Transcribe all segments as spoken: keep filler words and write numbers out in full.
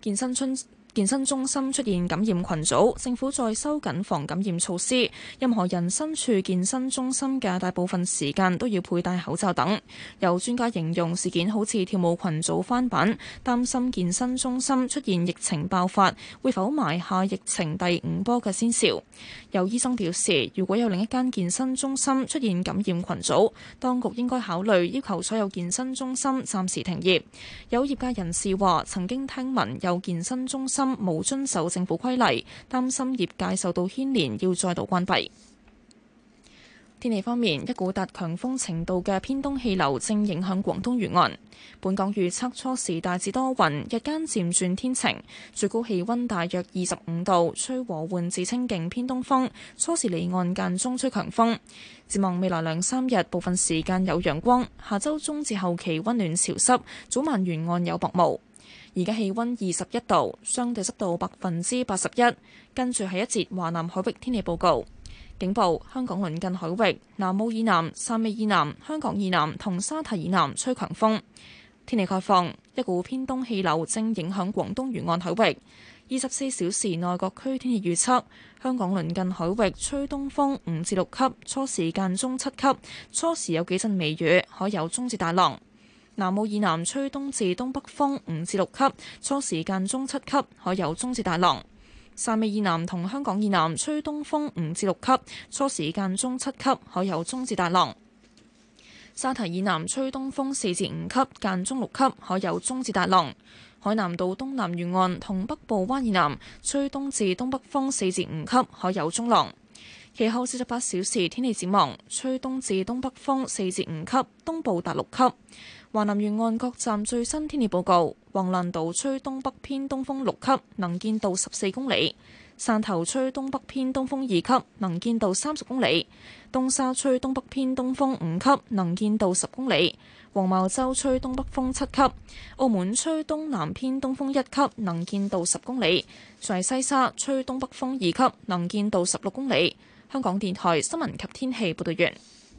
健身春健身中心出現感染群組，政府再收緊防感染措施，任何人身處健身中心嘅大部分時間都要佩戴口罩等。有專家形容事件好似跳舞群組翻版，擔心健身中心出現疫情爆發，會否埋下疫情第五波嘅先兆。有醫生表示，如果有另一間健身中心出現感染群組，當局應該考慮要求所有健身中心暫時停業。有業界人士話，曾經聽聞有健身中心冇遵守政府規例，擔心業界受到牽連，要再度關閉。天氣方面，一股達強風程度嘅偏東氣流正影響廣東沿岸。本港預測初時大致多雲，日間漸轉天晴，最高氣溫大約二十五度，吹和緩至清勁偏東風，初時離岸間中吹強風。展望未來兩三日，部分時間有陽光，下周中至後期溫暖潮濕，早晚沿岸有薄霧。而家氣溫二十一度，相對濕度百分之八十一。跟住係一節華南海域天氣報告。警報：香港鄰近海域、南澳以南、汕尾以南、香港以南同沙堤以南吹強風。天氣概況：一股偏東氣流正影響廣東沿岸海域。二十四小時內各區天氣預測：香港鄰近海域吹東風五至六級，初時間中七級，初時有幾陣微雨，海有中至大浪。南澳以南吹東至東北風五至六級，初時間中七級，海有中至大浪。汕尾以南同香港以南吹東風五至六級，初時間中七級，海有中至大浪。沙堤以南吹東風四至五級，間中六級，海有中至大浪。海南島東南沿岸同北部灣以南吹東至東北風四至五級，海有中浪。其後四十八小時天氣展望，吹東至東北風四至五級，東部達六級。華南沿岸各站最新天氣報告：橫瀾島吹東北偏東風六級，能見度十四公里；汕頭吹東北偏東風二級，能見度三十公里；東沙吹東北偏東風五級，能見度十公里；黃茅洲吹東北風七級；澳門吹東南偏東風一級，能見度十公里；在西沙吹東北風二級，能見度十六公里。香港電台新聞及天氣報道完。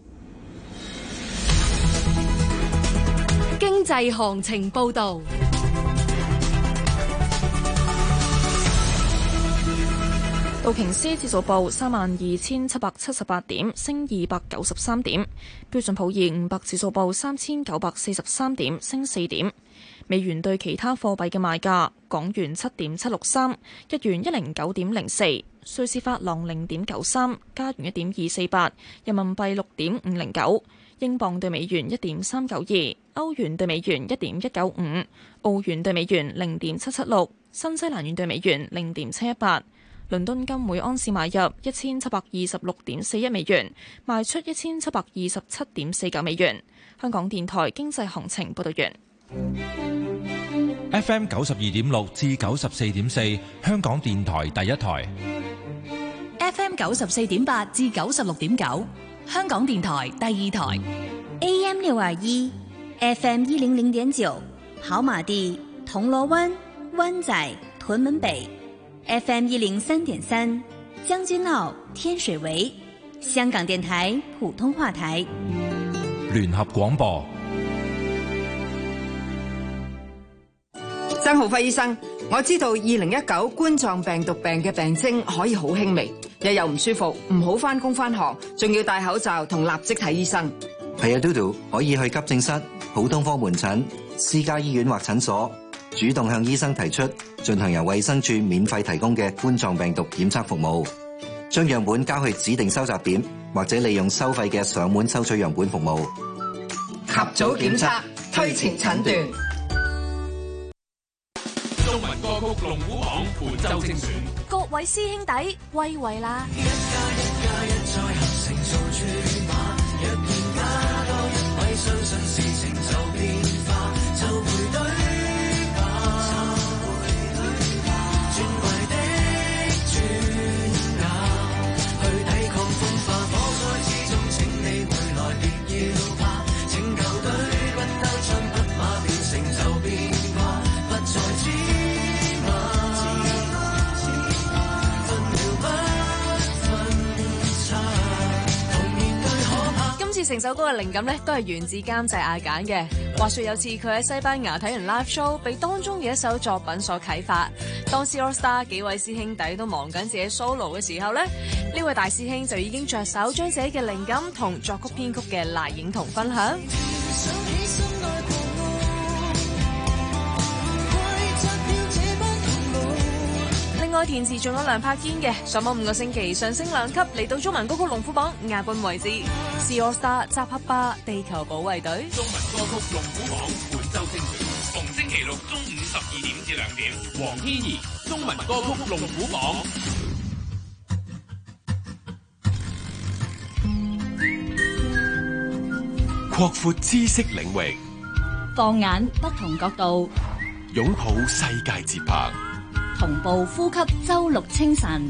經濟行情報道。 道瓊斯指數報三萬二千七百七十八點，升二百九十三點。標準普爾五百指數報三千九百四十三點，升四點。美元對其他貨幣嘅賣價：港元七點七六三，日元一零九點零四，瑞士法郎零點九三，加元一點二四八，人民幣六點五零九。英鎊對美元一點三九二，歐元對美元一點一九五，澳元對美元零點七七六，新西蘭元對美元零點七一八。倫敦金每安士買入一千七百二十六點四一美元，賣出一千七百二十七點四九美元。香港電台經濟行情報道完。 F M 九十二點六至九十四點四，香港電台第一台。 F M 九十四點八至九十六點九，香港電台第二台。 A M 六二一，F M 一零零點九，跑馬地、銅鑼灣、灣仔、屯門北。F M 一零三點三，將軍澳、天水圍，香港電台普通話台。 聯合廣播。 曾浩輝醫生，我知道二零一九冠狀病毒病嘅病徵可以好輕微，日又唔舒服，唔好返工返學，仲要戴口罩同立即睇醫生。 係啊，嘟嘟可以去急症室、普通科門診、私家醫院或診所，主動向醫生提出進行由衛生署免費提供嘅冠狀病毒檢測服務，將樣本交去指定收集點，或者利用收費嘅上門收取樣本服務。 及早檢測，推前診斷。 中文歌曲龍虎榜本周精選， 各位師兄弟歸位啦！ 一加一加一再合成做注碼，若然加多一位，相信事情就變化，就配對吧，尊貴的轉眼去抵抗風化，火災之中請你回來別要怕，拯救隊不單槍匹馬變成就變化，不再知。 以成首歌嘅靈感咧，都係源自監製阿簡嘅。話說有次佢喺西班牙睇完 live show，被當中嘅一首作品所啟發。當 C AllStar 幾位師兄弟都忙緊自己 solo 嘅時候咧，呢位大師兄就已經着手將自己嘅靈感同作曲編曲嘅賴影彤分享。另外填詞仲有梁柏堅嘅，上網五個星期上升兩級，嚟到中文歌曲龍虎榜亞軍位置。C AllStar 集合吧地球保衛隊。 中文歌曲龍虎榜本周精選，逢星期六中午十二點至兩點。黃天怡中文歌曲龍虎榜。 擴闊知識領域， 放眼不同角度， 擁抱世界節拍， 同步呼吸周六清晨。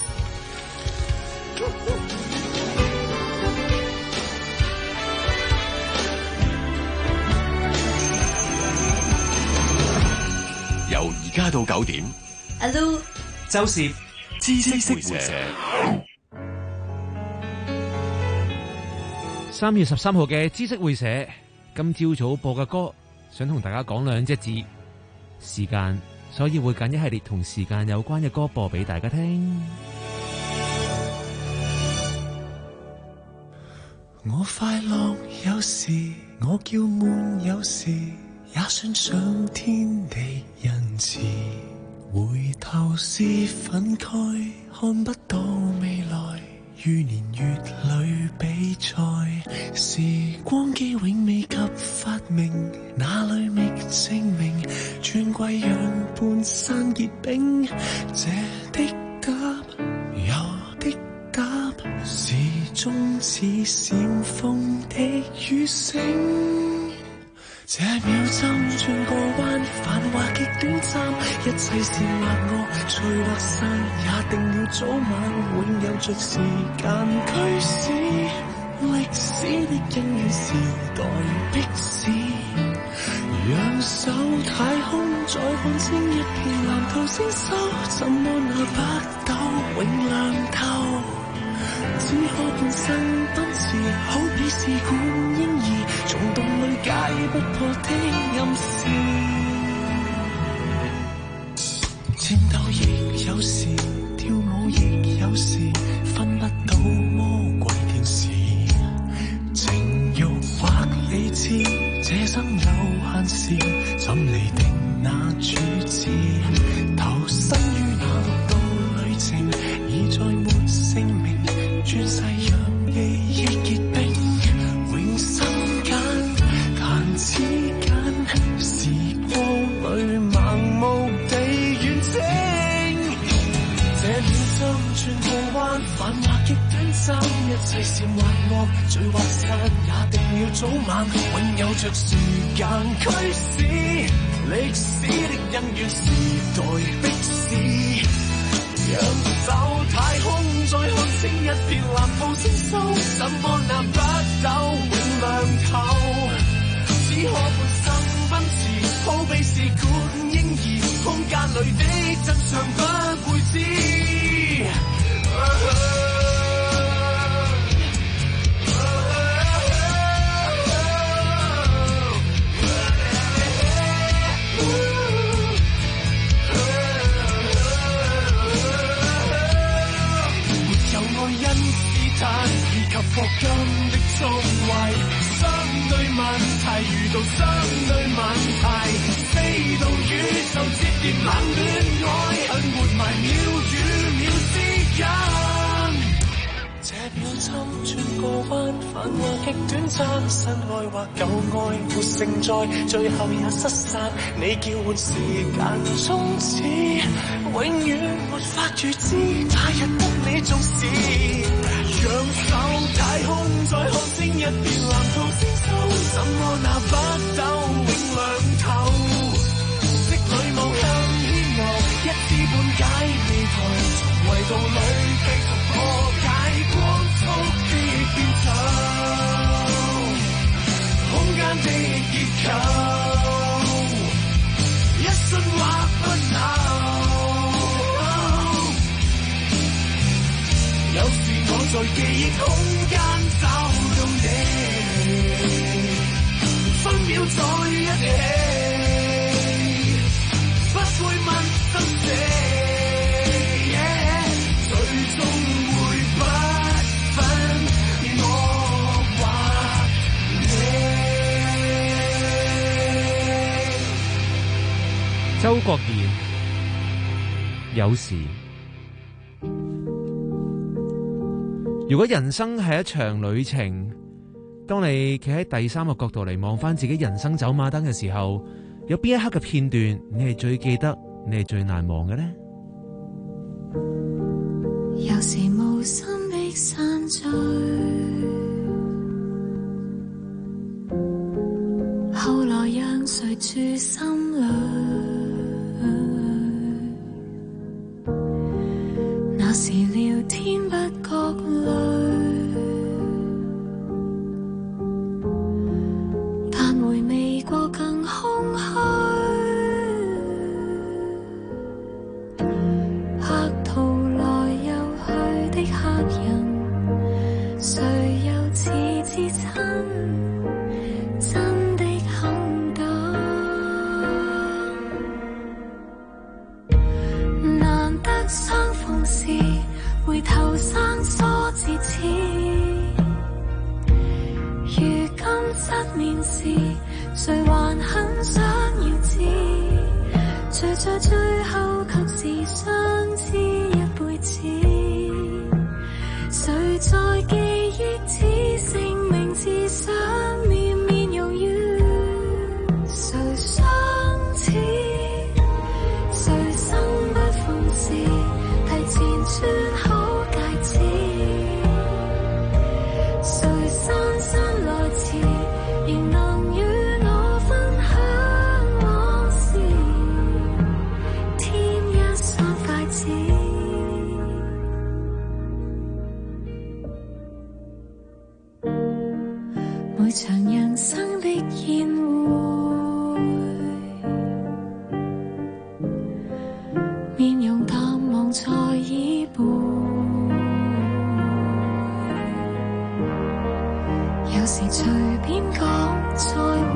由而家到九點， 阿 Lu、 周攝知識會社。 三月十三號嘅知識會社，今朝早播嘅歌，想同大家講兩隻字：時間，所以會揀一系列同時間有關嘅歌播俾大家聽。 我快樂有時，我叫悶有時，也算上天地仁慈。回頭是憤慨，看不到未來。於年月裏比賽，時光機永未及發明，哪裏覓證明？尊貴讓半山結冰，這的答，有的答，始終似閃風的雨聲。這秒針轉個彎，繁華極短暫，一切是或惡，聚或散，也定了早晚，永有着時間驅使。歷史的恩怨時代逼使，仰首太空，再看清一片藍圖星宿，怎麼那北斗永亮透？只可半生奔馳，好比試管嬰兒，從洞裏解不破的暗示。戰鬥亦有時，跳舞亦有時，分不到魔鬼天使。情慾或理智，這生有限時，怎釐定那主旨？投身於那道旅程，已再沒姓名。轉世讓記憶結冰，永生間彈指間，時光裏盲目地遠征。這秒針轉個彎，繁華極短暫，一切是或惡，聚或散，也定了早晚，永有着時間驅使。歷史的恩怨時代逼使，讓手太空，再看清一片藍圖星宿，怎麼那北斗永亮透？只可半生奔馳，好比試管嬰兒，空間裏的真相不會知。以及霍金的聰慧，相對問題遇到相對問題，飛到宇宙接連冷戀愛，恨活埋秒與秒之間。這秒針轉個彎，繁華極短暫，新愛或舊愛沒勝在，最後也失散。你叫喚時間終止，永遠沒法預知，那日得你重視。仰首太空，再看清一片藍圖星宿，怎麼那北斗永亮透？色裏無限牽牛，一知半解未來，從圍道裏繼續破解光速的變奏，空間的結構，一瞬或不朽。有時我在記憶空間找到你。 周國賢，有時如果人生係一場旅程，當你企喺第三個角度嚟望翻自己人生走馬燈嘅時候，有邊一刻嘅片段你係最記得，你係最難忘嘅呢？ 有時無心的散聚，後來讓誰住心裏，那時聊天不覺累，但回味過更空虛。拍途來又去的客人，誰又似至親？真的肯等，難得相逢時，回頭生疏至此。如今失眠時，誰還很想要知？誰在最後卻是相知一輩子？誰在記憶只姓名字上面面容與誰相似？誰生不逢時提前穿好戒指？誰姍姍來遲仍能與我分享往事？添一雙筷子。每場人生的宴會，面容淡忘在椅背，有時隨便講再會，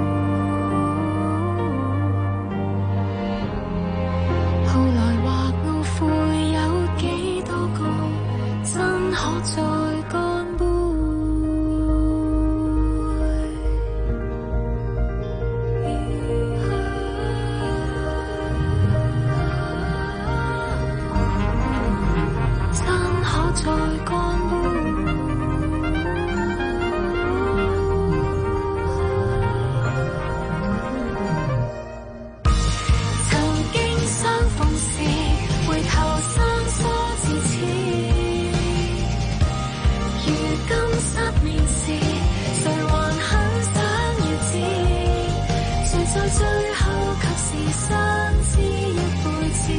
後來或懊悔有幾多個真可再乾杯？再乾杯，曾經相逢時，回頭生疏至此。如今失眠時，誰還很想要知？誰在最後卻是相知一輩子？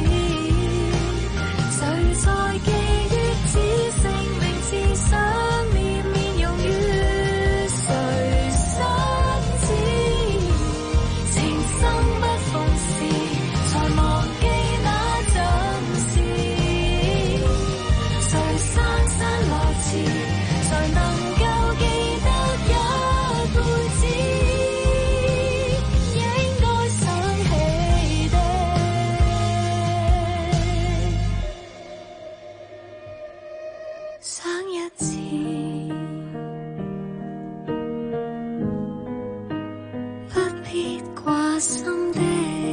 誰在記只姓名字上面面容與誰相知？情深不逢時，才忘記那陣時。誰姍姍來遲，才能夠記得一輩子？應該想起的。想一次，不必掛心的，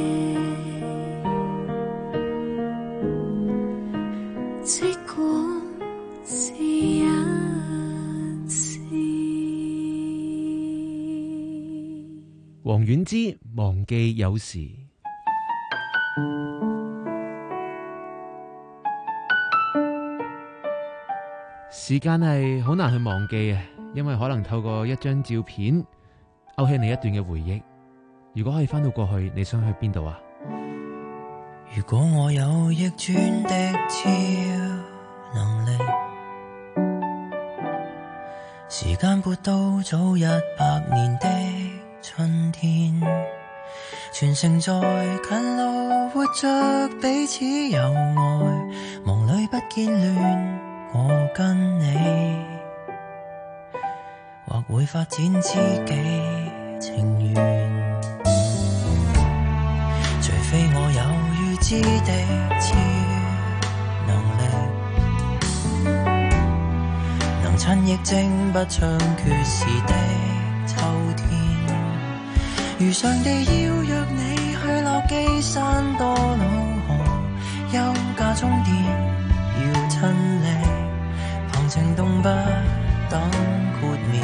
即管試一次。 王菀之忘記有時。時間係好難去忘記嘅，因為可能透過一張照片勾起你一段嘅回憶。如果可以翻到過去，你想去邊度啊？ 如果我有逆轉的超能力，時間撥到早一百年的春天，全城在近路活着，彼此有愛，夢裏不見亂。我跟你或會發展知己情緣，除非我有預知的超能力，能趁疫症不猖獗時的秋天，如上帝邀約你去落基山多終點要親歷，憑情動不等豁免。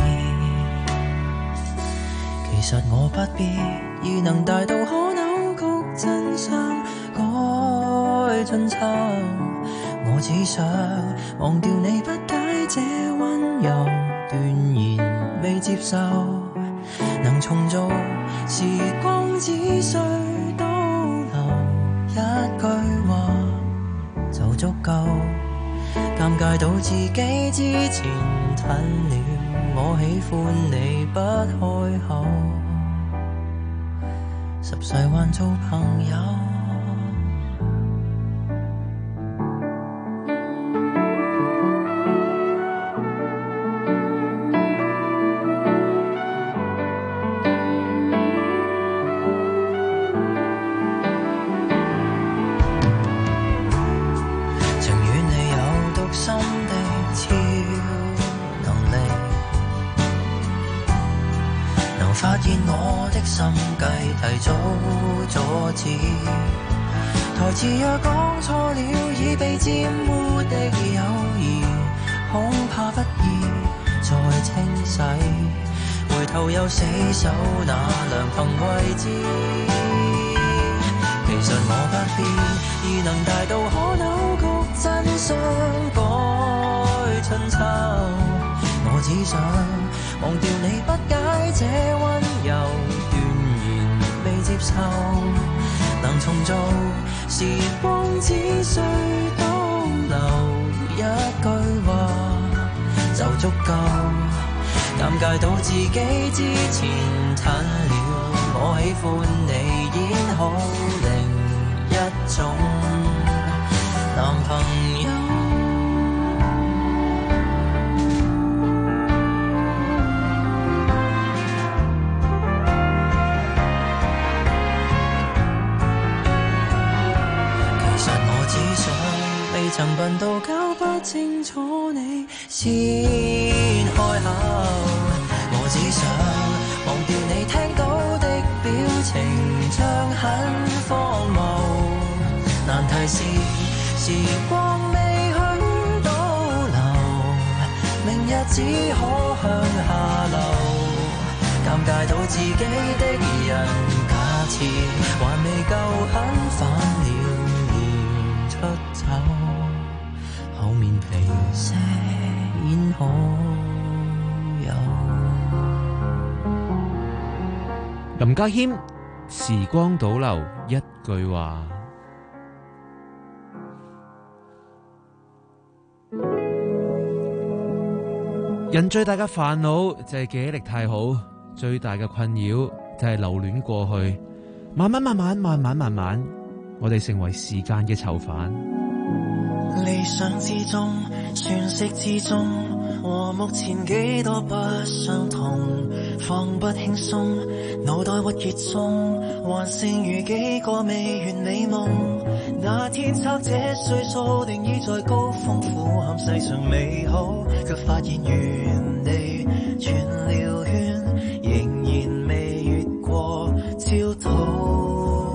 其實我不必異能大到可扭曲真相改春秋，我只想忘掉你不解這溫柔，斷言未接受，能重做時光只需倒流一句話就足夠，尷尬到自己之前褪了，我喜歡你不開口，十世還做朋友。發現我的心計提早阻止，台詞若講錯了已被沾污的友誼，恐怕不易再清洗，回頭又死守那良朋位置。其實我不必異能大到可扭曲真相改春秋，我只想忘掉你不解這溫柔，斷言未接受，能重做時光只需倒流一句話就足夠，尷尬到自己之前褪了，我喜歡你演好另一種男朋友。曾笨到搞不清楚你先開口，我只想忘掉你聽到的表情，像很荒謬。難題是時光未去倒流，明日只可向下流，尷尬到自己的人假設還未夠狠，反了面出走，厚面皮些演好友。 林家謙，時光倒流一句話。人最大嘅煩惱就係記憶力太好，最大嘅困擾就係留戀過去。慢慢慢慢慢慢慢慢，我哋成為時間嘅囚犯。 理想之中，詮釋之中，和目前幾多不相同，放不輕鬆，腦袋鬱結中，還剩餘幾個未完美夢。那天測這歲數，定已在高峰俯瞰世上美好，卻發現原地轉了圈，仍然未越過焦土。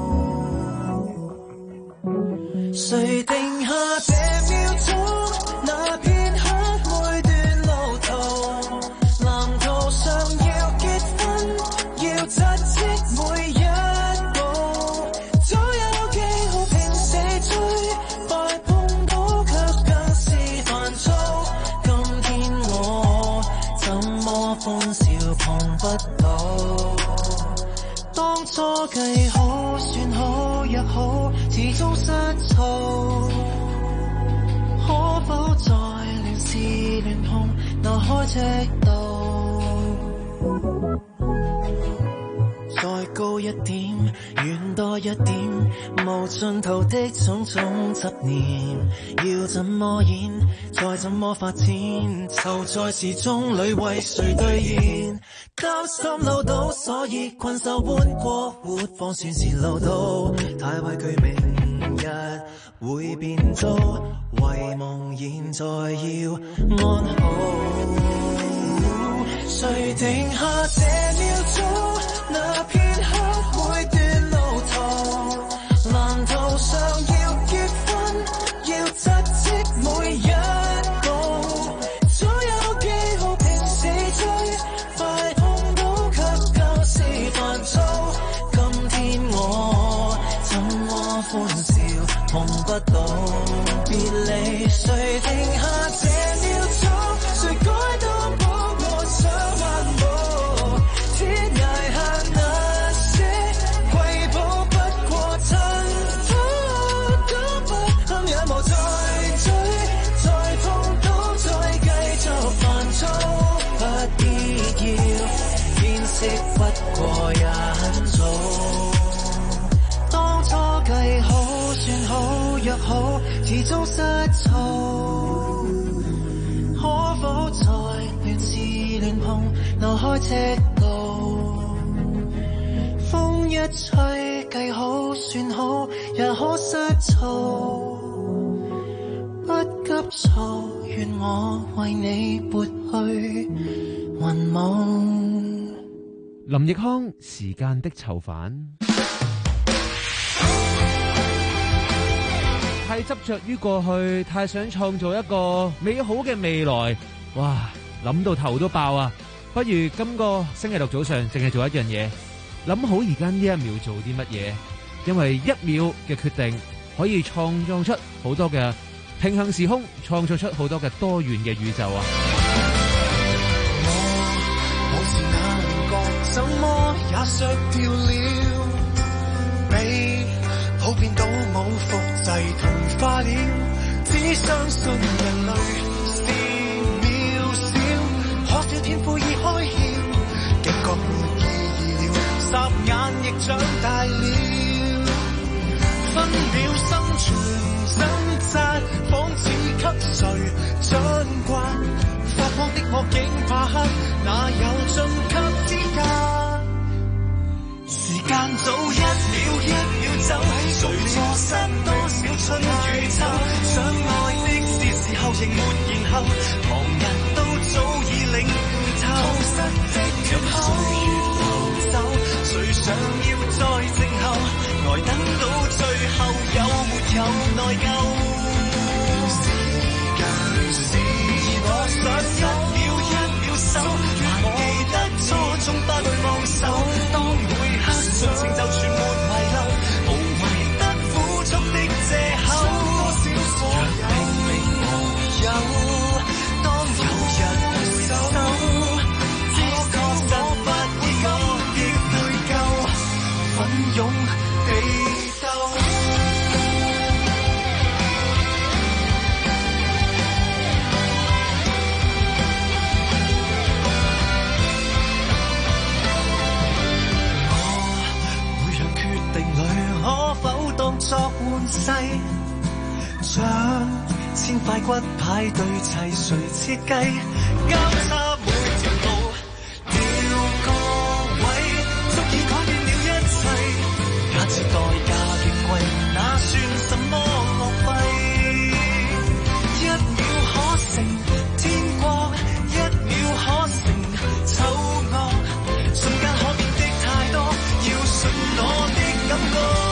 誰定下這秒鐘，那片刻每段路途，藍圖上要結婚，要扎積每一步，早有記號拼死追，快碰到卻更是煩躁。今天我怎麼歡笑碰不到？當初計好算好約好，始終失措。可否再亂試亂碰，拿開尺度，再高一點，遠多一點，無盡頭的種種執念，要怎麼演，再怎麼發展，就在時鐘裏為誰兌現。擔心漏到，所以困獸般過活，方算是漏到，太畏懼明日會變糟，遺夢現在要安好。誰定下這秒鐘，那片刻每段路途，藍圖上要結婚，要歡笑，碰不到別離，誰停下這秒鐘，誰改到保我想漫步，天涯下那些瑰寶不過塵土，都不堪仰慕再追，再碰到再繼續煩躁，不必要見識不過也很早。計好算好約好，始終失措，可否在亂試亂碰留開赤道？風一吹，計好算好也可失措，不急躁，願我為你撥去雲夢。 林奕匡，時間的囚犯。太執着於過去，太想創造一個美好嘅未來，哇！諗到頭都爆啊！不如今個星期六早上，淨係做一樣嘢，諗好而家呢一秒做啲乜嘢，因為一秒嘅決定可以創造出好多嘅平行時空，創造出好多嘅多元嘅宇宙啊！ 我我是那個怎麼也削掉了美，普遍都冇複製同化了，只相信人類是渺小，可笑天賦已開竅，警覺沒意義了，霎眼亦長大了，分秒生存掙扎，仿似給誰掌摑，發光的我竟怕黑，哪有晉級資格？時間早一秒一秒走，誰錯失多少春與秋？想愛的是時候仍沒然後，旁人都早已領悟透。痛失的缺口，誰越流走，誰想要再靜候，呆等到最後有沒有內疚？時間是我想一秒一秒守，還記得初衷不放手。當每刻盡情就全沒遺漏，無謂得苦衷的藉口。若拼命無有，當有日回首，只確實不已講亦內疚，奮勇地鬥。可否當作換世，將千塊骨牌對齊，誰設計交叉每條路，調個位，足以改變了一切。假設代價極貴，那算什麼浪費？一秒可成天國，一秒可成醜惡，瞬間可變的太多，要信我的感覺。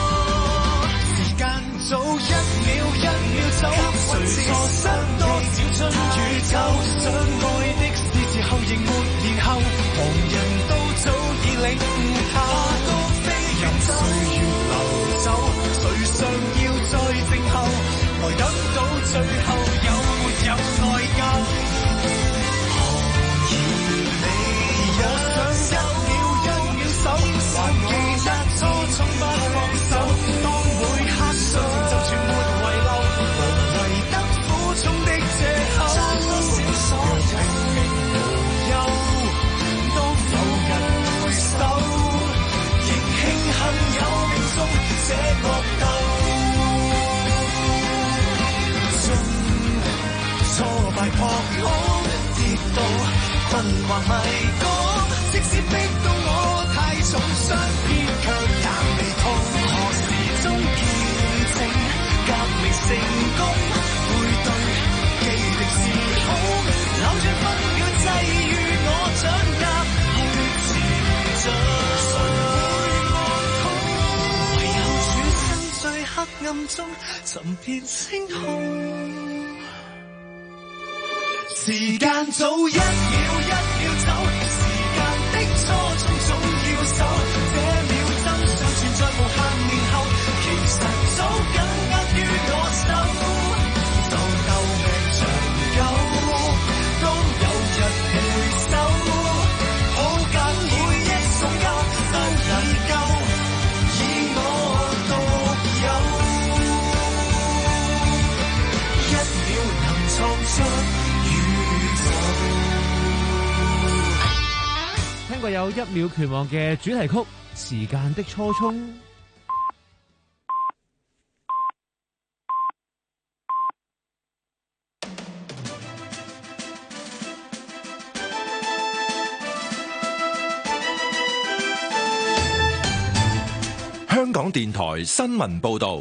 早一秒一秒走，誰錯失多少春與秋？想愛的是時候仍沒然後，旁人都早已領悟透。任歲月流走，誰想要再靜候，來等到最後有沒有內疚？何以你我想一秒一秒守，還記得初衷不放手。當每刻就全沒遺漏，無謂得苦衷的藉口。若拼命無憂，當有人回首，仍慶幸有命中這搏鬥。中挫敗撲空，跌倒困惑迷宮，即使逼到我太重傷，偏卻也未痛。何時終結？革命成功，背對既定時空，扭轉分秒際遇我掌握去前進。誰會愛痛？唯有處身最黑暗中尋遍星空。時間早一秒一秒走，時間的初衷總要守，這秒真相存在無限年後，其實有一秒拳王嘅主題曲《時間的初衷》。 香港電台新聞報道。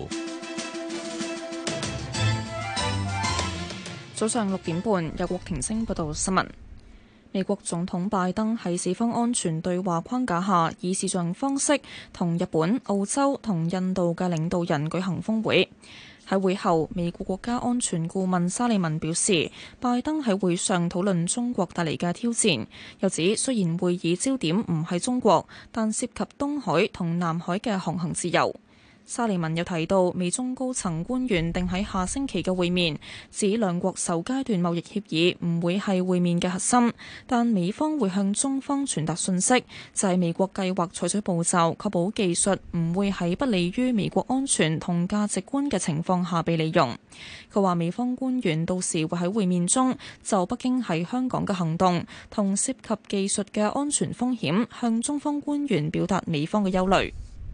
早上六點半，有郭婷晶報道新聞。美國總統拜登喺四方安全對話框架下，以視像方式同日本、澳洲同印度嘅領導人舉行峰會。喺會後，美國國家安全顧問沙利文表示，拜登喺會上討論中國帶嚟嘅挑戰，又指雖然會議焦點唔係中國，但涉及東海同南海嘅航行自由。沙利文又提到，美中高層官員定喺下星期嘅會面，指兩國首階段貿易協議唔會係會面嘅核心，但美方會向中方傳達訊息，就係美國計劃採取步驟，確保技術唔會喺不利於美國安全同價值觀嘅情況下被利用。佢話美方官員到時會喺會面中就北京喺香港嘅行動同涉及技術嘅安全風險，向中方官員表達美方嘅憂慮。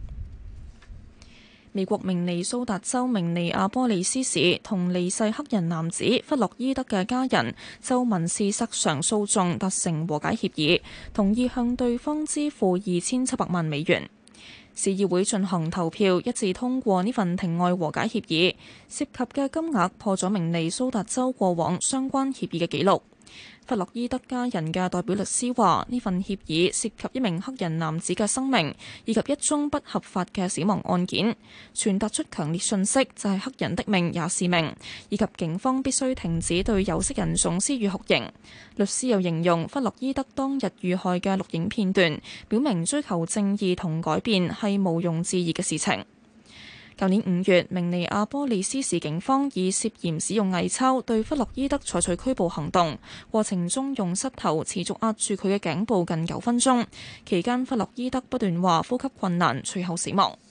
美國明尼蘇達州明尼阿波利斯市同離世黑人男子弗洛伊德嘅家人就民事索償訴訟達成和解協議，同意向對方支付二千七百萬美元。市議會進行投票，一致通過呢份庭外和解協議，涉及嘅金額破咗明尼蘇達州過往相關協議嘅紀錄。弗洛伊德家人嘅代表律師話：呢份協議涉及一名黑人男子嘅生命，以及一宗不合法嘅死亡案件，傳達出強烈訊息，就係黑人的命也是命，以及警方必須停止對有色人種施予酷刑。律師又形容弗洛伊德當日遇害嘅錄影片段，表明追求正義同改變係毋庸置疑嘅事情。舊年五月，明尼阿波利斯市警方以涉嫌使用偽鈔對弗洛伊德採取拘捕行動，過程中用膝頭持續壓住佢嘅頸部近九分鐘，期間弗洛伊德不斷話呼吸困難，隨後死亡。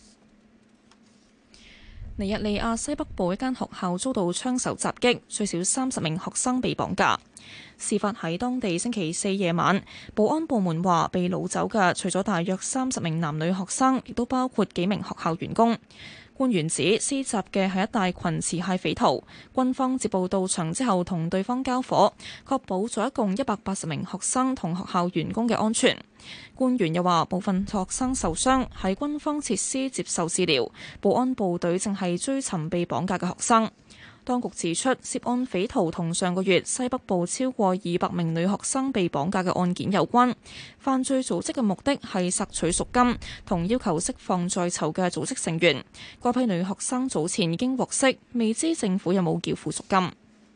尼日利亞西北部一間學校遭到槍手襲擊，最少三十名學生被綁架。事發喺當地星期四夜晚，保安部門話被擄走嘅除咗大約三十名男女學生，亦都包括幾名學校員工。官員指施襲嘅係一大群持械匪徒，軍方接報到場之後同對方交火，確保咗一共一百八十名學生同學校員工嘅安全。官員又話部分學生受傷，喺軍方設施接受治療，保安部隊正係追尋被綁架嘅學生。當局指出，涉案匪徒同上個月西北部超過二百名女學生被綁架嘅案件有關。犯罪組織嘅目的係索取贖金，同要求釋放在囚嘅組織成員。嗰批女學生早前已經獲釋，未知政府有冇繳付贖金。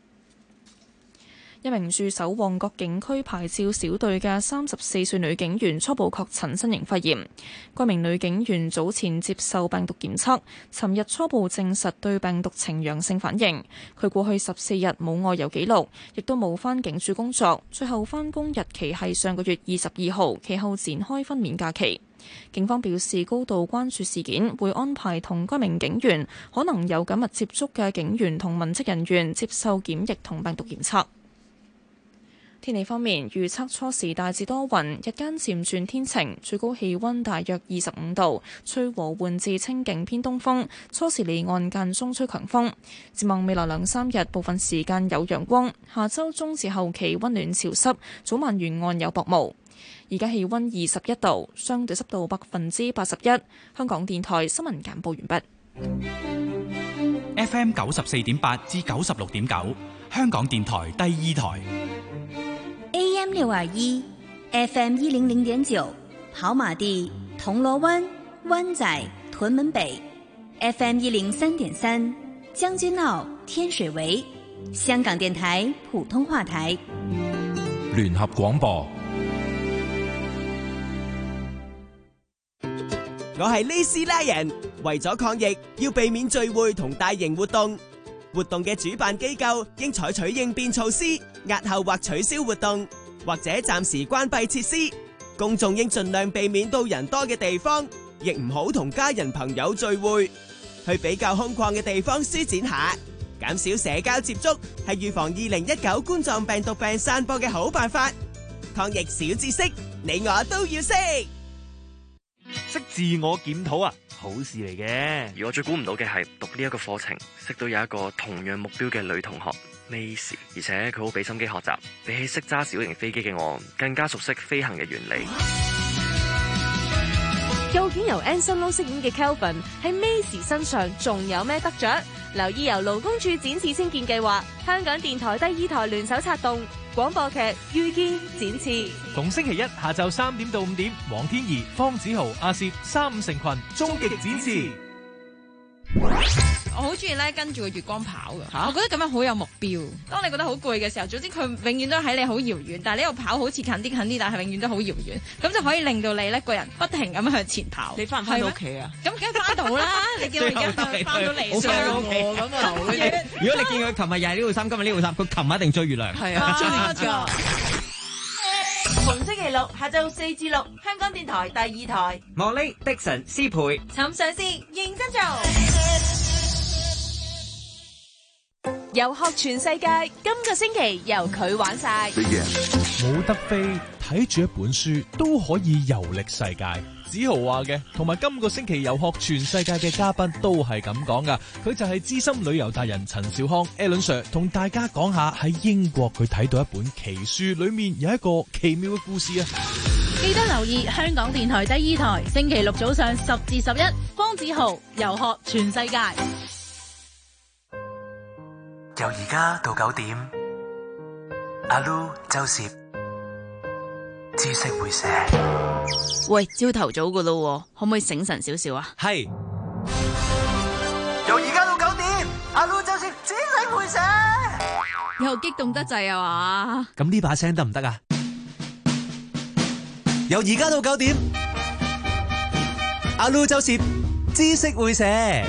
一名駐守旺角警區牌照小隊嘅三十四歲女警員初步確診新型肺炎。該名女警員早前接受病毒檢測，尋日初步證實對病毒呈陽性反應。佢過去十四日冇外遊記錄，亦都冇返警署工作。最後返工日期係上個月二十二號，其後展開分娩假期。警方表示高度關注事件，會安排同該名警員可能有緊密接觸嘅警員同文職人員接受檢疫同病毒檢測。天氣方面，預測初時大致多雲，日間漸轉天晴，最高氣溫大約二十五度，吹和緩至清勁偏東風，初時離岸間中吹強風。展望未來兩三日，部分時間有陽光，下周中至後期溫暖潮濕，早晚沿岸有薄霧。而家氣溫二十一度，相對濕度百分之八十一。香港電台新聞簡報完畢。 F M 九十四點八至九十六點九，香港電台第二台。 A M 六二一 ，F M 一零零點九，跑馬地、銅鑼灣、灣仔、屯門北 ，F M 一零三點三，將軍澳、天水圍，香港電台普通話台。 聯合廣播。 我係呢斯拉人，為咗抗疫，要避免聚會同大型活動。活動嘅主辦機構應採取應變措施，押後或取消活動，或者暫時關閉設施。公眾應盡量避免到人多嘅地方，亦唔好同家人朋友聚會。去比較空曠嘅地方舒展下，減少社交接觸，係預防二零一九冠狀病毒病散播嘅好辦法。抗疫小知識， 你我都要識。 識自我檢討啊，好事嚟嘅。 而我最估唔到嘅係讀呢一個課程，識到有一個同樣目標嘅女同學 Macy， 而且佢好俾心機學習，比起識揸小型飛機嘅我，更加熟悉飛行嘅原理。 究竟由 Anson Lo 飾演嘅 Kelvin 喺 Macy 身上仲有咩得着？留意由勞工處展翅青見計劃、香港電台第二台聯手策動廣播劇《遇見展翅》， 逢星期一下晝三點到五點，黃天怡、方子豪、阿攝三五成群，終極展翅。 我好中意咧跟住個月光跑噶，啊、我覺得咁樣好有目標。當你覺得好攰嘅時候，總之佢永遠都喺你好遙遠，但係你又跑好似近啲近啲，但係永遠都好遙遠，咁就可以令到你咧個人不停咁向前跑。 你翻唔翻到屋企啊？ 咁梗係翻到啦！你見我而家翻到嚟上我咁啊！ 如果你見佢琴日又係呢套衫，今日呢套衫，佢琴日一定追月亮。 係啊，追月亮。 逢星期六下晝四至六，香港電台第二台。 莫呢的神師培， 尋常事認真做。 遊學全世界，今個星期由佢玩晒。 冇得飛，睇住一本書都可以遊歷世界。子豪話嘅，同埋今個星期遊學全世界嘅嘉賓都係咁講噶。佢就係資深旅遊達人陳兆康 Alan Sir， 同大家講下喺英國佢睇到一本奇書，裏面有一個奇妙嘅故事啊！ 記得留意香港電台第二台，星期六早上十至十一，方子豪遊學全世界。 由而家到九點，阿 Lu 周攝知識會寫。 喂，朝頭早噶咯，可唔可以醒神少少啊？ 係。 由而家到九點，阿 Lu 周攝知識會寫。 又激動得滯啊嘛？ 咁呢把聲得唔得啊？ 由而家到九點，阿 Lu 周攝知識會寫。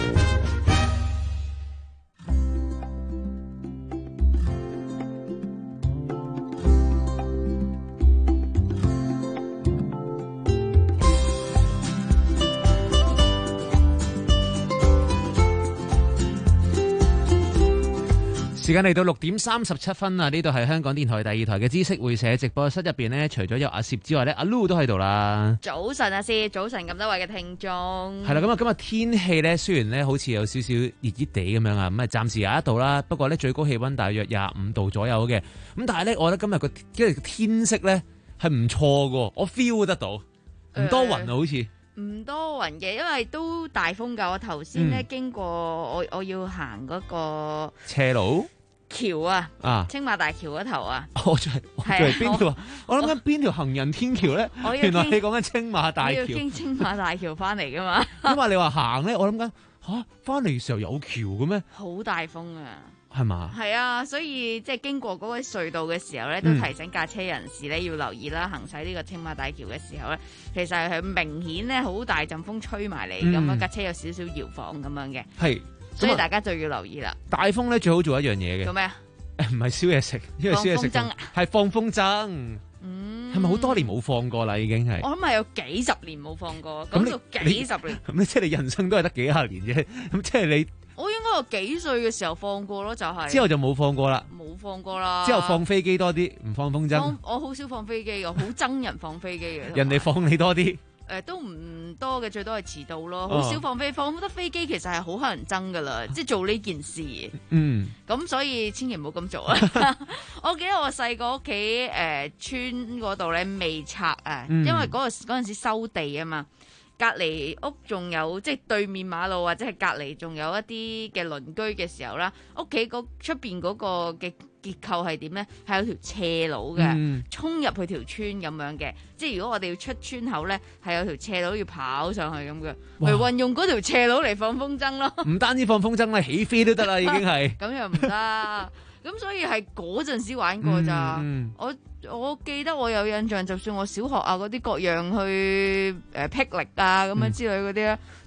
時間嚟到六點三十七分啊！呢度係香港電台第二台嘅知識會社直播室入邊呢，除咗有阿攝之外呢，阿 Lu 都喺度啦。 早晨啊，師，早晨咁多位嘅聽眾。 係啦，咁啊，今日天氣呢，雖然呢好似有少少熱熱地咁樣啊，咁啊暫時廿一度啦，不過呢，最高氣溫大約廿五度左右嘅。咁但係呢，我覺得今日個因為天色呢係唔錯噶，我 feel 得到，唔多雲啊，好似。 唔多雲嘅，因為都大風㗎。我頭先咧經過我我要行嗰個斜路橋啊， 啊青馬大橋嗰頭啊。 我就係我就係邊條啊？我諗緊邊條行人天橋咧？原來你講緊青馬大橋。 我要經青馬大橋翻嚟㗎嘛？ 因為你話行咧，我諗緊吓翻嚟嘅時候有橋嘅咩？ 好大風啊！ 係嘛？ 係啊，所以即係經過嗰個隧道嘅時候咧，都提醒駕車人士咧要留意啦。行駛呢個青馬大橋嘅時候咧，其實係明顯咧好大陣風吹埋嚟，咁樣架車有少少搖晃咁樣嘅。 係， 所以大家就要留意啦。 大風咧最好做一樣嘢嘅。 做咩啊？ 誒，唔係燒嘢食，因為燒嘢食係放風箏。嗯，係咪好多年冇放過啦？已經係。我諗係有幾十年冇放過，咁就幾十年。 咁你即係你人生都係得幾廿年啫？咁即係你。 我應該有幾歲嘅時候放過咯，就係、是、 之後就冇放過啦， 冇放過啦。 之後放飛機多啲，唔放風箏。 我好少放飛機嘅，好憎人放飛機嘅。 人哋放你多啲。誒、 呃，都唔多嘅，最多係遲到咯。好少放飛，放得飛機其實係好乞人憎噶啦，即係做呢件事。嗯。咁所以千祈唔好咁做啊！我記得我細個屋企誒村嗰度咧未拆啊，因為嗰、嗰個嗰陣時收地啊嘛。隔離屋仲有即係對面馬路或者係隔離仲有一啲嘅鄰居嘅時候啦，屋企嗰出邊嗰個嘅結構係點咧？係有條斜路嘅，嗯、衝入去條村咁樣嘅。即係如果我哋要出村口咧，係有條斜路要跑上去咁嘅，嚟運用嗰條斜路嚟放風箏咯。 唔單止放風箏啦，起飛都得啦，已經係。 咁又唔得。咁所以係嗰陣時玩過咋、嗯，我我記得我有印象，就算我小學啊嗰啲各樣去誒霹靂啊咁樣之類嗰啲咧，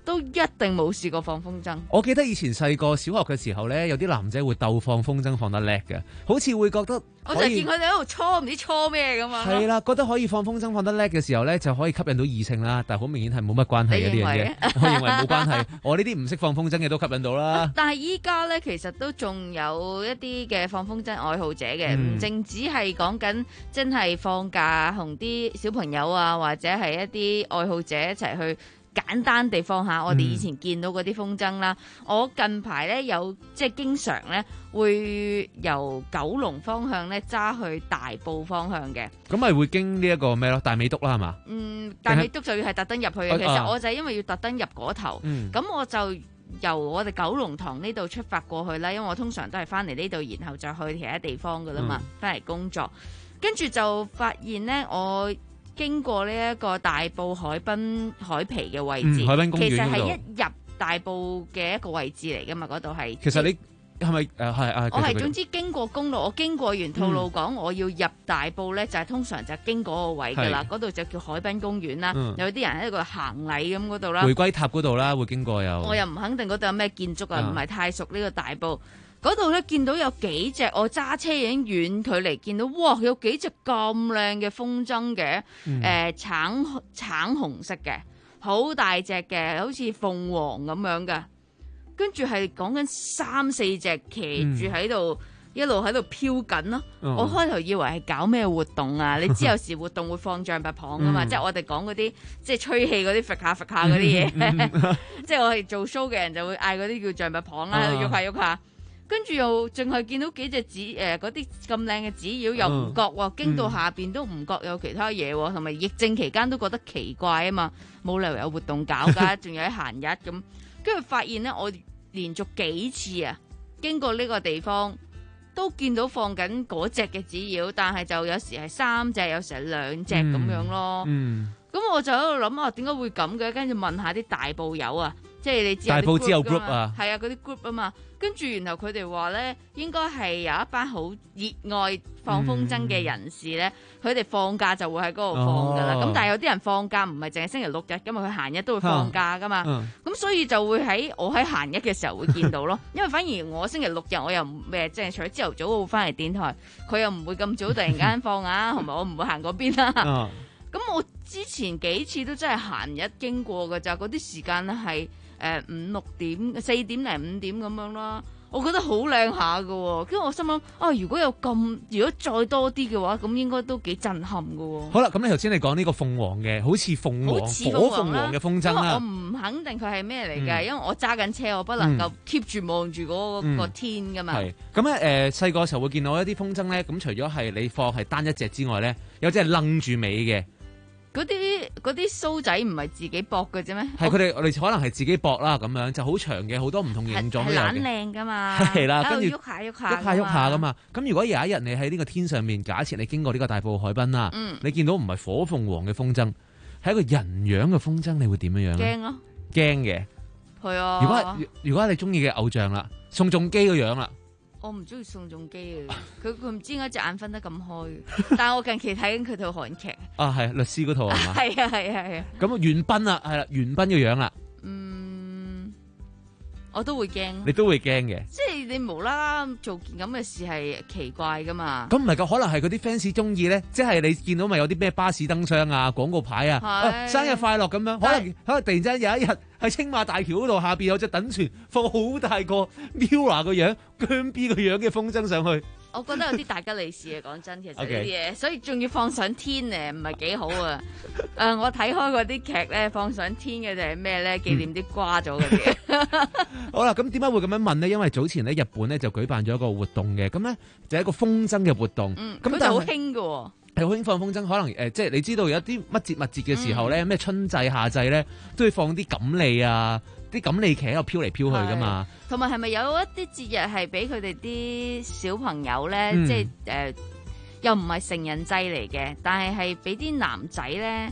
都一定冇試過放風箏。 我記得以前細個小學嘅時候咧，有啲男仔會鬥放風箏放得叻嘅，好似會覺得我就見佢哋喺度搓唔知搓咩咁啊。 係啦，覺得可以放風箏放得叻嘅時候咧，就可以吸引到異性啦。但係好明顯係冇乜關係嘅呢樣嘢，我認為冇關係。我呢啲唔識放風箏嘅都吸引到啦。 但係依家咧，其實都仲有一啲嘅放風箏愛好者嘅，唔淨止係講緊真係放假同啲小朋友啊，或者係一啲愛好者一齊去簡單地放下我哋以前見到嗰啲風箏啦。嗯、我近排咧有即係經常咧會由九龍方向咧揸去大埔方向嘅。 咁咪會經呢一個咩咯？大美督啦係嘛？ 嗯，大美督就要係特登入去嘅。 啊、 其實我就係因為要特登入嗰頭，咁、嗯、我就由我哋九龍塘呢度出發過去啦。因為我通常都係翻嚟呢度，然後再去其他地方噶啦嘛，翻嚟、嗯、工作。跟住就發現咧，我經過呢一個大埔海濱海皮嘅位置， 嗯、海濱公園其實係一入大埔嘅一個位置嚟噶嘛，嗰度係。 其實你係咪誒係啊？ 我係總之經過公路，我經過完吐露港，嗯、我要入大埔咧，就係、是、通常就係經嗰個位噶啦，嗰度就叫海濱公園啦。嗯、有啲人喺度行禮咁嗰度啦， 回歸塔嗰度啦，會經過又。 我又唔肯定嗰度有咩建築啊，唔係、啊、太熟呢個大埔。嗰度咧見到有幾隻，我揸車已經遠距離見到，哇！有幾隻咁靚嘅風箏嘅，誒、嗯呃、橙橙紅色嘅，好大隻嘅，好似鳳凰咁樣嘅。跟住係講緊三四隻騎住喺度，嗯、一路喺度飄緊咯。嗯、我開頭以為係搞咩活動啊？你知有時活動會放象拔蚌噶嘛？嗯、即係我哋講嗰啲即係吹氣嗰啲揈下揈下嗰啲嘢，嗯、即係我係做 show 嘅人就會嗌嗰啲叫象拔蚌啦，喺度喐下喐下。跟住又淨係見到幾隻紙誒嗰啲咁靚嘅紙鷂，又唔覺喎，經到下邊都唔覺有其他嘢喎，同埋疫症期間都覺得奇怪啊嘛，冇理由有活動搞㗎，仲有喺閒日咁。跟住發現咧，我連續幾次啊經過呢個地方，都見到放緊嗰隻嘅紙鷂，但係就有時係三隻，有時係兩隻咁樣咯。咁、嗯嗯、我就喺度諗啊，點解會咁嘅？跟住問下啲大埔友啊，即係你知大埔之友 group 啊， 係啊，嗰啲 group 啊嘛。跟住，然後佢哋話咧，應該係有一班好熱愛放風箏嘅人士咧，佢哋、嗯、放假就會喺嗰度放噶啦。咁、哦、但係有啲人放假唔係淨係星期六日，咁嘛，佢閒日都會放假噶嘛。咁、嗯嗯、所以就會喺我喺閒日嘅時候會見到咯。因為反而我星期六日我又唔咩，即係除咗朝頭早會翻嚟電台，佢又唔會咁早突然間放啊，同埋我唔會行嗰邊啦。咁、哦、我之前幾次都真係閒日經過㗎咋，嗰啲時間咧係。誒五六點四點零五點咁樣啦，我覺得好靚下㗎喎。跟住我心諗啊，如果有咁，如果再多啲嘅話，咁應該都幾震撼㗎喎。 好啦，咁你頭先你講呢個鳳凰嘅，好似鳳凰火鳳凰嘅風箏啦。 我唔肯定佢係咩嚟嘅，嗯、因為我揸緊車，我不能夠 keep 住望住嗰個天㗎嘛。係咁咧，誒細個時候會見到一啲風箏咧，咁除咗係你放係單一隻之外咧，有隻係掕住尾嘅。 嗰啲嗰啲鬚仔唔係自己駁嘅啫咩？ 係佢哋，我哋可能係自己駁啦，咁樣就好長嘅，好多唔同形狀都有嘅。係懶靚噶嘛？ 係啦，跟住喐下喐下， 喐下喐下噶嘛。咁如果有一日你喺呢個天上面，假設你經過呢個大埔海濱啦，嗯、你見到唔係火鳳凰嘅風箏，係一個人樣嘅風箏，你會點樣樣咧？驚咯！驚嘅。係啊。如果如果你中意嘅偶像啦，宋仲基個樣啦。 我唔中意宋仲基嘅，佢佢唔知點解隻眼分得咁開。但係我近期睇緊佢套韓劇。啊， 係律師嗰套係嘛？ 係啊係啊係啊。 咁袁彬啊，係啦，袁彬嘅樣啦。 嗯，我都會驚。 你都會驚嘅。 即係你無啦啦做件咁嘅事係奇怪噶嘛？ 咁唔係噶，可能係嗰啲 fans 中意咧，即係你見到咪有啲咩巴士燈箱啊、廣告牌啊，啊生日快樂咁樣，可能可能突然之間有一日。喺青馬大橋嗰度下邊有隻躉船放好大個 Mirror 個樣姜 B 個樣嘅風箏上去， 我覺得有啲大吉利是啊！講真，其實呢啲嘢，所以仲要放上天誒，唔係幾好啊！誒、呃，我睇開嗰啲劇咧，放上天嘅就係咩咧？紀念啲瓜咗嗰啲。嗯、 好啦，咁點解會咁樣問呢？因為早前咧日本咧就舉辦咗一個活動嘅，咁咧就係一個風箏嘅活動。 嗯，咁就好興㗎。 係好興放風箏，可能誒、呃，即係你知道有啲乜節乜節嘅時候咧，咩、嗯、春祭夏祭咧，都會放啲錦鯉啊，啲錦鯉旗喺度飄嚟飄去噶嘛。 同埋係咪有一啲節日係俾佢哋啲小朋友咧，嗯、即係誒、呃，又唔係成人祭嚟嘅，但係係俾啲男仔咧，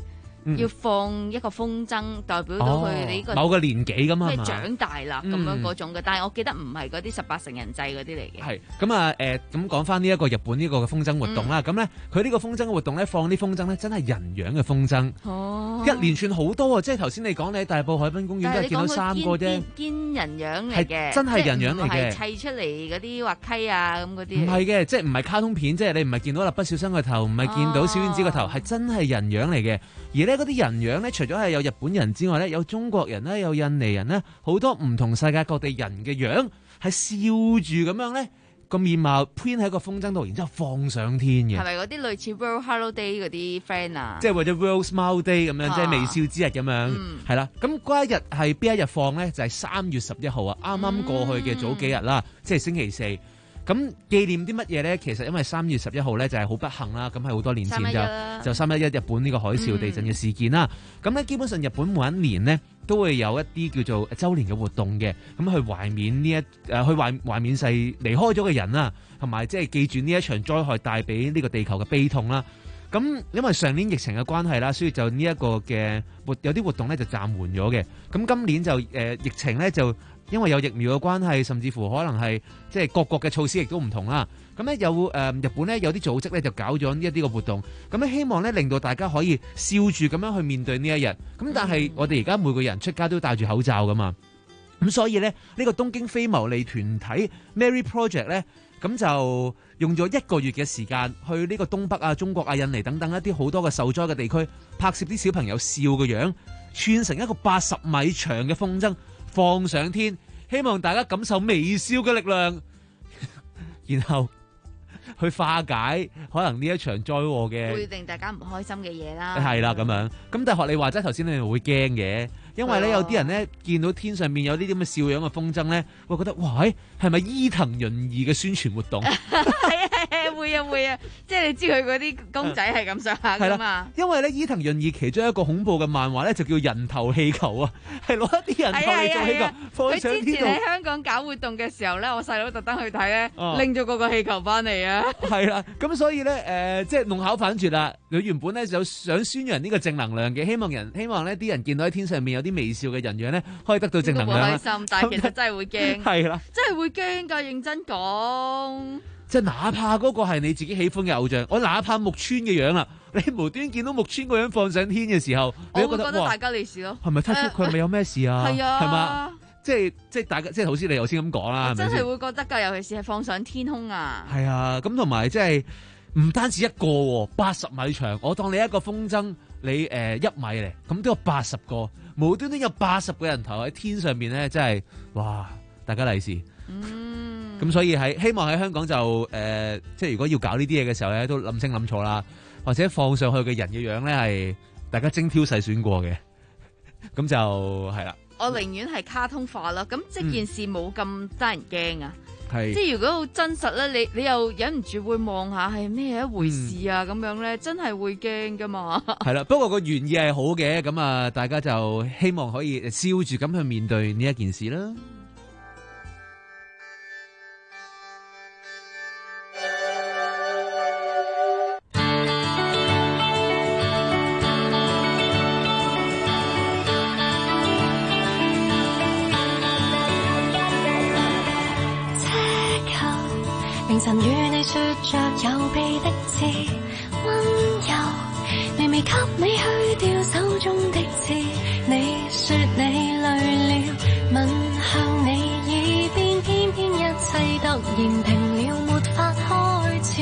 嗯、要放一個風箏，代表到佢哋呢個、 哦、某個年紀咁啊即係長大啦咁、嗯、樣嗰種嘅。但係我記得唔係嗰啲十八成人制嗰啲嚟嘅。 係咁啊誒，咁講翻呢一個日本呢個嘅風箏活動啦。咁咧佢呢個風箏嘅活動咧，放啲風箏咧真係人樣嘅風箏，哦、一連串好多啊！即係頭先你講你喺大埔海濱公園都係見到三個啫， 堅人樣嚟嘅， 真係人樣嚟嘅， 砌出嚟嗰啲滑稽啊咁嗰啲。 唔係嘅，即係唔係卡通片，即係你唔係見到蠟筆小新個頭，唔係見到小丸子個頭，係、哦、真係人樣嚟嘅。而咧嗰啲人樣咧，除咗係有日本人之外咧，有中國人咧，有印尼人咧，好多唔同世界各地人嘅樣，係笑住咁樣咧個面貌 print 喺個風箏度，然之後放上天嘅。係咪嗰啲類似 World Hello Day 嗰啲 friend 啊？ 即係或者 World Smile Day 咁樣，啊、即係微笑之日咁樣，係啦、嗯。咁嗰一日係邊一日放咧？就係、是、三月十一號啊，啱啱過去嘅早幾日啦，嗯、即係星期四。咁紀念啲乜嘢咧？其實因為三月十一號咧就係好不幸啦，咁係好多年前就就三一一日本呢個海嘯地震嘅事件啦。咁咧、嗯、基本上日本每一年呢都會有一啲叫做週年嘅活動嘅，咁去懷緬呢一誒去懷懷緬世離開咗嘅人啦，同埋即係記住呢一場災害帶俾呢個地球嘅悲痛啦。咁因為上年疫情嘅關係啦，所以就呢一個嘅活有啲活動咧就暫緩咗嘅。咁今年就誒、呃、疫情咧就。因為有疫苗嘅關係，甚至乎可能係即係各國嘅措施亦都唔同啦。咁咧有誒、呃、日本咧有啲組織咧就搞咗呢一啲嘅活動，咁咧希望咧令到大家可以笑住咁樣去面對呢一日。咁但係我哋而家每個人出街都戴住口罩噶嘛，咁所以咧呢、呢個東京非牟利團體 Mary Project 咧，咁就用咗一個月嘅時間去呢個東北啊、中國啊、印尼等等一啲好多嘅受災嘅地區，拍攝啲小朋友笑嘅樣，串成一個八十米長嘅風箏。放上天，希望大家感受微笑嘅力量，然後去化解可能呢一場災禍嘅會令大家唔開心嘅嘢啦。 係啦，咁樣咁但係學你話齋，頭先你會驚嘅，因為咧有啲人咧見到天上面有呢啲咁嘅笑樣嘅風箏咧，會覺得哇，係咪伊藤潤二嘅宣傳活動？係啊係啊，會啊會啊，即係你知佢嗰啲公仔係咁上下噶嘛。 因為咧伊藤潤二其中一個恐怖嘅漫畫咧就叫人頭氣球啊，係攞一啲人頭嚟做氣球放上天度。佢之前喺香港搞活動嘅時候咧，我細佬特登去睇咧，拎咗嗰個氣球翻嚟啊。 係啦，咁所以咧誒、呃，即係弄巧反拙啦。佢原本咧就想宣揚呢個正能量嘅，希望人希望呢啲人見到喺天上面有啲微笑嘅人樣咧，可以得到正能量。 好開心，但係其實真係會驚。 係啦， 真係會驚㗎，認真講。 即係哪怕嗰個係你自己喜歡嘅偶像，我哪怕木村嘅樣啦，你無端見到木村個樣放上天嘅時候，你都覺得， 我會覺得大吉利是咯。 係咪突出佢係咪有咩事啊？ 係啊， 係嘛？即係即係大家即係好似你頭先咁講啦，係咪先？ 真係會覺得㗎，尤其是係放上天空啊。 係啊，咁同埋即係唔單止一個，八十米長，我當你一個風箏，你誒、呃、一米嚟，咁都有八十個，無端端有八十個人頭喺天上面咧，真係哇！大家利是。嗯，咁所以喺希望喺香港就誒、呃，即係如果要搞呢啲嘢嘅時候咧，都諗清諗錯啦，或者放上去嘅人嘅樣咧係大家精挑細選過嘅，咁就係啦。 我寧願係卡通化啦，咁即件事冇咁得人驚啊。 係、嗯， 即係如果好真實咧，你你又忍唔住會望下係咩一回事啊？咁、嗯、樣咧，真係會驚噶嘛。係啦，不過個原意係好嘅，咁啊，大家就希望可以笑住咁去面對呢一件事啦。 凌晨與你說着有秘的字，溫柔微微給你去掉手中的刺。你說你累了，吻向你耳邊，偏偏一切突然停了，沒法開始。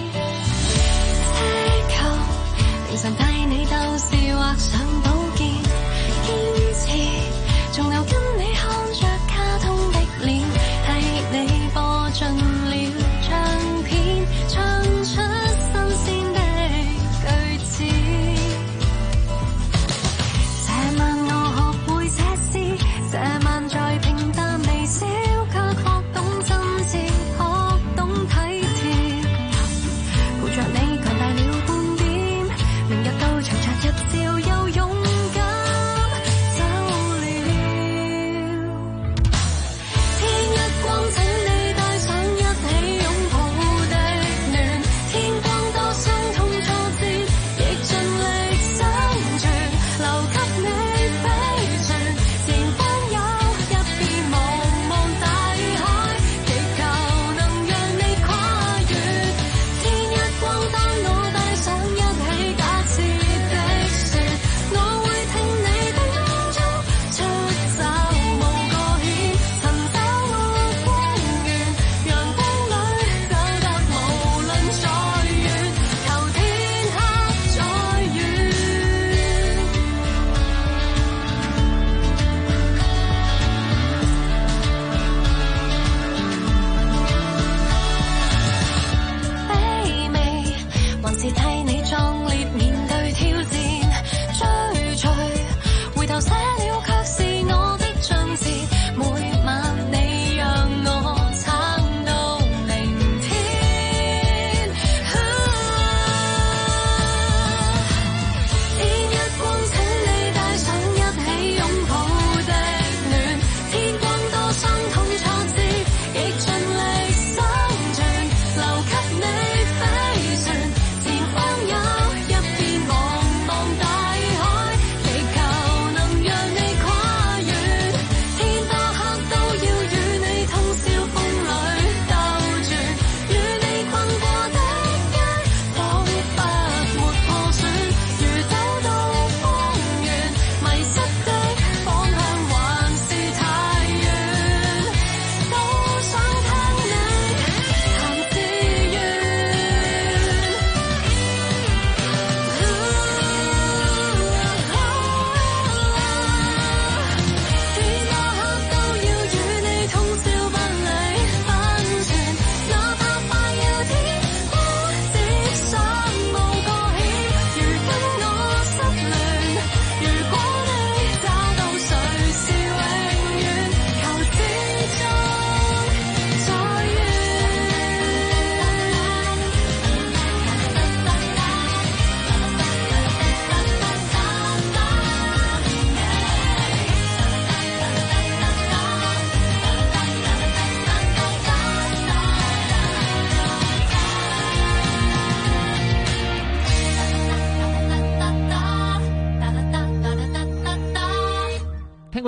奢求凌晨帶你鬥士畫上寶劍，堅持仲留跟你看着卡通的臉，替你播盡了唱片，唱出新鮮的句子。這晚我學會這詩，這晚在平淡微笑，卻學懂真摯，學懂體貼。抱着你強大了半點，明日到長長日照又勇敢走了。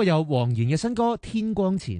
有黃妍嘅新歌《天光前》。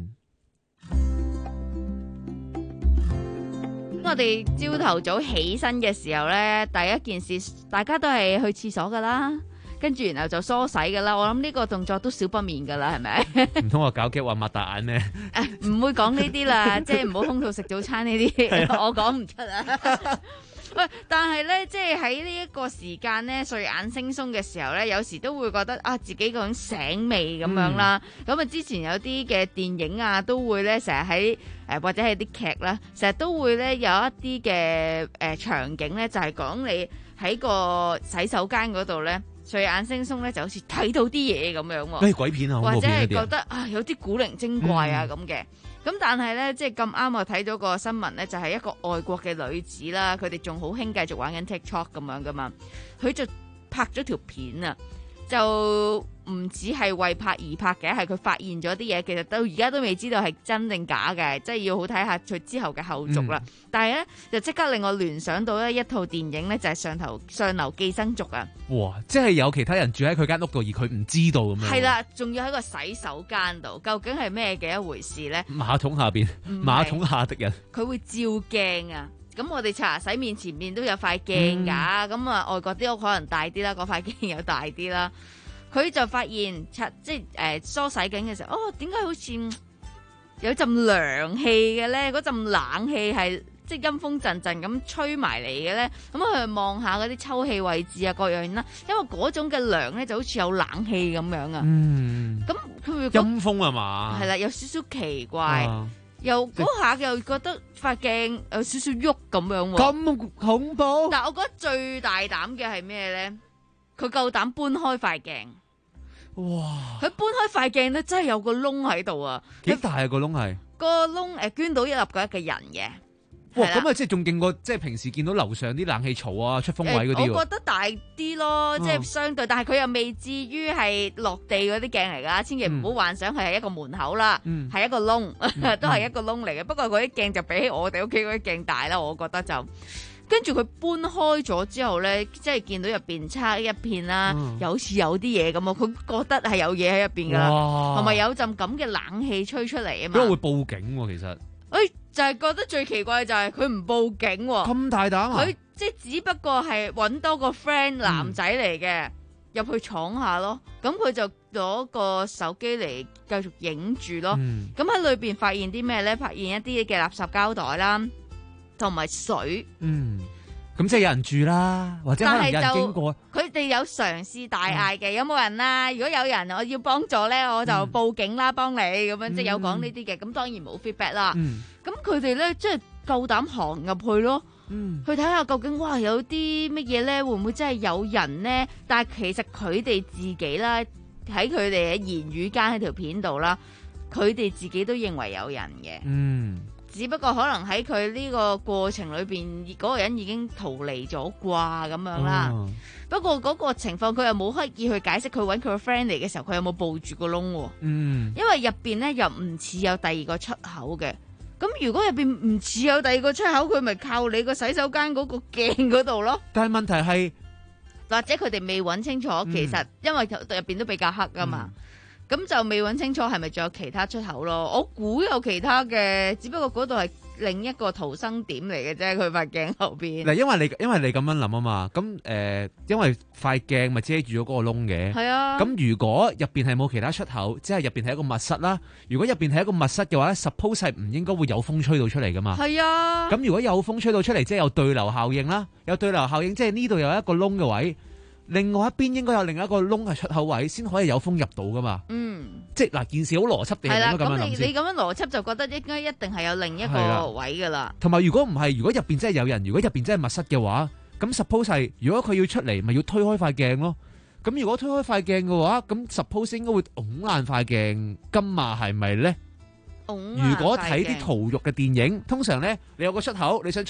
我哋朝頭早起身嘅時候呢，第一件事大家都係去廁所噶啦，跟住然後就梳洗噶啦。我諗呢個動作都少不免噶啦，係咪？ 唔通我搞激話擘大眼咩？ 唔會講呢啲啦，即係唔好空肚食早餐呢啲，我講唔出啊。喂，但係咧，即係喺呢一個時間咧，睡眼惺忪嘅時候咧，有時都會覺得啊，自己嗰種醒味咁樣啦。咁啊、嗯，之前有啲嘅電影啊，都會咧成日喺誒或者係啲劇啦，成日都會咧有一啲嘅誒場景咧，就係、是、講你喺個洗手間嗰度咧，睡眼惺忪咧，就好似睇到啲嘢咁樣喎。 咩鬼片啊？ 或者係覺得啊，有啲古靈精怪啊咁嘅。嗯咁但係咧，即係咁啱我睇到個新聞咧，就係一個外國嘅女子啦，佢哋仲好興繼續玩緊 TikTok 咁樣噶嘛，佢就拍咗條片啊，就唔止係為拍而拍嘅，係佢發現咗啲嘢，其實到而家都未知道係真定假嘅，即係要好睇下佢之後嘅後續啦。嗯、但係咧就即刻令我聯想到咧一套電影咧，就係上頭上流寄生族啊！ 哇！即係有其他人住喺佢間屋度，而佢唔知道咁樣。係啦，仲要喺個洗手間度，究竟係咩嘅一回事咧？ 馬桶下邊，馬桶下的人， 佢會照鏡啊！咁我哋刷牙洗面前面都有塊鏡㗎，咁啊、嗯、外國啲屋可能大啲啦，嗰塊鏡又大啲啦。佢就發現刷即係誒、呃、梳洗緊嘅時候，哦點解好似有陣涼氣嘅咧？嗰陣冷氣係即係陰風陣陣咁吹埋嚟嘅咧。咁佢望下嗰啲抽氣位置啊各樣啦，因為嗰種嘅涼咧就好似有冷氣咁樣啊。嗯，咁佢會陰風啊嘛？ 係啦，有少少奇怪。啊又嗰下又覺得塊鏡有少少喐咁樣喎， 咁恐怖！ 但係我覺得最大膽嘅係咩咧？佢夠膽搬開塊鏡，哇！佢搬開塊鏡咧，真係有個窿喺度啊！ 幾大啊個窿係？ 個窿誒捐到一粒嗰一個人嘅。 哇！咁啊，即係仲勁過即係平時見到樓上啲冷氣槽啊、出風位嗰啲。 我覺得大啲咯，即係相對，但係佢又未至於係落地嗰啲鏡嚟㗎，千祈唔好幻想佢係一個門口啦，係、嗯、一個窿，嗯、都係一個窿嚟嘅。不過嗰啲鏡就比起我哋屋企嗰啲鏡大啦，我覺得就。跟住佢搬開咗之後咧，即係見到入邊漆一片啦，嗯、有似有啲嘢咁啊，佢覺得係有嘢喺入邊㗎啦，同埋有陣咁嘅冷氣吹出嚟啊嘛。 因為會報警喎、啊，其實。 誒、哎，就係、是、覺得最奇怪就係佢唔報警喎、啊， 咁大膽啊！ 佢即係只不過係揾多個 friend 男仔嚟嘅，入、嗯、去闖下咯。咁佢就攞個手機嚟繼續影住咯。咁喺、嗯、裏邊發現啲咩咧？發現一啲嘅垃圾膠袋啦，同埋水。嗯。 咁即係有人住啦，或者可能有人經過。 佢哋有嘗試大嗌嘅，嗯、有冇人啊？如果有人，我要幫助咧，我就報警啦，幫你咁樣，嗯、即係有講呢啲嘅。咁當然冇 feedback 啦。咁佢哋咧，即係夠膽行入去咯，嗯、去睇下究竟哇有啲乜嘢咧，會唔會真係有人咧？但係其實佢哋自己啦，喺佢哋嘅言語間喺條片度啦，佢哋自己都認為有人嘅。嗯。只不過可能喺佢呢個過程裏邊，嗰、那個人已經逃離咗啩咁樣啦。哦、不過嗰個情況佢又冇刻意去解釋，佢揾佢個 friend 嚟嘅時候，佢有冇報住個窿？嗯，因為入邊咧又唔似有第二個出口嘅。咁如果入邊唔似有第二個出口，佢咪靠你個洗手間嗰個鏡嗰度咯？ 但係問題係， 或者佢哋未揾清楚，嗯、其實因為入邊都比較黑噶嘛。嗯咁就未揾清楚係咪仲有其他出口咯？我估有其他嘅，只不過嗰度係另一個逃生點嚟嘅啫。佢塊鏡後邊嗱，因為你因為你咁樣諗啊嘛，咁誒、呃，因為塊鏡咪遮住咗嗰個窿嘅。係啊。咁如果入邊係冇其他出口，即係入邊係一個密室啦。如果入邊係一個密室嘅話咧 suppose 係唔應該會有風吹到出嚟噶嘛。係啊。咁如果有風吹到出嚟，即係有對流效應啦。有對流效應，即係呢度有一個窿嘅位。另外一邊應該有另一個窿係出口位，先可以有風入到噶嘛。嗯，即係嗱，件事好邏輯地應該咁樣諗先。係啦，咁你你咁樣邏輯就覺得應該一定係有另一個位噶啦。同埋如果唔係，如果入邊真係有人，如果入邊真係密室嘅話，咁 suppose 係，如果佢要出嚟，咪要推開塊鏡咯。咁如果推開塊鏡嘅話，咁 suppose 應該會拱爛塊鏡，咁話係咪咧？如果睇啲逃獄嘅電影，通常咧你有個出口，你想出去，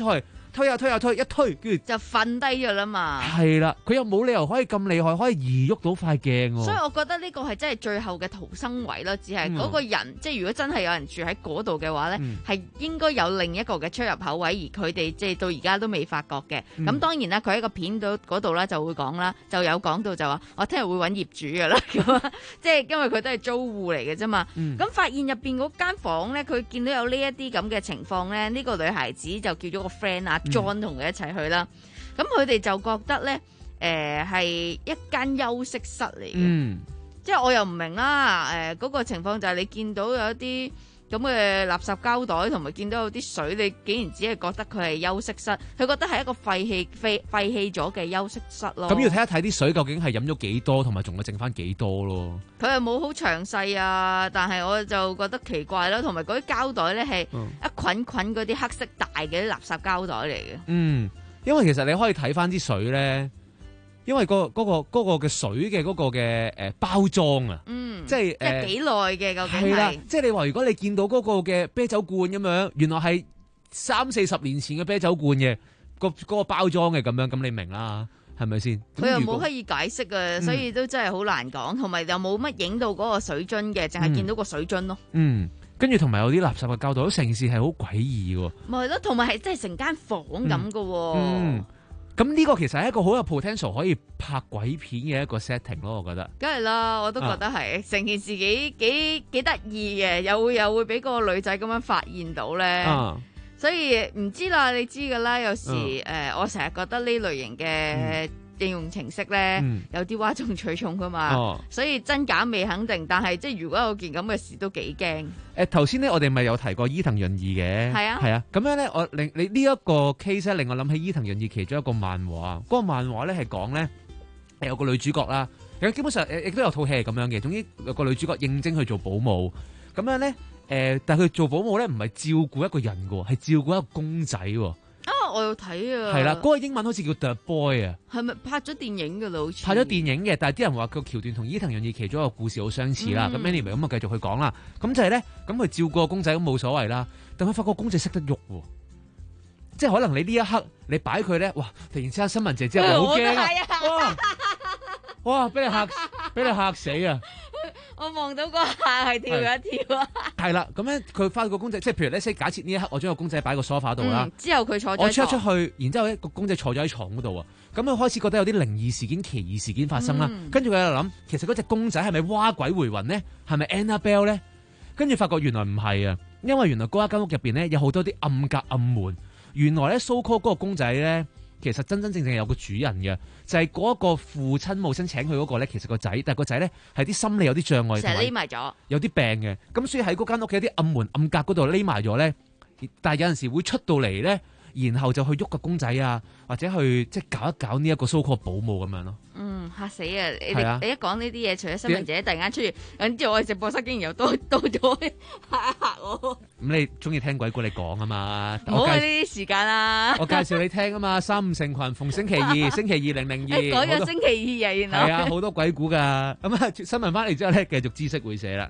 推下推下推，一推跟住就瞓低咗啦嘛。 係啦，佢又冇理由可以咁厲害，可以移喐到塊鏡喎。 所以我覺得呢個係真係最後嘅逃生位咯，只係嗰個人，嗯、即係如果真係有人住喺嗰度嘅話咧，係、嗯、應該有另一個嘅出入口位，而佢哋即係到而家都未發覺嘅。咁、嗯、當然啦，佢喺個片度嗰度咧就會講啦，就有講到就話我聽日會揾業主噶啦，咁即係因為佢都係租戶嚟嘅啫嘛。咁、嗯、發現入邊嗰間房咧，佢見到有呢一啲咁嘅情況咧，呢、這個女孩子就叫咗個 friend 阿 John 同佢一齊去啦。咁佢哋就覺得咧，誒、呃、係一間休息室嚟嘅。嗯，即係我又唔明啦。誒、呃、嗰、那個情況就係你見到有一啲咁嘅垃圾膠袋，同埋見到有啲水，你竟然只係覺得佢係休息室，佢覺得係一個廢棄廢廢棄咗嘅休息室咯。 咁要睇一睇啲水究竟係飲咗幾多，同埋仲會剩翻幾多咯。 佢又冇好詳細啊，但係我就覺得奇怪啦。同埋嗰啲膠袋咧係一捆捆嗰啲黑色大嘅啲垃圾膠袋嚟嘅。嗯。 因為其實你可以睇翻啲水咧，因為、嗰個嗰、嗰個、嗰個嘅水嘅嗰個嘅誒包裝啊，嗯，即係誒幾耐嘅究竟係？ 係啦，即係你話如果你見到嗰個嘅啤酒罐咁樣，原來係三四十年前嘅啤酒罐嘅、嗰個嗰、嗰個包裝嘅咁樣，咁你明啦，係咪先？ 佢又冇可以解釋啊，所以都真係好難講，同埋又冇乜影到嗰個水樽嘅，淨係見到個水樽咯。 嗯。跟住同埋有啲垃圾嘅膠袋，成件事係好詭異嘅。 咪係咯，同埋係真係成間房咁嘅。 嗯，咁、嗯、呢個其實係一個好有 potential 可以拍鬼片嘅一個 setting 咯，我覺得。 梗係啦，我都覺得係成、啊、件事幾幾幾得意嘅，又會又會俾個女仔咁樣發現到咧。啊、所以唔知啦，你知㗎啦，有時誒、啊呃，我成日覺得呢類型嘅。嗯應用程式咧、嗯、有啲嘩眾取寵噶嘛、哦，所以真假未肯定。但係即係如果有件咁嘅事都幾驚。 誒頭先咧，我哋咪有提過伊藤潤二嘅，係啊，係啊。咁樣咧，我令你呢一個 case 咧，令我諗起伊藤潤二其中一個漫畫。嗰、那個漫畫咧係講咧有個女主角啦，其實基本上誒亦都有套戲係咁樣嘅。總之有個女主角應徵去做保姆，咁樣咧誒、呃，但係佢做保姆咧唔係照顧一個人嘅，係照顧一個公仔喎。 啊！我要睇啊！ 係啦，嗰、那個英文好似叫 The Boy 啊。 係咪拍咗電影㗎啦？好似拍咗電影嘅，但係啲人話個橋段同伊藤潤二其中一個故事好相似啦。咁 anyway 咁啊繼續去講啦。咁就係咧，咁佢照顧個公仔都冇所謂啦。但佢發覺個公仔識得喐喎，即係可能你呢一刻你擺佢咧，哇！突然之間新聞姐姐好驚啊！哇！哇！俾你嚇，俾你嚇死啊！ 我望到個下係跳咗一跳啊！ 係啦，咁咧佢翻個公仔，即係譬如咧，假設呢一刻我將個公仔擺個梳化度啦， 之後佢坐咗， 我出出去，然之後咧個公仔坐咗喺床嗰度啊，咁佢開始覺得有啲靈異事件、奇異事件發生啦。跟住佢喺度諗，其實嗰隻公仔係咪蛙鬼回魂咧？係咪 Annabelle 咧？跟住發覺原來唔係啊，因為原來嗰一間屋入邊咧有好多啲暗格暗門，原來咧 so called 嗰個公仔咧。其實真真正正有個主人嘅，就係、是、嗰個父親母親請佢嗰個咧，其實個仔，但係個仔咧係啲心理有啲障礙， 成日匿埋咗， 有啲病嘅，咁所以喺嗰間屋企有啲暗門暗格嗰度匿埋咗咧，但係有陣時會出到嚟咧，然後就去喐個公仔啊，或者去即係搞一搞呢一個 so called 保姆咁樣咯。嗯， 嚇死啊！你啊你一講呢啲嘢，除咗新聞姐突然間出現，咁之後我哋直播室竟然又多多咗嚇一嚇我。咁你中意聽鬼故你講啊嘛？ 唔好喺呢啲時間啊！ 我介紹你聽啊嘛，三五成群，逢星期二，星期二零零二。 嗰日星期二啊，原來係啊，好多鬼故噶。咁啊，新聞翻嚟之後咧，繼續知識會社啦。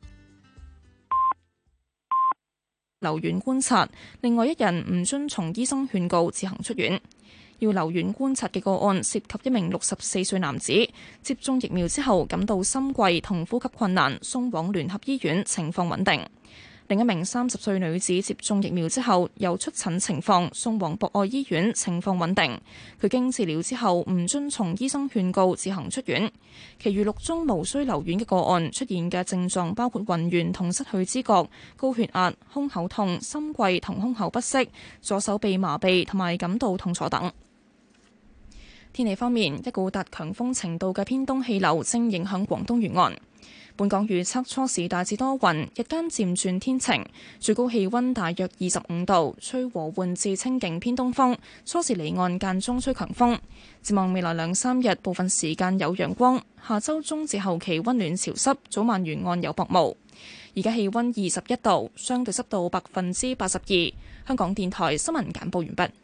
留院觀察，另外一人唔遵從醫生勸告自行出院。要留院觀察嘅個案涉及一名六十四歲男子，接種疫苗之後感到心悸同呼吸困難，送往聯合醫院，情況穩定。另一名三十歲女子接種疫苗之後有出疹情況，送往博愛醫院，情況穩定。佢經治療之後唔遵從醫生勸告自行出院。其餘六宗無需留院嘅個案出現嘅症狀包括暈眩同失去知覺、高血壓、胸口痛、心悸同胸口不適、左手臂麻痹同埋感到痛楚等。天氣方面，一股達強風程度嘅偏東氣流正影響廣東沿岸。本港預測初時大致多雲，日間漸轉天晴，最高氣溫大約二十五度，吹和緩至清勁偏東風，初時離岸間中吹強風。展望未來兩三日，部分時間有陽光，下周中至後期溫暖潮濕，早晚沿岸有薄霧。而家氣溫二十一度，相對濕度百分之八十二。香港電台新聞簡報完畢。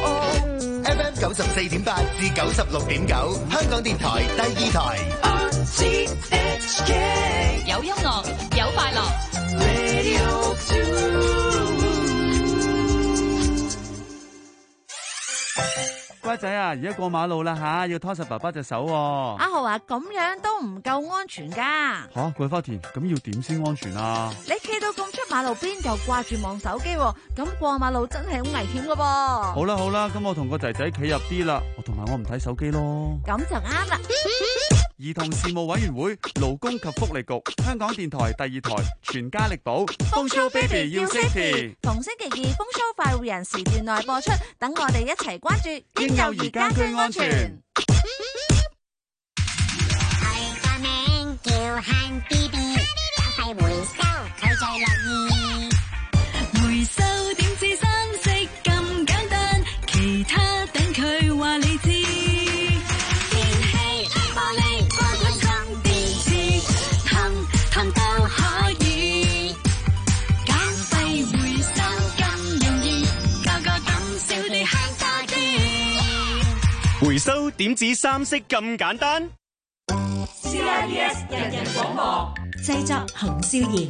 F M 九十四點八至九十六點九，香港電台第二台。 G H K 有音樂，有快樂。 Radio two。 乖仔啊，而家過馬路啦吓，要拖實爸爸隻手喎。 阿豪話咁樣都唔夠安全噶。 吓，桂花田，咁要點先安全啊？ 你企到咁出馬路邊又掛住望手機，咁過馬路真係好危險噶噃。 好啦好啦，咁我同個仔仔企入啲啦，我同埋我唔睇手機咯。 咁就啱啦。 兒童事務委員會、勞工及福利局、香港電台第二台全家力保。風騷 baby 要 safety。 逢星期二風騷快活人時段內播出，等我哋一齊關注嬰幼兒家居安全。 佢個名叫慳 B B， 減廢回收佢最樂意。 回收點知生色咁簡單，其他等佢話你知。 回收點止三色咁簡單 ？C I B S 人人廣播製作洪少賢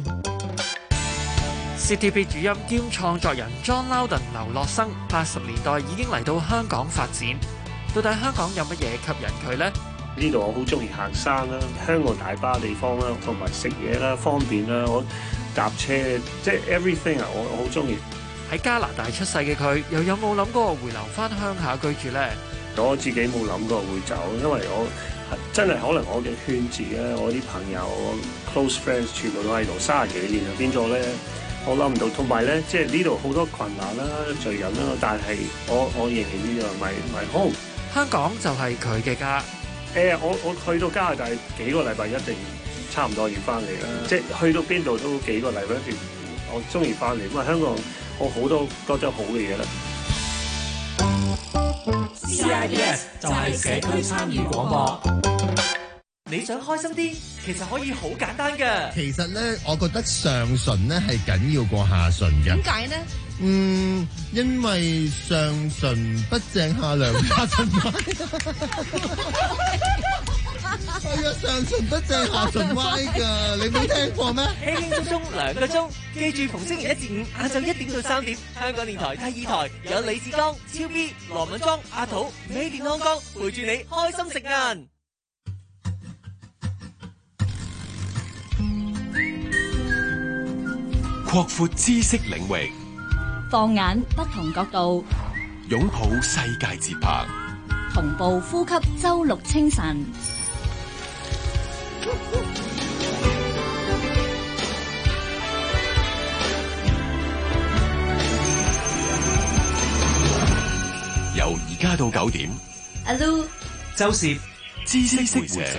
C T V 主音兼創作人 John Loudon 劉樂生，八十年代已經嚟到香港發展。到底香港有乜嘢吸引佢呢？ 呢度我好中意行山啦，香港大把地方啦，同埋食嘢啦，方便啦，我搭車即係 everything 啊，我我好中意。 喺加拿大出世嘅佢，又有冇諗過回流翻鄉下居住呢？ 我自己冇諗過會走，因為我真係可能我嘅圈子咧，我啲朋友、我 close friends 全部都喺度三十幾年啦，變咗咧我諗唔到。同埋咧，即係呢度好多困難啦、罪人啦，但係我我仍然呢樣咪咪 home。 香港就係佢嘅家。 誒、欸，我我去到加拿大幾個禮拜一定差唔多要翻嚟啦，即係去到邊度都幾個禮拜一定，我中意翻嚟，因為香港我好多多得好嘅嘢啦。 C I B S 就係社區參與廣播。 你想開心啲，其實可以好簡單㗎。 其實咧，我覺得上唇咧係緊要過下唇嘅。 點解呢？ 嗯，因為上唇不正下涼，下唇歪。係啊，上唇不正下唇歪㗎，你冇聽過咩？ 輕輕鬆鬆兩個鐘，記住逢星期一至五晏晝一點到三點，香港電台第二台有李志剛、超 B、羅敏莊、阿土、美健康哥陪住你開心食晏。 擴闊知識領域， 放眼不同角度， 擁抱世界節拍， 同步呼吸周六清晨。 由而家到九點， 阿 Lu、 周攝知識會社。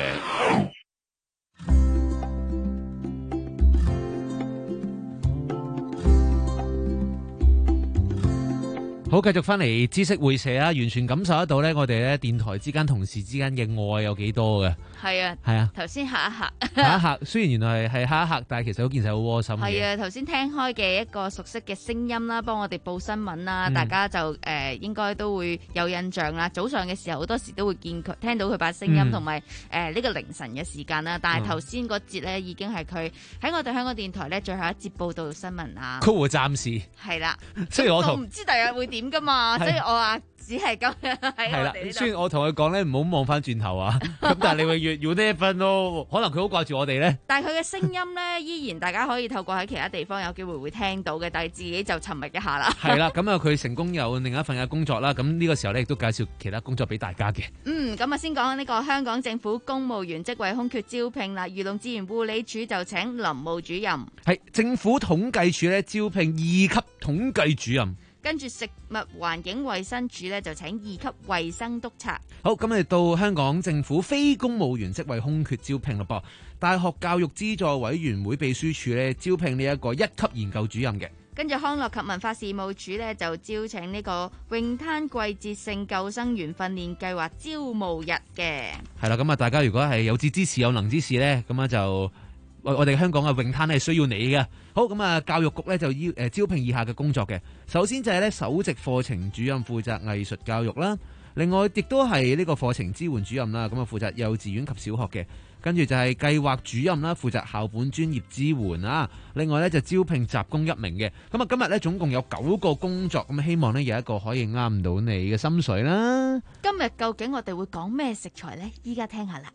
好，繼續翻嚟知識會社啊，完全感受得到咧，我哋咧電台之間同事之間嘅愛有幾多嘅。 係啊， 係啊， 頭先嚇一嚇， 嚇一嚇。雖然原來係嚇一嚇，但係其實嗰件事好窩心嘅。 係啊，頭先聽開嘅一個熟悉嘅聲音啦，幫我哋報新聞啦，嗯、大家就誒、呃、應該都會有印象啦。早上嘅時候好多時都會見佢聽到佢把聲音，同埋誒呢個凌晨嘅時間啦。但係頭先嗰節咧已經係佢喺我哋香港電台咧最後一節報道新聞啊。 佢會暫時係啦， 雖然我同唔知第日會點噶嘛，所以我話。只係咁樣喺我哋呢度。 雖然我同佢講咧，唔好望翻轉頭啊！咁但係你永遠要呢一分咯，可能佢好掛住我哋咧。 但係佢嘅聲音咧，依然大家可以透過喺其他地方有機會會聽到嘅，但係自己就沉默一下啦。 係啦，咁啊，佢成功有另一份嘅工作啦。咁呢個時候咧，亦都介紹其他工作俾大家嘅。 嗯，咁啊，先講呢個香港政府公務員職位空缺招聘啦。漁農自然護理署就請林務主任。 係政府統計處咧招聘二級統計主任。 跟住食物環境衛生署咧就請二級衛生督察。 好，咁嚟到香港政府非公務員職位空缺招聘咯噃，大學教育資助委員會秘書處咧招聘呢一個一級研究主任嘅。 跟住康樂及文化事務署咧就招請呢個泳灘季節性救生員訓練計劃招募日嘅。係啦，咁啊大家如果係有志之士有能之士咧，咁啊就。我哋香港嘅泳灘係需要你嘅。好，咁啊，教育局咧就要誒招聘以下嘅工作嘅。首先就係咧首席課程主任負責藝術教育啦， 另外亦都係呢個課程支援主任啦，咁啊負責幼稚園及小學嘅。跟住就係計劃主任啦，負責校本專業支援啊。另外呢，就招聘雜工一名嘅。咁啊今日呢，總共有九個工作，咁希望呢，有一個可以啱到你嘅心水啦。 今日究竟我哋會講咩食材呢？依家聽下啦。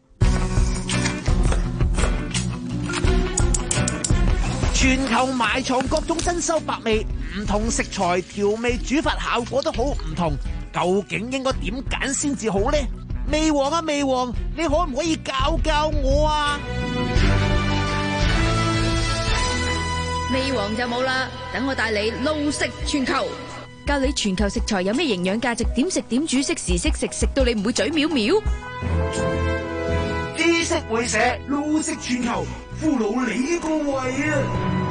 全球埋藏各種珍饈百味，唔同食材調味煮法效果都好唔同，究竟應該點揀先至好呢？味王啊味王，你可唔可以教教我啊？ 味王就冇啦，等我帶你路食全球，教你全球食材有咩營養價值，點食點煮，識時識食，食到你唔會嘴藐藐。 知識會社路食全球，俘虜你個胃啊！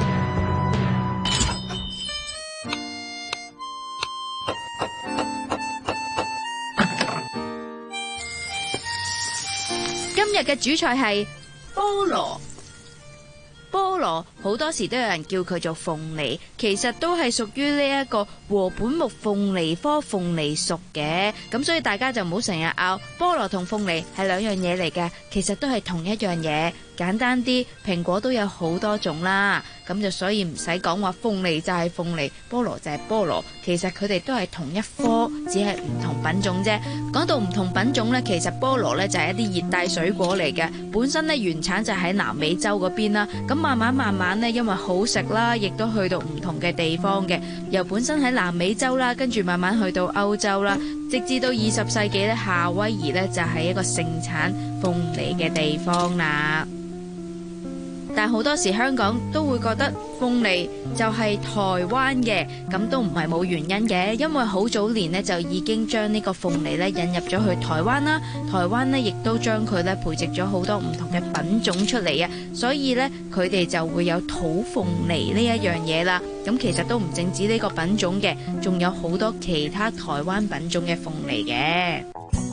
今日嘅主菜係菠蘿。菠蘿好多時都有人叫佢做鳳梨，其實都係屬於呢一個禾本目鳳梨科鳳梨屬嘅，咁所以大家就唔好成日拗菠蘿同鳳梨係兩樣嘢嚟嘅，其實都係同一樣嘢。簡單啲，蘋果都有好多種啦，咁就所以唔使講話鳳梨就係鳳梨，菠蘿就係菠蘿，其實佢哋都係同一科，只係唔同品種啫。講到唔同品種呢，其實菠蘿呢就係一啲熱帶水果嚟嘅，本身呢原產就喺南美洲嗰邊啦，咁慢慢慢慢呢，因為好食啦，亦都去到唔同嘅地方嘅，由本身喺南美洲啦，跟住慢慢去到歐洲啦，直至到二十世紀呢，夏威夷呢就係一個盛產鳳梨嘅地方啦。但好多時香港都會覺得鳳梨就係台灣嘅，咁都唔係冇原因嘅，因為好早年呢就已經將呢個鳳梨呢引入咗去台灣啦，台灣呢亦都將佢呢培植咗好多唔同嘅品種出嚟啊，所以呢佢哋就會有土鳳梨呢一樣嘢啦。咁其實都唔淨止呢個品種嘅，仲有好多其他台灣品種嘅鳳梨嘅。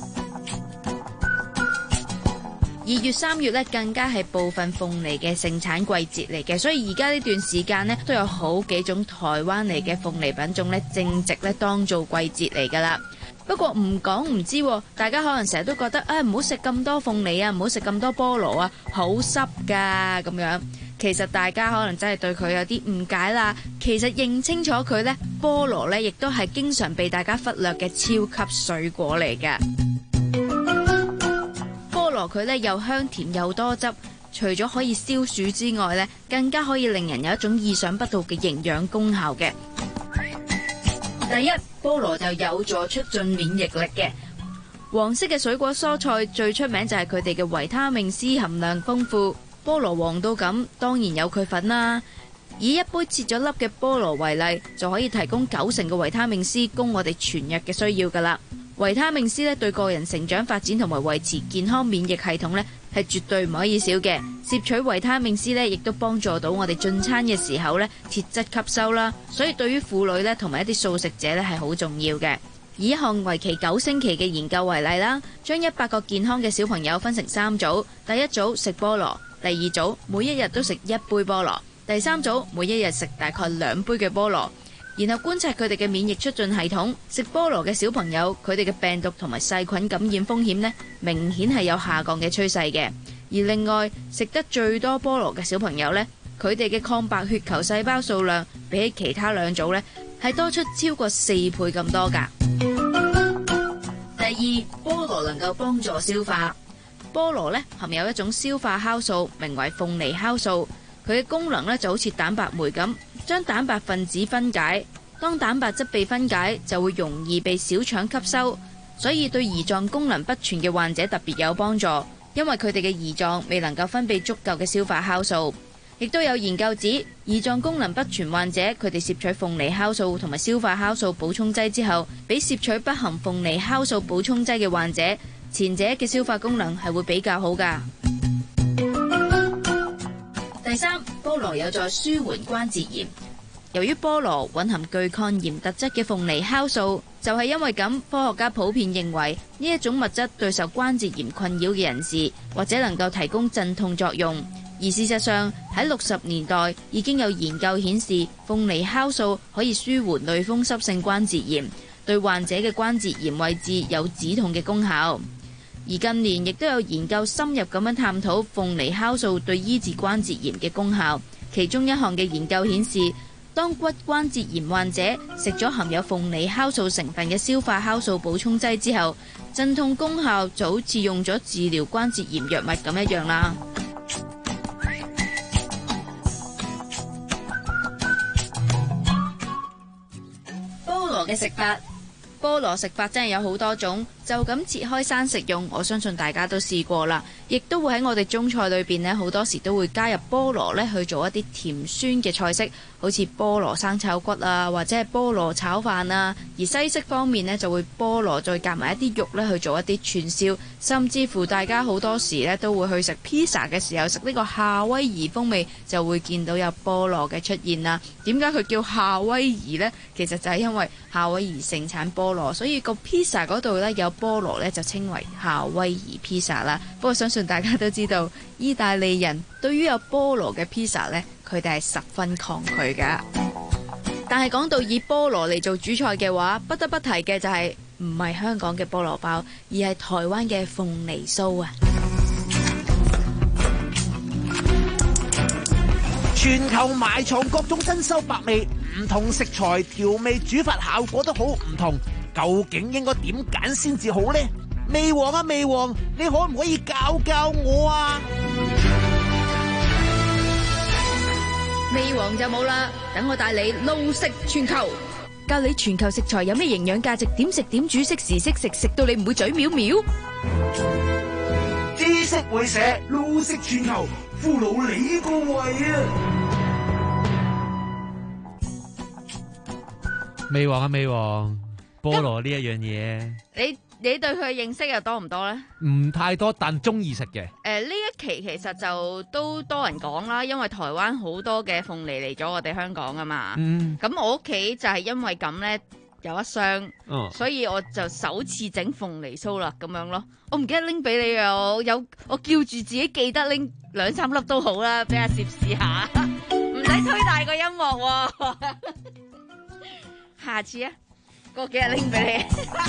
二月三月咧，更加係部分鳳梨嘅盛產季節嚟嘅，所以而家呢段時間呢，都有好幾種台灣嚟嘅鳳梨品種咧，正值咧當造季節嚟噶啦。不過唔講唔知，大家可能成日都覺得啊，唔好食咁多鳳梨啊，唔好食咁多菠蘿啊，好濕噶咁樣。其實大家可能真係對佢有啲誤解啦。其實認清楚佢呢，菠蘿呢亦都係經常被大家忽略嘅超級水果嚟嘅。菠蘿佢咧又香甜又多汁，除咗可以消暑之外咧，更加可以令人有一種意想不到嘅營養功效嘅。第一，菠蘿就有助促進免疫力嘅。黃色嘅水果蔬菜最出名就係佢哋嘅維他命 C 含量豐富，菠蘿黃到咁，當然有佢份啦。以一杯切咗粒嘅菠蘿為例，就可以提供九成嘅維他命 C 供我哋全日嘅需要噶啦。維他命 C 咧對個人成長發展同埋維持健康免疫系統咧係絕對唔可以少嘅。攝取維他命 C 咧亦都幫助到我哋進餐嘅時候咧鐵質吸收啦，所以對於婦女咧同埋一啲素食者咧係好重要嘅。以一項為期九星期嘅研究為例啦，將一百個健康嘅小朋友分成三組，第一組食菠蘿，第二組每一日都食一杯菠蘿，第三組每一日食大概兩杯嘅菠蘿。然後觀察佢哋嘅免疫促進系統，食菠蘿嘅小朋友，佢哋嘅病毒同埋細菌感染風險呢，明顯係有下降嘅趨勢嘅。而另外食得最多菠蘿嘅小朋友呢，佢哋嘅抗白血球細胞數量比起其他兩組呢，係多出超過四倍咁多㗎。第二，菠蘿能夠幫助消化。菠蘿呢含有一種消化酵素，名為鳳梨酵素，佢嘅功能呢就好似蛋白酶咁，將蛋白分子分解，當蛋白質被分解就會容易被小腸吸收，所以對胰臟功能不全嘅患者特別有幫助，因為佢哋嘅胰臟未能夠分泌足夠嘅消化酵素。亦都有研究指，胰臟功能不全患者佢哋攝取鳳梨酵素同埋消化酵素補充劑之後，比攝取不含鳳梨酵素補充劑嘅患者，前者嘅消化功能係會比較好㗎。第三，菠蘿有助舒緩關節炎。由於菠蘿蘊含具抗炎特質嘅鳳梨酵素，就係因為咁，科學家普遍認為呢一種物質對受關節炎困擾嘅人士，或者能夠提供鎮痛作用。而事實上喺六十年代已經有研究顯示，鳳梨酵素可以舒緩類風濕性關節炎， 對患者嘅關節炎位置有止痛嘅功效。而近年亦都有研究深入咁樣探討鳳梨酵素對醫治關節炎嘅功效。其中一項嘅研究顯示，當骨關節炎患者食咗含有鳳梨酵素成分嘅消化酵素補充劑之後，鎮痛功效就好似用咗治療關節炎藥物咁一樣啦。菠蘿嘅食法，菠蘿食法真係有好多種，就咁切開生食用，我相信大家都試過啦。亦都會喺我哋中菜裏邊呢，好多時都會加入菠蘿呢去做一啲甜酸嘅菜式，好似菠蘿生炒骨啊，或者係菠蘿炒飯啊。而西式方面呢，就會菠蘿再夾埋一啲肉呢去做一啲串燒，甚至乎大家好多時呢都會去食披薩嘅時候食呢個夏威夷風味，就會見到有菠蘿嘅出現啦。點解佢叫夏威夷呢？其實就係因為夏威夷盛產菠蘿，所以個披薩嗰度呢有菠蘿呢就稱為夏威夷披薩啦。不過相信大家都知道，意大利人對於有菠蘿嘅披薩呢，佢哋係十分抗拒噶。但係講到以菠蘿嚟做主菜嘅話，不得不提嘅就係唔係香港嘅菠蘿包，而係台灣嘅鳳梨酥啊！ 全球埋藏各種珍饈百味，唔同食材調味煮法效果都好唔同，究竟應該點揀先至好呢？味王啊味王，你可唔可以教教我啊？ 味王就冇啦，等我帶你撈食全球，教你全球食材有咩營養價值，點食點煮，識時識食，食到你唔會嘴藐藐。 知識會社撈食全球，俘虜你個胃啊！ 味王啊味王，菠蘿呢一樣嘢， 你你對佢嘅認識又多唔多呢？ 唔太多，但中意食嘅。 誒，呢一期其實就都多人講啦，因為台灣好多嘅鳳梨嚟咗我哋香港啊嘛。 嗯。 咁我屋企就係因為咁呢，有一箱， 哦、 所以我就首次整鳳梨酥啦，咁樣咯。我唔記得拎俾你啊，我有我叫住自己記得拎兩三粒都好啦，俾阿攝試下，唔使推大個音樂喎。下次啊，過幾日拎俾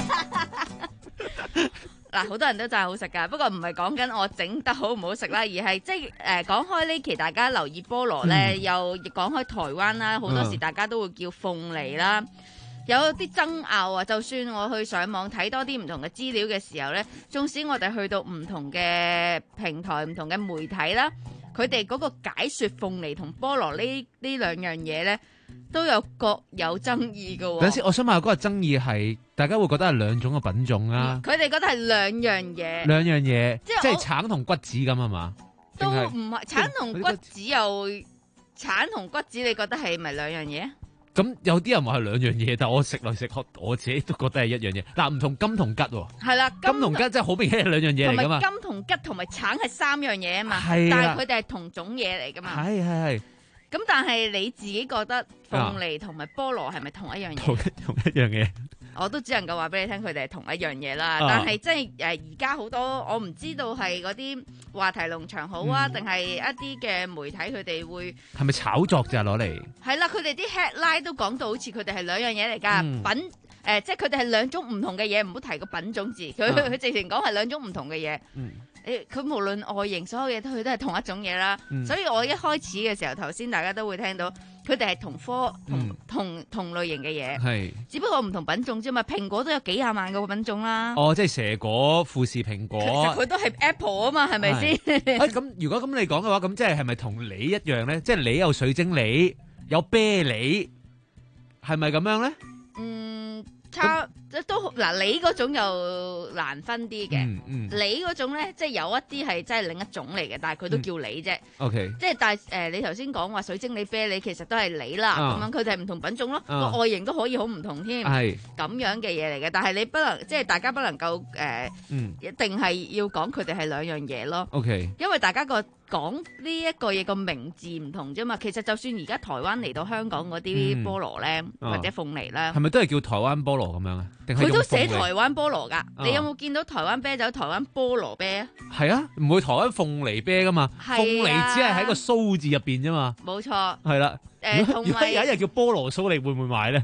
你。嗱，好多人都讚好食噶，不過唔係講緊我整得好唔好食啦，而係即係誒講開呢期大家留意菠蘿咧，嗯、又講開台灣啦，好多時大家都會叫鳳梨啦，有啲爭拗啊。就算我去上網睇多啲唔同嘅資料嘅時候咧，縱使我哋去到唔同嘅平台、唔同嘅媒體啦，佢哋嗰個解說鳳梨同菠蘿呢呢兩樣嘢咧，都有各有爭議嘅、哦。 等先，我想問下嗰個爭議係，大家會覺得係兩種嘅品種啊？ 佢哋、嗯、覺得係兩樣嘢。兩樣嘢， 即係橙同骨子咁啊嘛？ 都唔係橙同骨子又橙同骨子，你覺得係咪兩樣嘢？ 咁有啲人話係兩樣嘢，但我食嚟食去，我自己都覺得係一樣嘢。嗱，唔同金同桔喎。係啦，金同桔真係好明顯係兩樣嘢嚟噶嘛。 金同桔同埋橙係三樣嘢啊嘛。 係但係佢哋係同種嘢嚟噶嘛。 係係係。 咁但係你自己覺得鳳梨同埋菠蘿係咪同一樣嘢？ 同一同一樣嘢。 我都只能夠話俾你聽，佢哋係同一樣嘢啦。 啊、 但係即係誒，而家好多我唔知道係嗰啲話題農場好啊，定係、嗯、一啲嘅媒體佢哋會係咪炒作咋攞嚟？ 係啦，佢哋啲 headline 都講到好似佢哋係兩樣嘢嚟㗎。 嗯、 品誒、呃，即係佢哋係兩種唔同嘅嘢，唔好提個品種字。佢佢、啊、直情講係兩種唔同嘅嘢。嗯誒，佢無論外形，所有嘢都佢都係同一種嘢啦。嗯、所以我一開始嘅時候，頭先大家都會聽到，佢哋係同科同、嗯、同同類型嘅嘢，係只不過唔同品種啫嘛。蘋果都有幾廿萬個品種啦。 哦，即係蛇果、富士蘋果， 其實佢都係 Apple 啊嘛，係咪先？ 誒，咁如果咁你講嘅話，咁即係係咪同梨一樣咧？即係梨有水晶梨，有啤梨，係咪咁樣咧？嗯。差都嗱，梨嗰種又難分啲嘅。嗯嗯、梨嗰種咧，即係有一啲係真係另一種嚟嘅，但係佢都叫梨啫。O K，即係但係誒，你頭先講話水晶梨、啤梨，其實都係梨啦。咁、啊、樣佢哋係唔同品種咯，個、啊、外形都可以好唔同添。係咁樣嘅嘢嚟嘅，但係你不能即係大家不能夠誒，呃嗯、一定係要講佢哋係兩樣嘢咯。O K，因為大家個講呢一個嘢個名字唔同啫嘛。其實就算而家台灣嚟到香港嗰啲菠蘿咧，嗯啊、或者鳳梨咧，係咪都係叫台灣菠蘿咁樣啊？佢都寫台灣菠蘿噶，啊、你有冇見到台灣啤酒、台灣菠蘿啤啊？係啊，唔會台灣鳳梨啤噶嘛？鳳、啊、梨只係喺個蘇字入邊啫嘛。冇錯。係啦。誒，如果有一日叫菠蘿酥，你會唔會買咧？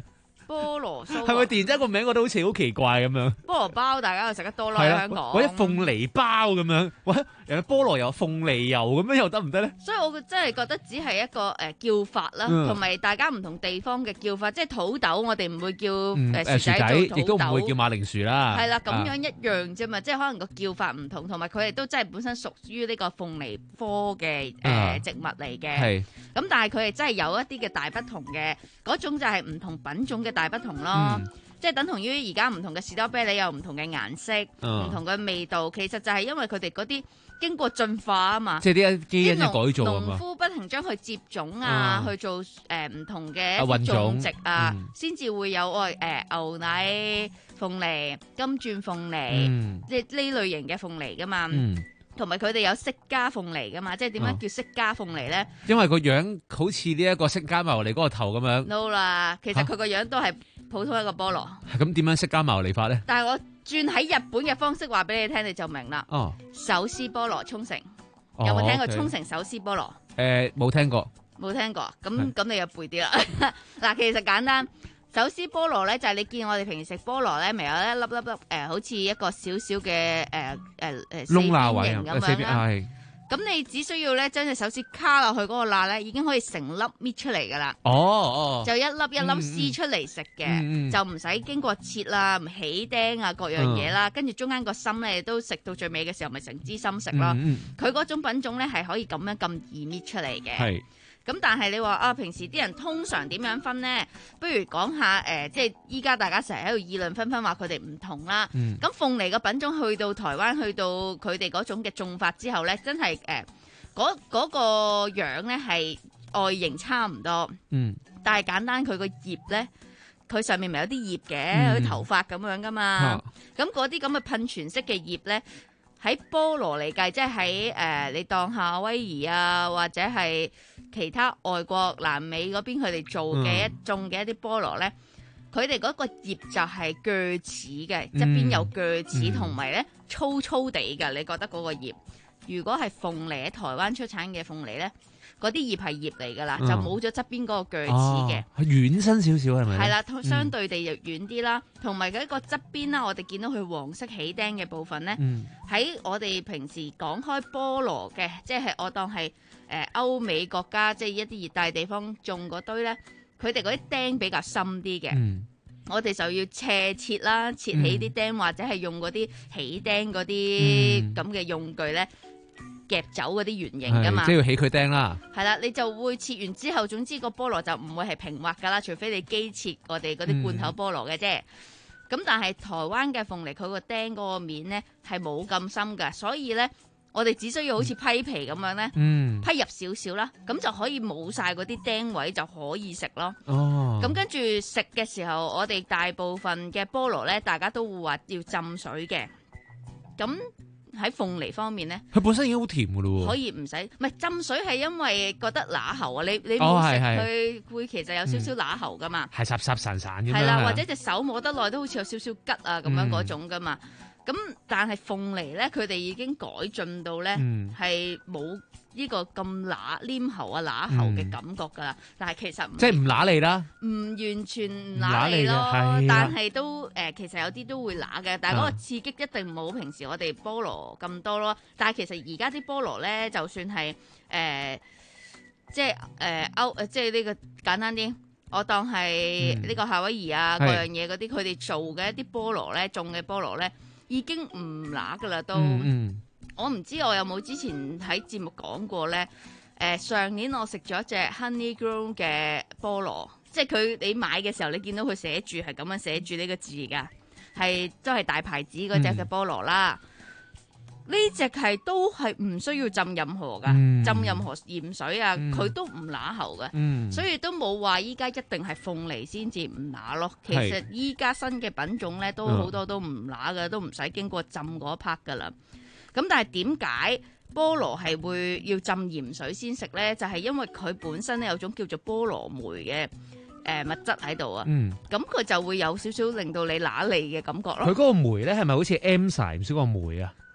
菠蘿酥係咪突然之間個名覺得好似好奇怪咁樣？ 菠蘿包大家又食得多啦， 係啦， 喺香港。 或者鳳梨包咁樣，或者人哋菠蘿油、鳳梨油咁樣又得唔得咧？ 所以我真係覺得只係一個誒叫法啦， 嗯同埋大家唔同地方嘅叫法，即係土豆我哋唔會叫嗯誒誒薯仔， 薯仔做土豆， 亦都唔會叫馬鈴薯啦。 係啦，咁啊樣一樣啫嘛，即係可能個叫法唔同，同埋佢哋都真係本身屬於呢個鳳梨科嘅啊誒植物嚟嘅。 係咁但係佢哋真係有一啲嘅大不同嘅，嗰種就係唔同品種嘅大不同咯。 嗯即係等同於而家唔同嘅士多啤梨有唔同嘅顏色，唔、 嗯同嘅味道，其實就係因為佢哋嗰啲經過進化啊嘛。 即係啲基因嘅啲農改造啊嘛農夫不停將佢接種啊， 嗯去做誒唔、呃、同嘅啊混一啲種種植啊嗯， 先至、會有我誒、呃、牛奶鳳梨、金鑽鳳梨， 嗯即係呢類型嘅鳳梨噶嘛。 嗯同埋佢哋有釋迦鳳梨噶嘛，即係點哦樣叫釋迦鳳梨咧因為個樣好似呢一個釋迦牟尼嗰個頭咁樣， ？No 啦，其實佢個樣都係普通一個菠蘿， 咁點樣釋迦牟尼法咧？ 但係我轉喺日本嘅方式話俾你聽，你就明啦。 哦， 手撕菠蘿沖繩， 哦有冇聽過 OK 沖繩手撕菠蘿？ 誒冇聽過， 冇聽過，咁咁你又背啲啦。嗱，其實簡單，手撕菠蘿咧就係、你見我哋平時食菠蘿咧，咪有一粒粒粒誒、呃，好似一個少少嘅誒誒誒四窿罅邊位啊， 形咁樣啦。 係咁你只需要咧將隻手撕卡落去嗰個罅咧，已經可以成粒搣出嚟噶啦。 哦哦， 就一粒一粒嗯撕出嚟食嘅， 嗯嗯就唔使經過切啦、唔起釘啊各樣嘢啦，跟住中間個心咧都食到最尾嘅時候，咪成支心食咯。 嗯佢嗰、種品種咧係可以咁樣咁易搣出嚟嘅。 係咁但係你話啊，平時啲人通常點樣分呢？不如講下誒、呃，即係依家大家成日喺度議論紛紛話佢哋唔同啦。 嗯咁鳳梨嘅品種去到台灣，去到佢哋嗰種嘅種法之後咧，真係誒嗰嗰個樣咧係外形差唔多。 嗯但係簡單，佢個葉咧，佢上面咪有啲葉嘅， 嗯有啲頭髮咁樣噶嘛啊。 咁嗰啲咁嘅噴泉式嘅葉咧，喺菠蘿嚟計，即係喺誒你當夏威夷啊，或者係其他外國南美嗰邊佢哋做嘅一嗯種嘅一啲菠蘿咧，佢哋嗰個葉就係鋸齒嘅， 嗯側邊有鋸齒， 嗯同埋咧粗粗地嘅。你覺得嗰個葉，如果係鳳梨喺台灣出產嘅鳳梨咧？嗰啲葉係葉嚟㗎啦， 嗯就冇咗側邊嗰個鋸齒嘅， 哦係軟身少少係咪？ 係啦， 嗯相對地就軟啲啦。同埋佢一個側邊啦，我哋見到佢黃色起釘嘅部分咧，喺、 嗯我哋平時講開菠蘿嘅，即係我當係誒、呃、歐美國家，即係一啲熱帶地方種嗰堆咧，佢哋嗰啲釘比較深啲嘅。 嗯我哋就要斜切啦，切起啲釘，或者係用嗰啲起釘嗰嗯啲咁嘅用具咧。夾走嗰啲圓形噶嘛， 係即係要起佢釘啦。 係啦，你就會切完之後，總之個菠蘿就唔會係平滑噶啦，除非你機切我哋嗰啲罐頭菠蘿嘅啫。咁、嗯、但係台灣嘅鳳梨，佢個釘嗰個面咧係冇咁深噶，所以咧我哋只需要好似批皮咁樣咧， 嗯、 批入少少啦，咁就可以冇晒嗰啲釘位就可以食咯。 哦， 咁跟住食嘅時候，我哋大部分嘅菠蘿咧，大家都會話要浸水嘅。咁喺鳳梨方面咧， 佢本身已經好甜噶咯喎， 可以唔使，唔係浸水係因為覺得乸喉啊！你你哦冇食係係佢會其實有少少乸喉噶嘛， 係霎霎散散咁樣係啦， 啊或者隻手摸得耐都好似有少少吉啊咁樣嗰種噶嘛。咁但係鳳梨咧，佢哋已經改進到咧嗯係冇呢個咁乸黏喉啊乸喉嘅感覺㗎啦。但係其實唔即係唔乸你啦， 唔完全唔乸乸你嘅你咯係， 但係都誒、呃、其實有啲都會乸嘅，但係嗰啊個刺激一定冇平時我哋菠蘿咁多咯。但係其實而家啲菠蘿咧，就算係誒、呃、即係誒歐誒即係呢個簡單啲，我當係呢個夏威夷啊、 係各樣嘢嗰啲，佢哋做嘅一啲菠蘿咧，種嘅菠蘿咧已經唔乸㗎啦都。 嗯嗯我唔知我有冇之前喺節目講過咧？誒、呃、上年我食咗隻 Honey Grown 嘅菠蘿，即係佢你買嘅時候，你見到佢寫住係咁樣寫住呢個字㗎，係都係大牌子嗰隻嘅菠蘿啦。呢隻係都係唔需要浸任何㗎， 嗯浸任何鹽水啊， 嗯佢都唔乸喉嘅， 嗯所以都冇話依家一定係鳳梨先至唔乸咯。其實依家新嘅品種咧都好多都唔乸嘅，都唔使經過浸嗰一 part 㗎啦。咁但係點解菠蘿係會要浸鹽水先食呢？就係、是、因為佢本身咧有種叫做菠蘿酶嘅誒、呃、物質喺度啊。 嗯， 咁佢就會有少少令到你揦脷嘅感覺咯。 佢嗰個酶咧係咪好似 M 曬唔少個酶啊？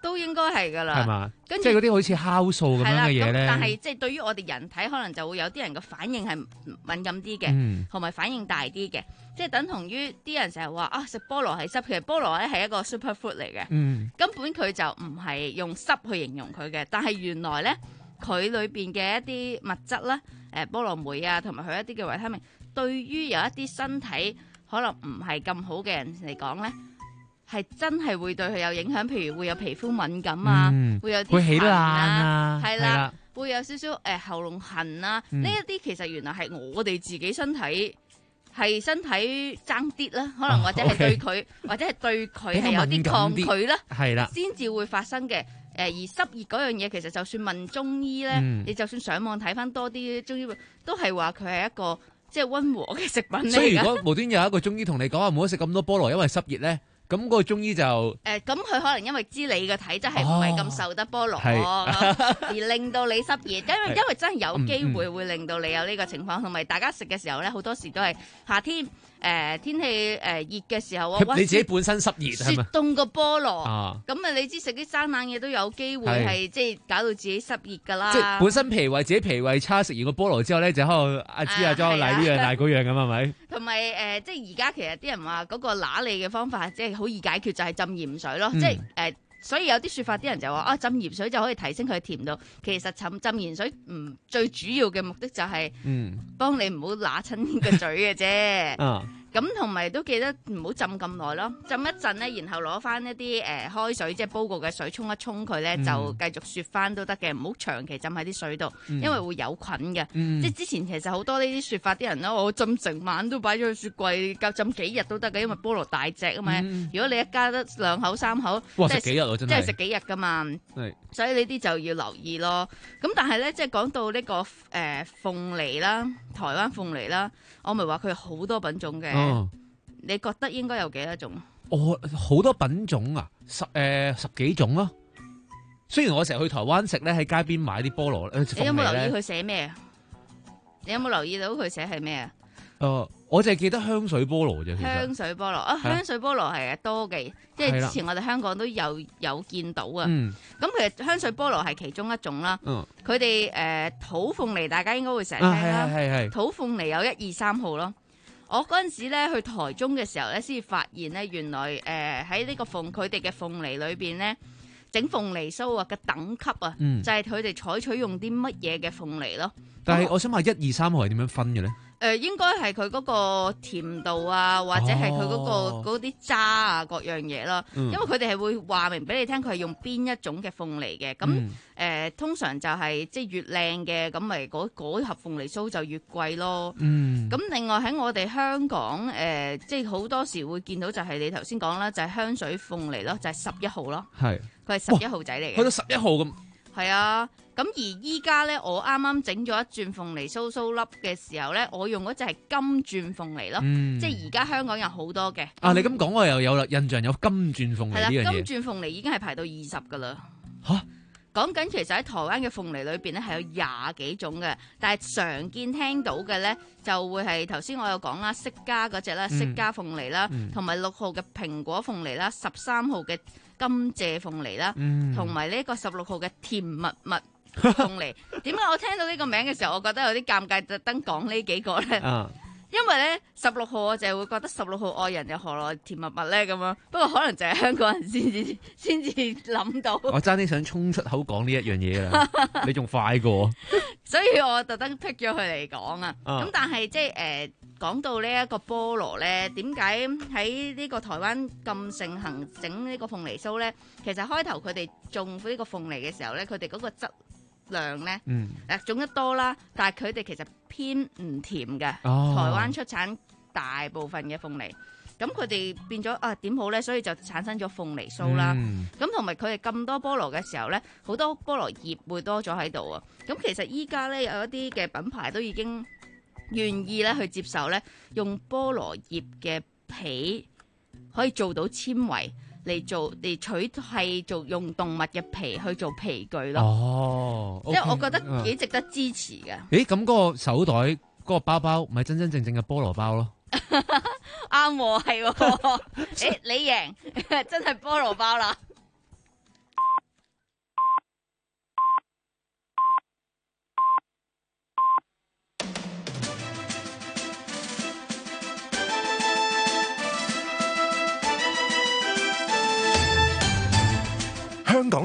都應該係噶啦， 係嘛？ 跟住即係嗰啲好似酵素咁樣嘅嘢咧。 但係即係對於我哋人體，可能就會有啲人嘅反應係敏感啲嘅，同埋、嗯、反應大啲嘅。即係等同於啲人成日話啊，食菠蘿係濕，其實菠蘿咧係一個 superfood 嚟嘅，嗯、根本佢就唔係用濕去形容佢嘅。但係原來咧，佢裏邊嘅一啲物質啦，誒菠蘿酶啊，同埋佢一啲嘅維他命，對於有一啲身體可能唔係咁好嘅人嚟講咧。係真係會對佢有影響，譬如會有皮膚敏感啊，嗯、會有啲痕啊，係啦，啦會有少少誒、呃、喉嚨痕啊，呢一啲其實原來係我哋自己身體係身體爭啲啦，可能或者係對佢，哦 okay、或者係對佢係有啲抗拒啦，係啦，先至會發生嘅。誒、呃、而濕熱嗰樣嘢，其實就算問中醫咧，嗯、你就算上網睇翻多啲中醫，都係話佢係一個即係溫和嘅食品嚟。 所以如果無端有一個中醫同你講話唔好食咁多菠蘿，因為濕熱咧。咁嗰個中醫就誒，咁佢、呃、可能因為知你嘅體質係唔係咁受得菠蘿，哦、而令到你濕熱，因為因為真係有機會會令到你有呢個情況，同埋、嗯嗯、大家食嘅時候咧，好多時都係夏天誒、呃、天氣誒熱嘅時候啊， 你自己本身濕熱係咪？ 雪凍個菠蘿，咁啊你知食啲生冷嘢都有機會係即係搞到自己濕熱㗎啦。 即係本身脾胃自己脾胃差，食完個菠蘿之後咧，就喺度阿芝阿莊賴呢樣賴嗰樣咁係咪？ 同埋誒，即係而家其實啲人話嗰個揦脷嘅方法即係好易解決，就係、是、浸鹽水咯。嗯、即係誒、呃，所以有啲説法，啲人就話啊，浸鹽水就可以提升佢嘅甜度。其實浸浸鹽水唔最主要嘅目的就係幫你唔好揦親個嘴嘅啫。嗯咁同埋都記得唔好浸咁耐咯，浸一陣咧，然後攞翻一啲誒、呃、開水，即係煲過嘅水沖一沖佢咧，嗯、就繼續雪翻都得嘅，唔好長期浸喺啲水度，嗯、因為會有菌嘅。嗯、即係之前其實好多呢啲雪法啲人咧，我浸成晚都擺咗去雪櫃，夠浸幾日都得嘅，因為菠蘿大隻啊嘛。嗯、如果你一家得兩口三口， 哇即係食幾日喎，真係即係食幾日噶嘛。 係所以呢啲就要留意咯。咁但係咧，即係講到呢、呢個誒、呃、鳳梨啦，台灣鳳梨啦，我咪話佢好多品種嘅。哦你覺得應該有幾多種？ 哦，好多品種啊，十誒、呃、十幾種咯、啊。雖然我成日去台灣食咧，喺街邊買啲菠蘿、呃、 你有冇留意佢寫咩啊？你有冇留意到佢寫係咩啊？ 誒、呃，我淨係記得香水菠蘿啫。 香水菠蘿啊，香水菠蘿係多嘅，啊、即係之前我哋香港都有有見到啊。咁、嗯、其實香水菠蘿係其中一種啦。佢哋誒土鳳梨，大家應該會成日聽啦。係係係。土鳳梨有一二三號咯。我嗰陣時咧去台中嘅時候咧，先至發現咧，原來誒喺呢個鳳佢哋嘅鳳梨裏邊咧，整鳳梨酥啊嘅等級啊，嗯、就係佢哋採取用啲乜嘢嘅鳳梨咯。 但係我想問一二三號係點樣分嘅咧？ 誒、呃、應該係佢嗰個甜度啊，或者係佢嗰個嗰啲、哦、渣啊各樣嘢啦。嗯、因為佢哋係會話明俾你聽，佢係用邊一種嘅鳳梨嘅。咁誒、嗯呃、通常就係、是、即係越靚嘅，咁咪嗰盒鳳梨酥就越貴咯。咁、嗯、另外喺我哋香港誒、呃，即係好多時會見到就係你頭先講啦，就係、是、香水鳳梨咯，就係十一號咯。係佢係十一號仔嚟嘅。 去到十一號咁。 係啊。咁而依家咧，我啱啱整咗一轉鳳梨酥酥粒嘅時候咧，我用嗰隻係金鑽鳳梨咯，嗯、即係而家香港有好多嘅。 啊，你咁講我又有啦，印象有金鑽鳳梨呢樣嘢。 係啦，金鑽鳳梨已經係排到二十噶啦。嚇、啊！講緊其實喺台灣嘅鳳梨裏邊咧係有廿幾種嘅，但係常見聽到嘅咧就會係頭先我有講啦，釋迦嗰隻啦，釋迦鳳梨啦，同埋六號嘅蘋果鳳梨啦，十三號嘅甘蔗鳳梨啦，同埋呢個十六號嘅甜蜜蜜鳳梨。點解我聽到呢個名嘅時候，我覺得有啲尷尬，特登講呢幾個咧？啊、因為咧十六號我就係會覺得十六號愛人又何來甜蜜蜜咧咁樣。不過可能就係香港人先至先至諗到。 我爭啲想衝出口講呢一樣嘢啦，你仲快過。 所以我特登 pick 咗佢嚟講啊。咁但係即係誒講到呢一個菠蘿咧，點解喺呢個台灣咁盛行整呢個鳳梨酥咧？其實開頭佢哋種呢個鳳梨嘅時候咧，佢哋嗰個質量咧，誒、嗯、種得多啦，但係佢哋其實偏唔甜嘅。哦、台灣出產大部分嘅鳳梨，咁佢哋變咗啊點好咧？所以就產生咗鳳梨酥啦。咁同埋佢哋咁多菠蘿嘅時候咧，好多菠蘿葉會多咗喺度啊。咁其實依家咧有一啲嘅品牌都已經願意咧去接受咧，用菠蘿葉嘅皮可以做到纖維。嚟做嚟取係做用動物嘅皮去做皮具咯，哦，即係我覺得幾值得支持嘅。 誒，咁嗰個手袋嗰個包包咪真真正正嘅菠蘿包咯， 啱喎，係喎，誒，你贏，真係菠蘿包啦。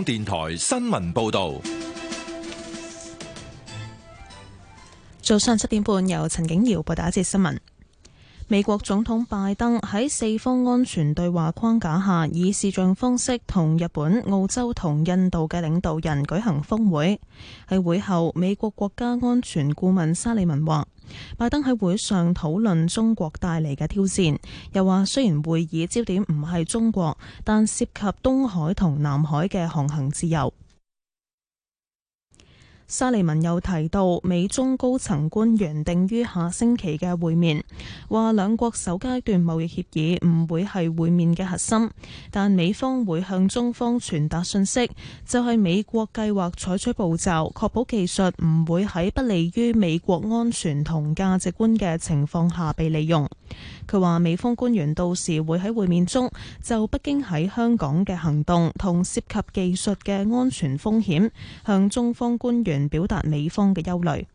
電台新聞報道。 早上七點半，由陳景瑤報道一節新聞。美國總統拜登喺四方安全對話框架下，以視像方式同日本、澳洲同印度嘅領導人舉行峰會。喺會後，美國國家安全顧問沙利文話，拜登喺會上討論中國帶嚟嘅挑戰，又話雖然會議焦點唔係中國，但涉及東海同南海嘅航行自由。沙利文又提到，美中高層官員定於下星期嘅會面，話兩國首階段貿易協議唔會係會面嘅核心，但美方會向中方傳達信息，就係美國計劃採取步驟，確保技術唔會喺不利於美國安全同價值觀嘅情況下被利用。佢話美方官員到時會喺會面中就北京喺香港嘅行動同涉及技術嘅安全風險，向中方官員表達美方嘅憂慮。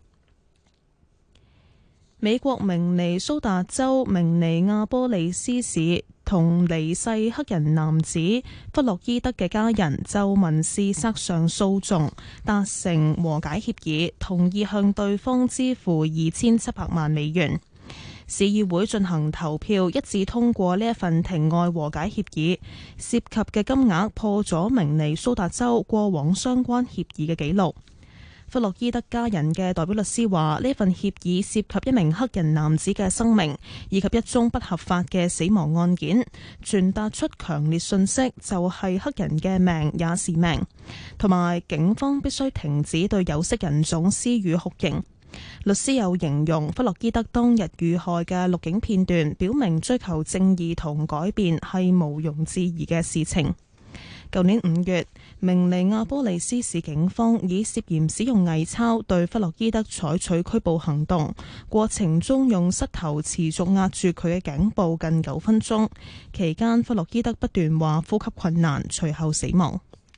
美國明尼蘇達州明尼亞波利斯市同離世黑人男子弗洛伊德嘅家人就民事索償訴訟達成和解協議，同意向對方支付二千七百萬美元。市議會進行投票，一致通過呢一份庭外和解協議，涉及嘅金額破咗明尼蘇達州過往相關協議嘅紀錄。弗洛伊德家人嘅代表律師話，呢份協議涉及一名黑人男子嘅生命，以及一宗不合法嘅死亡案件，傳達出強烈訊息，就係黑人嘅命也是命，同埋警方必須停止對有色人種施予酷刑。律師又形容弗洛伊德當日遇害嘅錄影片段，表明追求正義同改變係毋庸置疑嘅事情。舊年五月，明尼亞波利斯市警方以涉嫌使用偽鈔對弗洛伊德採取拘捕行動，過程中用膝頭持續壓住佢嘅頸部近九分鐘，期間弗洛伊德不斷話呼吸困難，隨後死亡。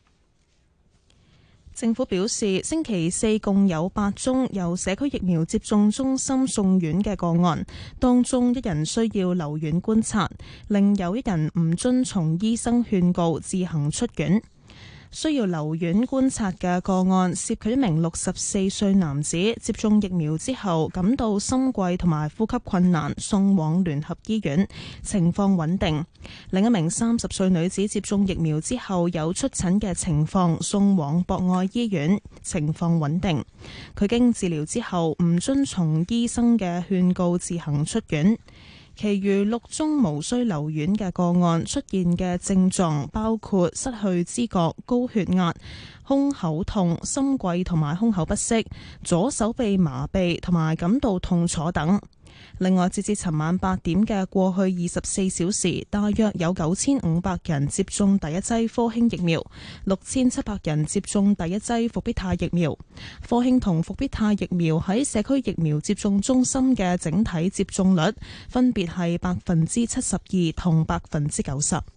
政府表示，星期四共有八宗由社區疫苗接種中心送院嘅個案，當中一人需要留院觀察，另有一人唔遵從醫生勸告自行出院。需要留院觀察嘅個案涉及一名六十四歲男子，接種疫苗之後感到心悸同埋呼吸困難，送往聯合醫院，情況穩定。另一名三十歲女子接種疫苗之後有出疹嘅情況，送往博愛醫院，情況穩定。佢經治療之後唔遵從醫生嘅勸告自行出院。其餘六宗無需留院嘅個案出現嘅症狀包括失去知覺、高血壓、胸口痛、心悸同埋胸口不適、左手臂麻痹同埋感到痛楚等。另外，截至尋晚八點嘅過去二十四小時，大約有九千五百人接種第一劑科興疫苗，六千七百人接種第一劑復必泰疫苗。科興同復必泰疫苗喺社區疫苗接種中心嘅整體接種率分別係百分之七十二同百分之九十。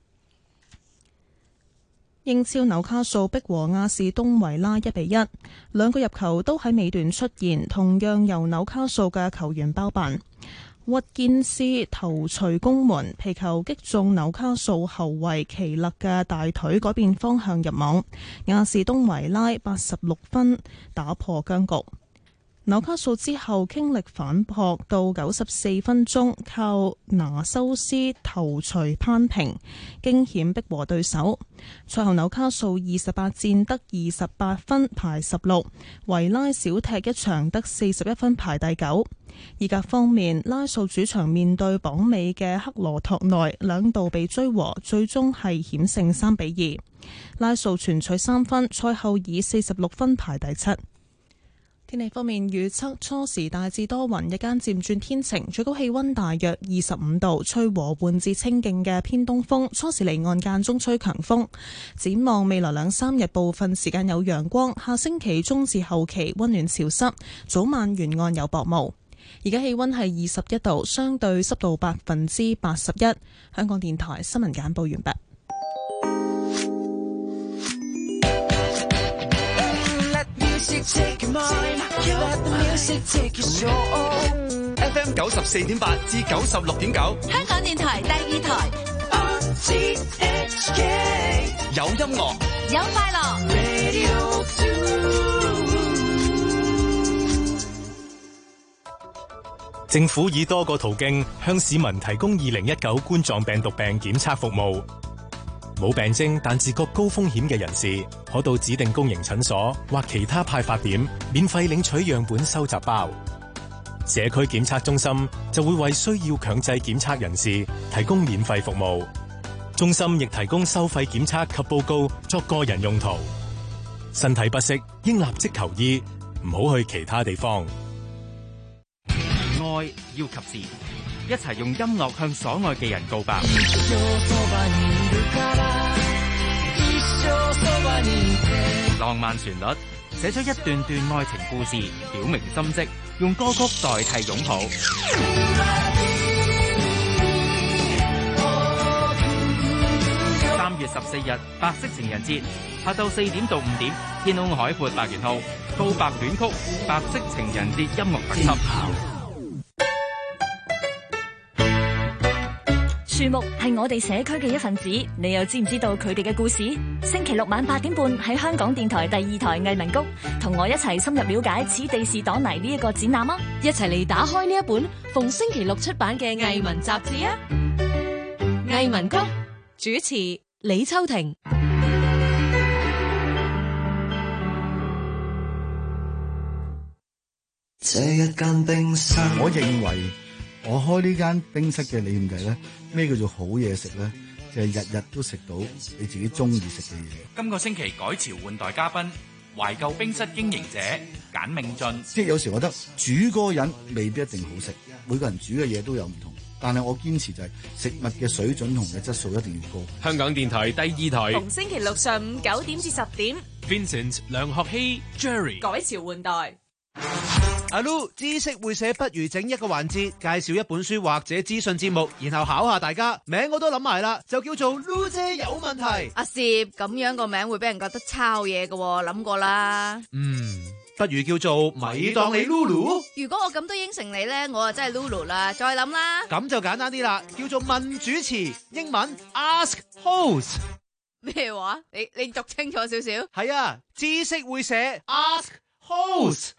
英超紐卡素逼和亞士東維拉一比一，兩個入球都喺尾段出現，同樣由紐卡素嘅球員包辦。屈堅斯頭槌攻門，皮球擊中紐卡素後衛奇勒嘅大腿，改變方向入網。亞士東維拉八十六分打破僵局。紐卡素之後傾力反撲，到九十四分鐘靠拿修斯頭槌攀平，驚險逼和對手。賽後紐卡素二十八戰得二十八分，排十六；維拉少踢一場得四十一分，排第九。意甲方面，拉素主場面對榜尾嘅克羅托內，兩度被追和，最終係險勝三比二。拉素全取三分，賽後以四十六分排第七。天氣方面預測，初時大致多雲，日間漸轉天晴，最高氣溫大約二十五度，吹和緩至清勁嘅偏東風，初時離岸間中吹強風。展望未來兩三日，部分時間有陽光，下星期中至後期溫暖潮濕，早晚沿岸有薄霧。而家氣溫係二十一度，相對濕度百分之八十一。香港電台新聞簡報完畢。 F M 九十四點八至九十六點九， 香港電台第二台， 有音樂， 有快樂。 政府以多個途徑向市民提供二零一九冠狀病毒病檢測服務。冇病徵但自覺高風險嘅人士，可到指定公營診所或其他派發點免費領取樣本收集包。社區檢測中心就會為需要強制檢測人士提供免費服務。中心亦提供收費檢測及報告作個人用途。身體不適應立即求醫，唔好去其他地方。 愛要及時，一齊用音樂向所愛嘅人告白。浪漫旋律寫出一段段愛情故事，表明心跡，用歌曲代替擁抱。三月十四日白色情人節，下晝四點到五點，天空海闊百元號告白戀曲白色情人節音樂特輯。 樹木係我哋社區嘅一份子，你又知唔知道佢哋嘅故事？星期六晚八點半喺香港電台第二台藝文谷，同我一齊深入了解此地是黨泥呢一個展覽啊！ 一齊嚟打開呢一本逢星期六出版嘅藝文雜誌啊！藝文谷主持李秋婷。 這一間冰室， 我認為我開呢間冰室嘅理念就係咧，咩叫做好嘢食咧？就係日日都食到你自己中意食嘅嘢。 今個星期改朝換代嘉賓，懷舊冰室經營者簡明俊。 即係有時我覺得煮嗰個人未必一定好食，每個人煮嘅嘢都有唔同。但係我堅持就係食物嘅水準同嘅質素一定要高。 香港電台第二台， 逢星期六上午九點至十點 ，Vincent 梁學希 Jerry 改朝換代。 阿 Lu 知識會寫，不如整一個環節，介紹一本書或者資訊節目，然後考下大家。名我都諗埋啦，就叫做 Lu 姐有問題。 阿攝咁樣個名會俾人覺得抄嘢嘅，諗過啦。 嗯，不如叫做咪當你 Lulu。 如果我咁都應承你咧，我啊真係 Lulu 啦。再諗啦。 咁就簡單啲啦，叫做問主持，英文 Ask Host。 咩話？你你讀清楚少少。 係啊，知識會寫 Ask Host。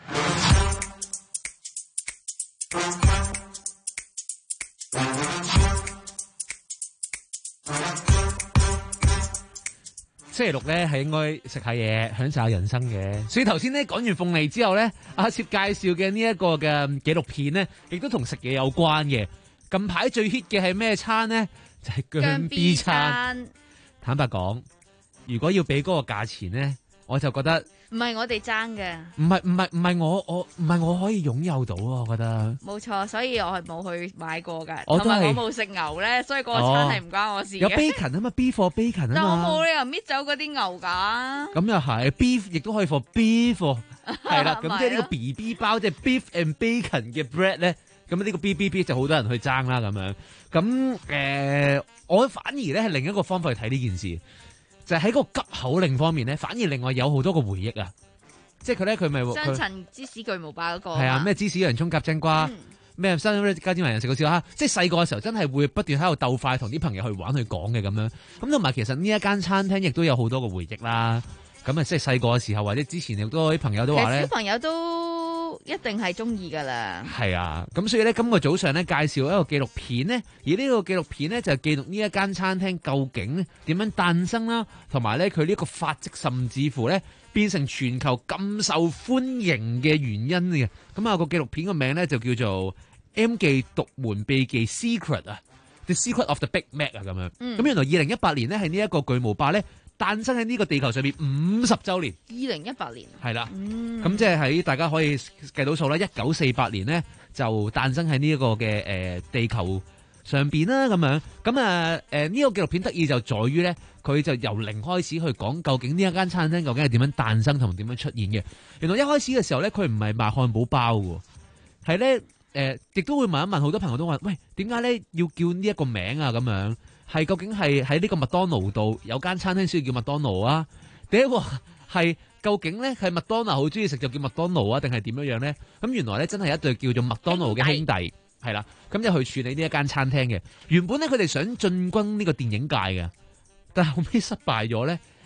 星期六咧係應該食下嘢，享受下人生嘅。所以頭先咧講完鳳梨之後咧，阿攝介紹嘅呢一個嘅紀錄片咧，亦都同食嘢有關嘅。近排最 hit 嘅係咩餐咧？就係薑 B 餐。坦白講，如果要俾嗰個價錢咧，我就覺得。 唔係我哋爭嘅， 唔係唔係唔係我我唔係我可以擁有到啊！我覺得冇錯，所以我係冇去買過㗎， 同埋我冇食牛咧，所以嗰個餐係唔關我事嘅。 有 bacon 啊嘛，beef for bacon 啊嘛， 但我冇理由搣走嗰啲牛㗎。 咁又係 beef 亦都可以 for beef， 係啦。咁即係呢個 B B 包，即係 beef and bacon 嘅 bread 咧。咁呢個 B B B 就好多人去爭啦咁樣。咁誒、呃，我反而咧係另一個方法去睇呢件事。就喺嗰個急口令方面咧，反而另外有好多個回憶啊！即係佢咧，佢咪雙層芝士巨無霸嗰個係啊？咩芝士洋葱夾蒸瓜，咩新加芝麻人食過笑哈！即係細個嘅時候，真係會不斷喺度鬥快，同啲朋友去玩去講嘅咁樣。咁同埋其實呢一間餐廳亦都有好多個回憶啦。咁啊，即係細個嘅時候，或者之前亦都啲朋友都話咧， 小朋友都一定係中意噶啦。 係啊，咁所以咧，今個早上咧介紹一個紀錄片咧，而呢個紀錄片咧就係記錄呢一間餐廳究竟點樣誕生啦，同埋咧佢呢個發跡，甚至乎咧變成全球咁受歡迎嘅原因嘅。咁啊個紀錄片個名咧就叫做 M 記獨門秘技 Secret 啊 ，The Secret of the Big Mac 啊咁樣。咁、嗯、原來二零一八年咧係呢一個巨無霸咧。誕生喺呢個地球上面五十週年， 二零一八年係啦，咁、嗯、即係喺大家可以計到數啦。一九四八年咧就誕生喺呢一個嘅誒、呃、地球上邊啦，咁樣咁啊誒呢個紀錄片得意就在於咧，佢就由零開始去講究竟呢一間餐廳究竟係點樣誕生同點樣出現嘅。原來一開始嘅時候咧，佢唔係賣漢堡包嘅，係咧誒亦都會問一問好多朋友都話，喂，點解咧要叫呢一個名啊咁樣？係究竟係喺呢個麥當勞度有間餐廳需要叫麥當勞啊？第一個係究竟咧係麥當勞好中意食就叫麥當勞啊？定係點樣樣咧？咁原來咧真係一對叫做麥當勞嘅兄弟係啦，咁就去處理呢一間餐廳嘅。原本咧佢哋想進軍呢個電影界嘅，但係後尾失敗咗咧。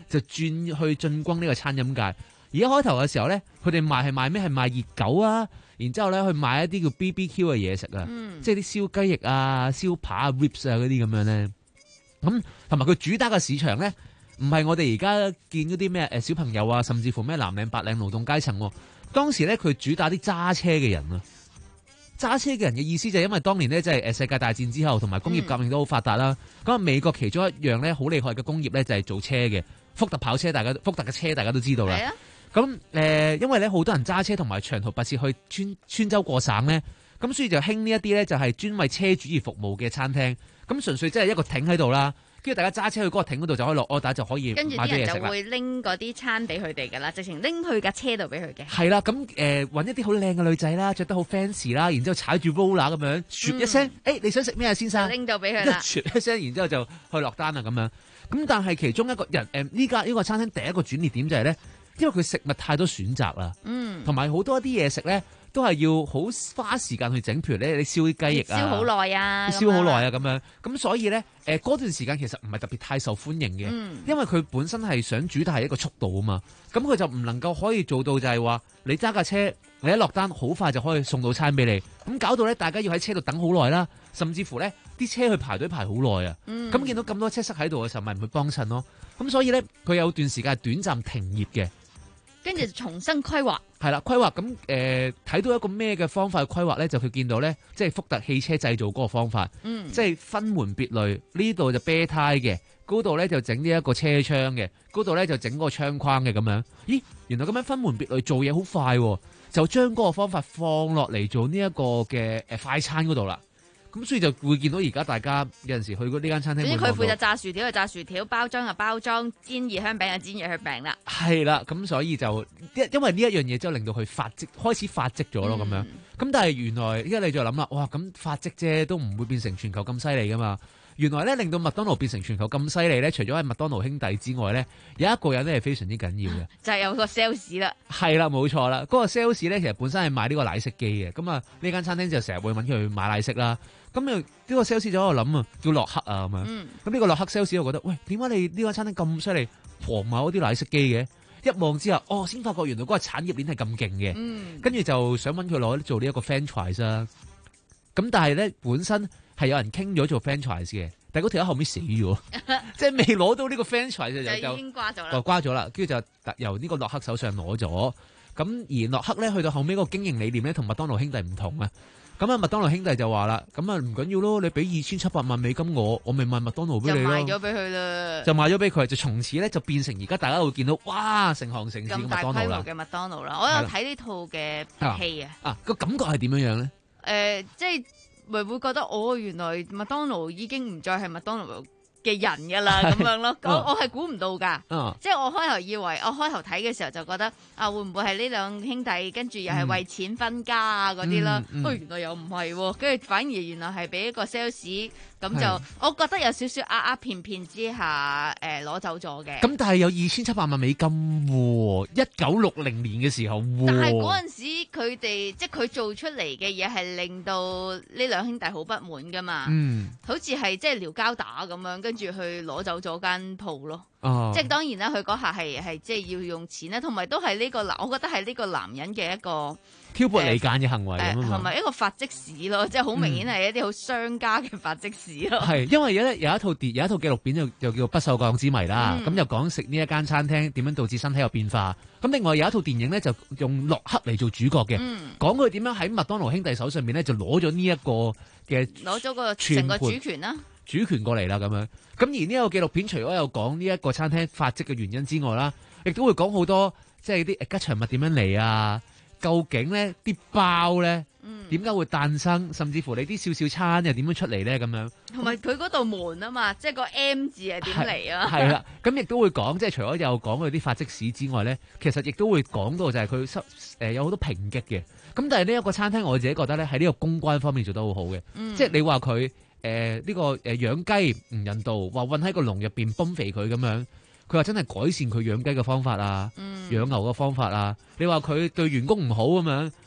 就轉去進軍呢個餐飲界。而一開頭嘅時候咧，佢哋賣係賣咩？係賣熱狗啊，然之後咧去賣一啲叫 B B Q 嘅嘢食啊，嗯、即係啲燒雞翼啊、燒扒啊、ribs 啊嗰啲咁樣咧。咁同埋佢主打嘅市場咧，唔係我哋而家見嗰啲咩誒小朋友啊，甚至乎咩藍領白領勞動階層。當時咧佢主打啲揸車嘅人啊。揸車嘅人嘅意思就係因為當年咧，即係誒世界大戰之後，同埋工業革命都好發達啦。咁啊、嗯，美國其中一樣咧好厲害嘅工業咧就係做車嘅，福特跑車，大家福特嘅車大家都知道啦。咁誒、呃，因為咧好多人揸車同埋長途跋涉去穿穿州過省咧，咁所以就興呢一啲咧就係專為車主而服務嘅餐廳。咁純粹即係一個艇喺度啦。跟住大家揸車去嗰個艇嗰度就可以落 order 就可以買咗嘢食啦。跟住啲人就會拎嗰啲餐俾佢哋㗎啦，直情拎去架車度俾佢嘅。 係啦，咁誒揾一啲好靚嘅女仔啦，着得好 fancy 啦，然之後踩住 roller 咁樣，啜一聲，誒、嗯欸、你想食咩啊，先生？ 拎到俾佢啦。 啜一聲，然之後就去落單啦咁樣。咁但係其中一個人誒呢家呢個餐廳第一個轉捩點就係咧，因為佢食物太多選擇啦，嗯，同埋好多啲嘢食咧。都係要好花時間去整，譬如咧你燒啲雞翼啊， 燒好耐啊， 燒好耐啊咁樣。咁所以咧，誒嗰段時間其實唔係特別太受歡迎嘅，嗯、因為佢本身係想主打係一個速度啊嘛。咁佢就唔能夠可以做到就係話你揸架車，你一落單好快就可以送到餐俾你。咁搞到咧，大家要喺車度等好耐啦，甚至乎咧啲車去排隊排好耐啊。咁、嗯、見到咁多車塞喺度嘅時候，咪唔去幫襯咯。咁所以咧，佢有段時間係短暫停業嘅。 跟住重新規劃， 係啦，規劃咁誒睇到一個咩嘅方法去規劃咧？就佢見到咧，即係福特汽車製造嗰個方法，嗯、即係分門別類。呢度就啤胎嘅，嗰度咧就整呢一個車窗嘅，嗰度咧就整嗰個窗框嘅咁樣。咦，原來咁樣分門別類做嘢好快，就將嗰個方法放落嚟做呢一個嘅誒快餐嗰度啦。咁所以就會見到而家大家有陣時去嗰呢間餐廳，總之佢負責炸薯條就炸薯條，包裝就包裝，煎熱香餅就煎熱香餅啦。 係啦，咁所以就因因為呢一樣嘢之後令到佢發跡，開始發跡咗咯咁樣。咁但係原來而家你就諗啦，哇！咁發跡啫，都唔會變成全球咁犀利噶嘛。原來咧令到麥當勞變成全球咁犀利咧，除咗係麥當勞兄弟之外咧，有一個人咧係非常之緊要嘅， 就係有個 sales 啦。係啦，冇錯啦，嗰個 sales 咧其實本身係賣呢個奶昔機嘅，咁啊呢間餐廳就成日會揾佢去買奶昔啦。咁又呢個 sales 就喺度諗啊，叫洛克啊咁啊。咁呢、嗯、個洛克 sales 就覺得，喂，點解你呢間餐廳咁犀利，狂賣嗰啲奶昔機嘅？一望之下，哦，先發覺原來嗰個產業鏈係咁勁嘅。跟住、嗯、就想揾佢攞做呢一個 franchise 啊。咁但係咧本身係有人傾咗做 franchise 嘅，但係嗰條友後尾死咗，即係未攞到呢個 franchise 就就已經瓜咗啦。 就瓜咗啦，跟住就由呢個洛克手上攞咗。咁而洛克咧去到後尾嗰個經營理念咧，同麥當勞兄弟唔同啊。咁啊，麥當勞兄弟就話啦，咁啊唔緊要咯，你俾二千七百萬美金我，我咪賣麥當勞俾你咯。 就賣咗俾佢啦。 就賣咗俾佢，就從此咧就變成而家大家會見到，哇，成行成市嘅麥當勞啦。咁大規模嘅麥當勞啦，我有睇呢套嘅戲啊。 啊，個感覺係點樣樣咧？ 誒，即係咪會覺得哦，原來麥當勞已經唔再係麥當勞嘅人噶啦，咁樣咯，我我係估唔到噶，嗯、即係我開頭以為，我開頭睇嘅時候就覺得啊，會唔會係呢兩兄弟跟住又係為錢分家啊嗰啲啦？嗯嗯、哦，原來又唔係，跟住反而原來係俾一個 sales。咁就，是我覺得有少少呃呃騙騙之下，誒攞走咗嘅。咁但係有二千七百萬美金喎，一九六零年嘅時候喎。 但係嗰陣時佢哋，即係佢做出嚟嘅嘢係令到呢兩兄弟好不滿噶嘛。嗯。好似係即係撩交打咁樣，跟住去攞走咗間鋪咯。哦。即係當然啦，佢嗰下係係即係要用錢啦，同埋都係呢個男，我覺得係呢個男人嘅一個挑撥離間嘅行為咁啊嘛。 同埋一個發跡史咯，即係好明顯係一啲好商家嘅發跡史。 係，因為有有一套電有一套紀錄片就就叫《不鏽鋼之謎》啦，咁、嗯、就講食呢一間餐廳點樣導致身體有變化。咁另外有一套電影咧就用洛克嚟做主角嘅，講佢點樣喺麥當勞兄弟手上面咧就攞咗呢一個嘅攞咗個成個主權啦， 主權過嚟啦咁樣。咁而呢一個紀錄片除咗有講呢一個餐廳發跡嘅原因之外啦，亦都會講好多即係啲吉祥物點樣嚟啊，究竟咧啲包咧。點解、嗯、會誕生？甚至乎你啲笑笑餐又點樣出嚟咧？咁樣同埋佢嗰道門啊嘛，即係個 M 字係點嚟啊？ 係啦，咁亦都會講，即係除咗有講佢啲發跡史之外咧，其實亦都會講到就係佢誒有好多抨擊嘅。咁但係呢一個餐廳，我自己覺得咧喺呢個公關方面做得好好嘅。嗯、即係你話佢誒呢個誒養雞唔人道，話韞喺個籠入邊泵肥佢咁樣。佢話真係改善佢養雞嘅方法啊，嗯、養牛嘅方法啊。你話佢對員工唔好咁樣，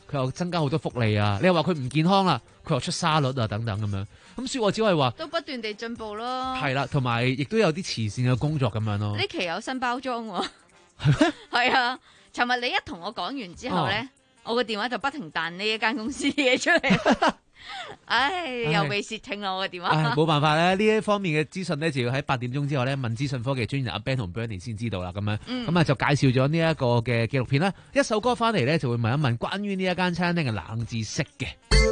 佢又增加好多福利啊。你又話佢唔健康啦，佢又出沙律啊等等咁樣。咁所以我只可以話都不斷地進步咯。 係啦，同埋亦都有啲慈善嘅工作咁樣咯。 呢期有新包裝喎。係咩？係啊，尋日你一同我講完之後咧，哦、我個電話就不停彈呢一間公司嘢出嚟。唉，又未竊聽啦我嘅電話。 冇辦法咧，呢一方面嘅資訊咧，就要喺八點鐘之後咧問資訊科技專員阿 Ben 同 Bernie 先知道啦。咁樣，咁啊、嗯、就介紹咗呢一個嘅紀錄片啦。一首歌翻嚟咧，就會問一問關於呢一間餐廳嘅冷知識嘅。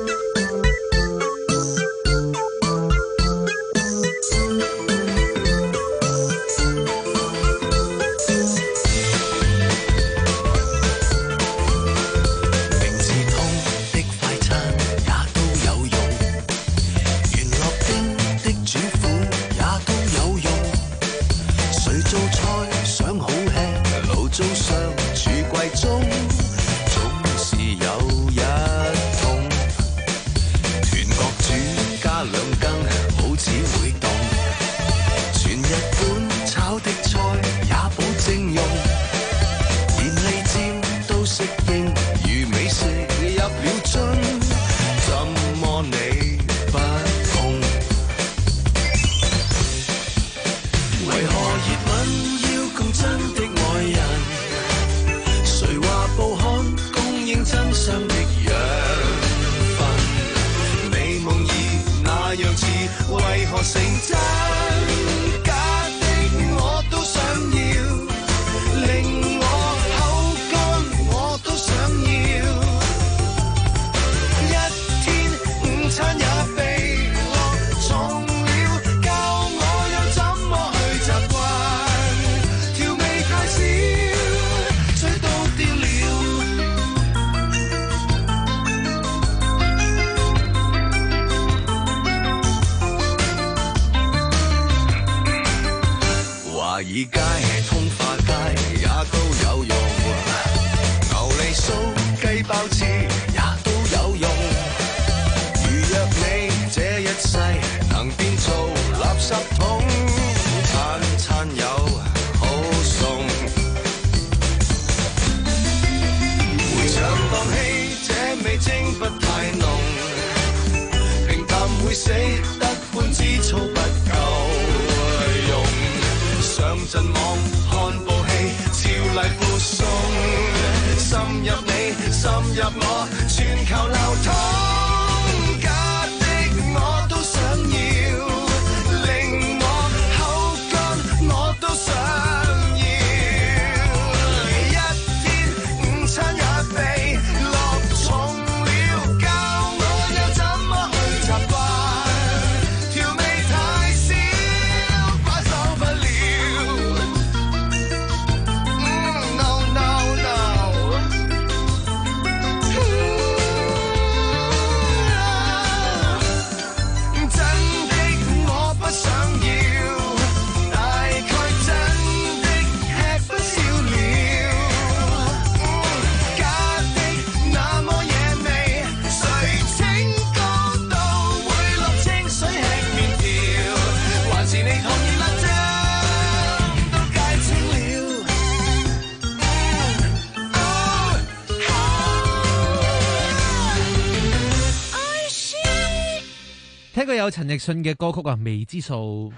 聽過有陳奕迅嘅歌曲啊，未知數。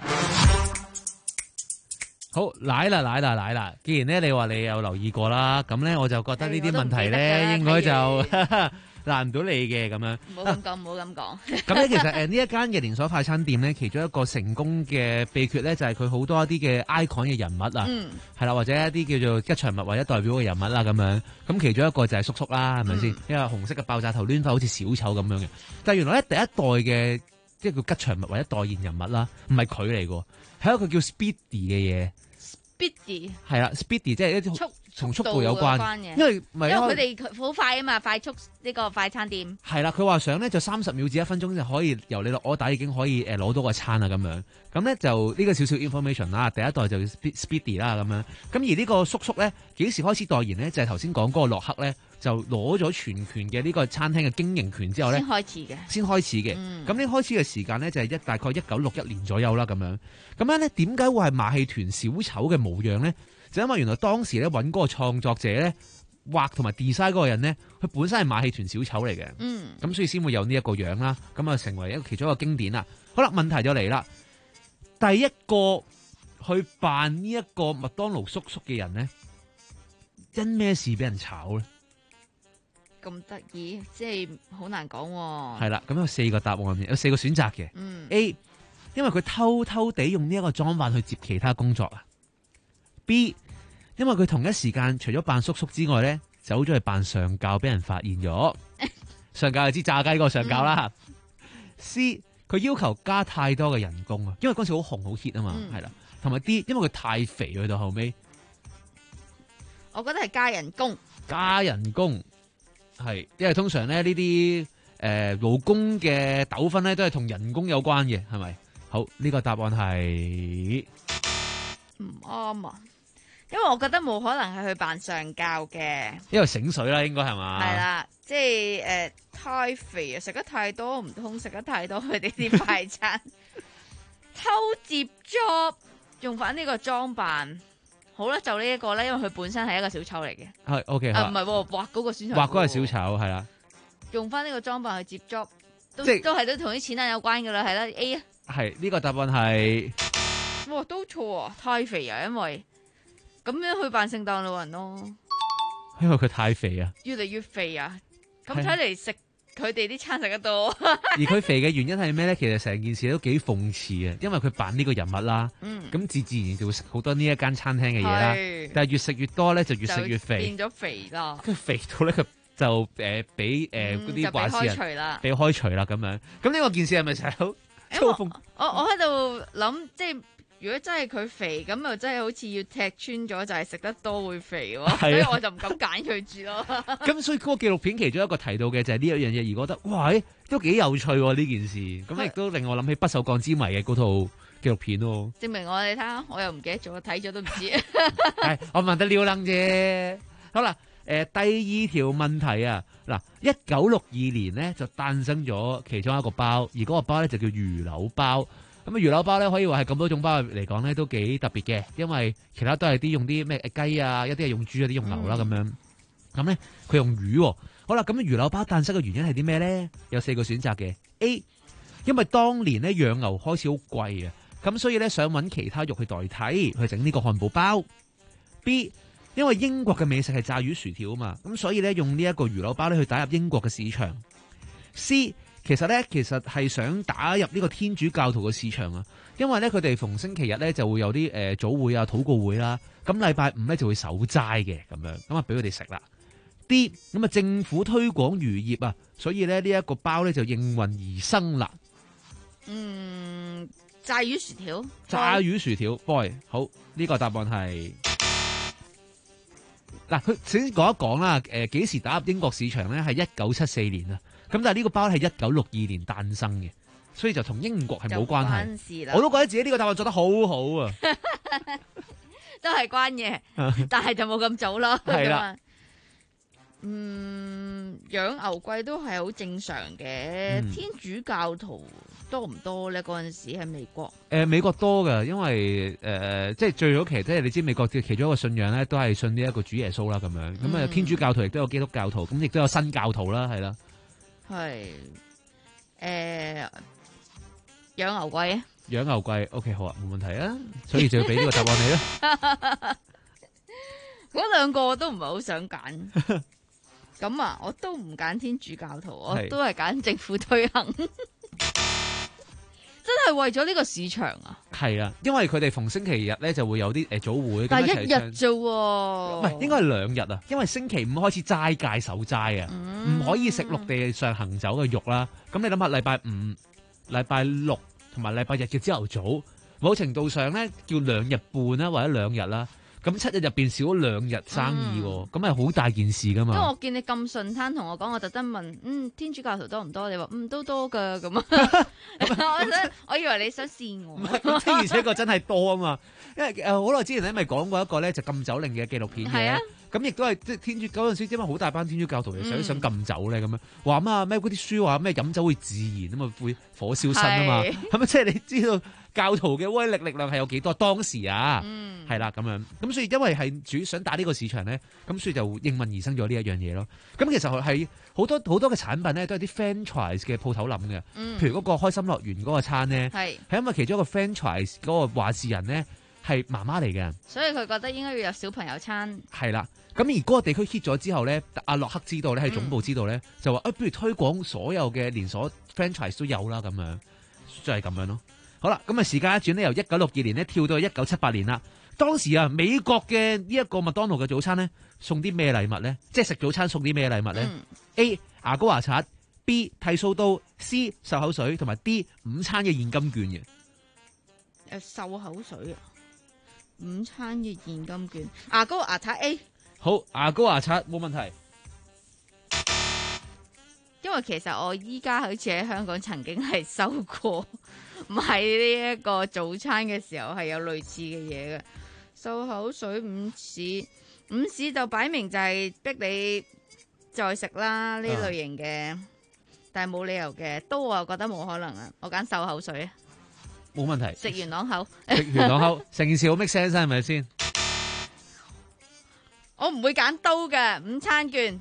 好，奶啦奶啦奶啦！既然咧你話你有留意過啦，咁咧我就覺得呢啲問題咧應該就難唔到你嘅咁樣。 唔好咁講，唔好咁講。 咁咧其實誒呢一間嘅連鎖快餐店咧，其中一個成功嘅秘訣咧，就係佢好多一啲嘅 icon 嘅人物啊，嗯，係啦，或者一啲叫做吉祥物或者代表嘅人物啦咁樣。咁其中一個就係叔叔啦，係咪先？因為紅色嘅爆炸頭攣髮好似小丑咁樣嘅。但係原來咧第一代嘅即係叫吉祥物或者代言人物啦，唔係佢嚟嘅，係一個叫 Speedy 嘅嘢。 Speedy 係啦 ，Speedy 即係一啲速同速度有關嘅，因為因為佢哋好快啊嘛，快速呢個快餐店係啦。佢話想咧就三十秒至一分鐘就可以由你落 order已經可以誒攞到個餐啊咁樣。咁咧就呢個少少 information 啦。第一代就 Speedy 啦咁樣。咁而呢個叔叔咧幾時開始代言咧？就係頭先講嗰個洛克咧，就攞咗全權嘅呢個餐廳嘅經營權之後咧， 先開始嘅， 先開始嘅。咁呢、嗯、開始嘅時間咧就係一大概一九六一年左右啦咁樣。咁樣咧點解會係馬戲團小丑嘅模樣咧？就因為原來當時咧揾嗰個創作者咧畫同埋 design 嗰個人咧，佢本身係馬戲團小丑嚟嘅。 嗯， 咁所以先會有呢一個樣啦。咁啊，成為一個其中一個經典啦。好啦，問題就嚟啦，第一個去扮呢一個麥當勞叔叔嘅人咧，因咩事俾人炒咧？ 咁得意，即係好難講喎。 係啦，咁有四個答案，有四個選擇嘅。 嗯 A， 因為佢偷偷地用呢一個裝扮去接其他工作啊。B， 因為佢同一時間除咗扮叔叔之外咧，走咗去扮上教，俾人發現咗。上教就知炸雞嗰個上教啦。嗯、C， 佢要求加太多嘅人工啊，因為嗰時好紅好 hit 啊嘛，係啦、嗯。同埋 D， 因為佢太肥去到後尾， 我覺得係加人工。 加人工。係，因為通常咧呢啲誒勞工嘅糾紛咧都係同人工有關嘅，係咪？好，呢、這個答案係唔啱啊！因為我覺得冇可能係去扮上教嘅， 因為醒水啦，應該係嘛？ 係啦，即係誒、呃、太肥啊，食得太多，唔通食得太多佢哋啲快餐偷接 job 用翻呢個裝扮。好啦，就呢一個咧，因為佢本身係一個小丑嚟嘅。 係 OK， 啊唔係畫嗰個選手， 畫嗰個小丑係啦。 用翻呢個裝扮去接 job，都即都係都同啲錢銀有關噶啦，係啦 A 啊。 係呢、這個答案係， 哇都錯啊，太肥啊，因為咁樣去扮聖誕老人咯。 因為佢太肥啊， 越嚟越肥啊，咁睇嚟食。佢哋啲餐食得多， 而佢肥嘅原因係咩咧？其實成件事都幾諷刺啊！因為佢扮呢個人物啦，咁、嗯、自自然就會食好多呢一間餐廳嘅嘢啦。但係越食越多咧，就越食越肥， 變咗肥啦。 跟住肥到咧，佢就誒俾誒嗰啲話事人俾開除啦咁樣。咁呢個件事係咪就係好嘲諷？ 我我喺度諗，即係。如果真係佢肥，咁又真係好似要踢穿咗，就係、是、食得多會肥喎，啊、所以我就唔敢揀佢住咯。 咁所以嗰個紀錄片其中一個提到嘅就係呢一樣嘢，而覺得哇，都幾有趣喎呢件事。咁亦都令我諗起不鏽鋼之謎嘅嗰套紀錄片咯。證明我哋睇下，我又唔記得咗，睇咗都唔知。 係我問得撩楞啫。好啦，誒、呃、第二條問題啊，嗱，一九六二年咧就誕生咗其中一個包，而嗰個包咧就叫魚柳包。咁啊魚柳包咧可以話係咁多種包嚟講咧都幾特別嘅，因為其他都係啲用啲咩雞啊，一啲係用豬，一啲用牛啦咁、嗯、樣。咁咧佢用魚，好啦，咁魚柳包誕生嘅原因係啲咩咧？有四個選擇嘅。A， 因為當年咧養牛開始好貴啊，咁所以咧想揾其他肉去代替去整呢個漢堡包。B， 因為英國嘅美食係炸魚薯條啊嘛，咁所以咧用呢一個魚柳包咧去打入英國嘅市場。C，其實咧，其實係想打入呢個天主教徒嘅市場啊，因為咧佢哋逢星期日咧就會有啲誒早會啊、禱告會啦，咁禮拜五咧就會守齋嘅咁樣，咁啊俾佢哋食啦。D， 咁啊政府推廣漁業啊，所以咧呢一個包咧就應運而生啦。 嗯，炸魚薯條， 炸魚薯條 ，boy， 好，呢、這個答案係嗱，佢先講一講啦，誒、呃，幾時打入英國市場咧？係一九七四年啊。咁但係呢個包係一九六二年誕生嘅，所以就同英國係冇關係。我都覺得自己呢個答案做得好好啊， 都係關嘅，但係就冇咁早咯。 係啦， 嗯，養牛貴都係好正常嘅、嗯。天主教徒多唔多咧？嗰陣時喺美國，誒、 呃，美國多噶，因為誒、呃，即係最早期，即係你知美國嘅其中一個信仰咧，都係信呢一個主耶穌啦，咁樣。咁、嗯、啊，天主教徒亦都有基督教徒，咁亦都有新教徒啦，係啦。 係誒，養、呃、牛貴啊！ 養牛貴 ，OK 好啊，冇問題啊，所以就要俾呢個答案你啦。 嗰兩個我都唔係好想揀，咁啊，我都唔揀天主教徒，我都係揀政府推行。真係為咗呢個市場啊！係啊，因為佢哋逢星期日咧就會有啲誒早會， 但係一日啫，唔係應該係兩日啊，因為星期五開始齋戒守齋啊，唔、嗯、可以食陸地上行走嘅肉啦。咁你諗下，禮拜五、禮拜六同埋禮拜日嘅朝頭早，某程度上咧叫兩日半啦，或者兩日啦。咁七日入邊少咗兩日生意，咁係好大件事噶嘛？ 因為我見你咁順攤同我講，我特登問，嗯，天主教徒多唔多？你話嗯都多噶咁啊！我想，我以為你想試我。 的而且確真係多啊嘛！因為誒好耐之前咧，咪講過一個咧就禁酒令嘅紀錄片嘅，咁亦都係即係天主嗰陣時，點解好大班天主教徒想、嗯、想禁酒咧？咁樣話啊咩嗰啲書話咩飲酒會自燃啊嘛，會火燒身啊嘛，係咪即係你知道？ 教徒嘅威力力量係有幾多？當時啊，係啦咁樣，咁所以因為係主想打呢個市場咧，咁所以就應運而生咗呢一樣嘢咯。咁其實係好多好多嘅產品咧，都係啲 franchise 嘅鋪頭諗嘅。嗯、譬如嗰個開心樂園嗰個餐咧，係係因為其中一個 franchise 嗰個話事人咧係媽媽嚟嘅， 所以佢覺得應該要有小朋友餐。係啦。咁而嗰個地區 hit 咗之後咧，阿洛克知道咧，喺總部知道咧，嗯、就話誒、哎，不如推廣所有嘅連鎖 franchise 都有啦，咁樣就係、是、咁樣咯。好啦，咁啊時間一轉咧，由一九六二年咧跳到去一九七八年啦。當時啊，美國嘅呢一個麥當勞嘅早餐咧，送啲咩禮物咧？即係食早餐送啲咩禮物咧、嗯、？A 牙膏牙刷 ，B 剃鬚刀 ，C 漱口水，同埋 D 午餐嘅現金券嘅。 誒，漱口水啊！午餐嘅現金券，牙膏牙刷 A。 好，牙膏牙刷冇問題。 因為其實我依家好似喺香港曾經係收過買呢一個早餐嘅時候係有類似嘅嘢嘅。漱口水午市，午市就擺明就係逼你再食啦呢類型嘅，啊、但係冇理由嘅。都我又覺得冇可能啊，我揀漱口水啊。 冇問題。 食完朗口， 食完朗口，成件事好 make sense 係咪先？ 我唔會揀刀嘅午餐券。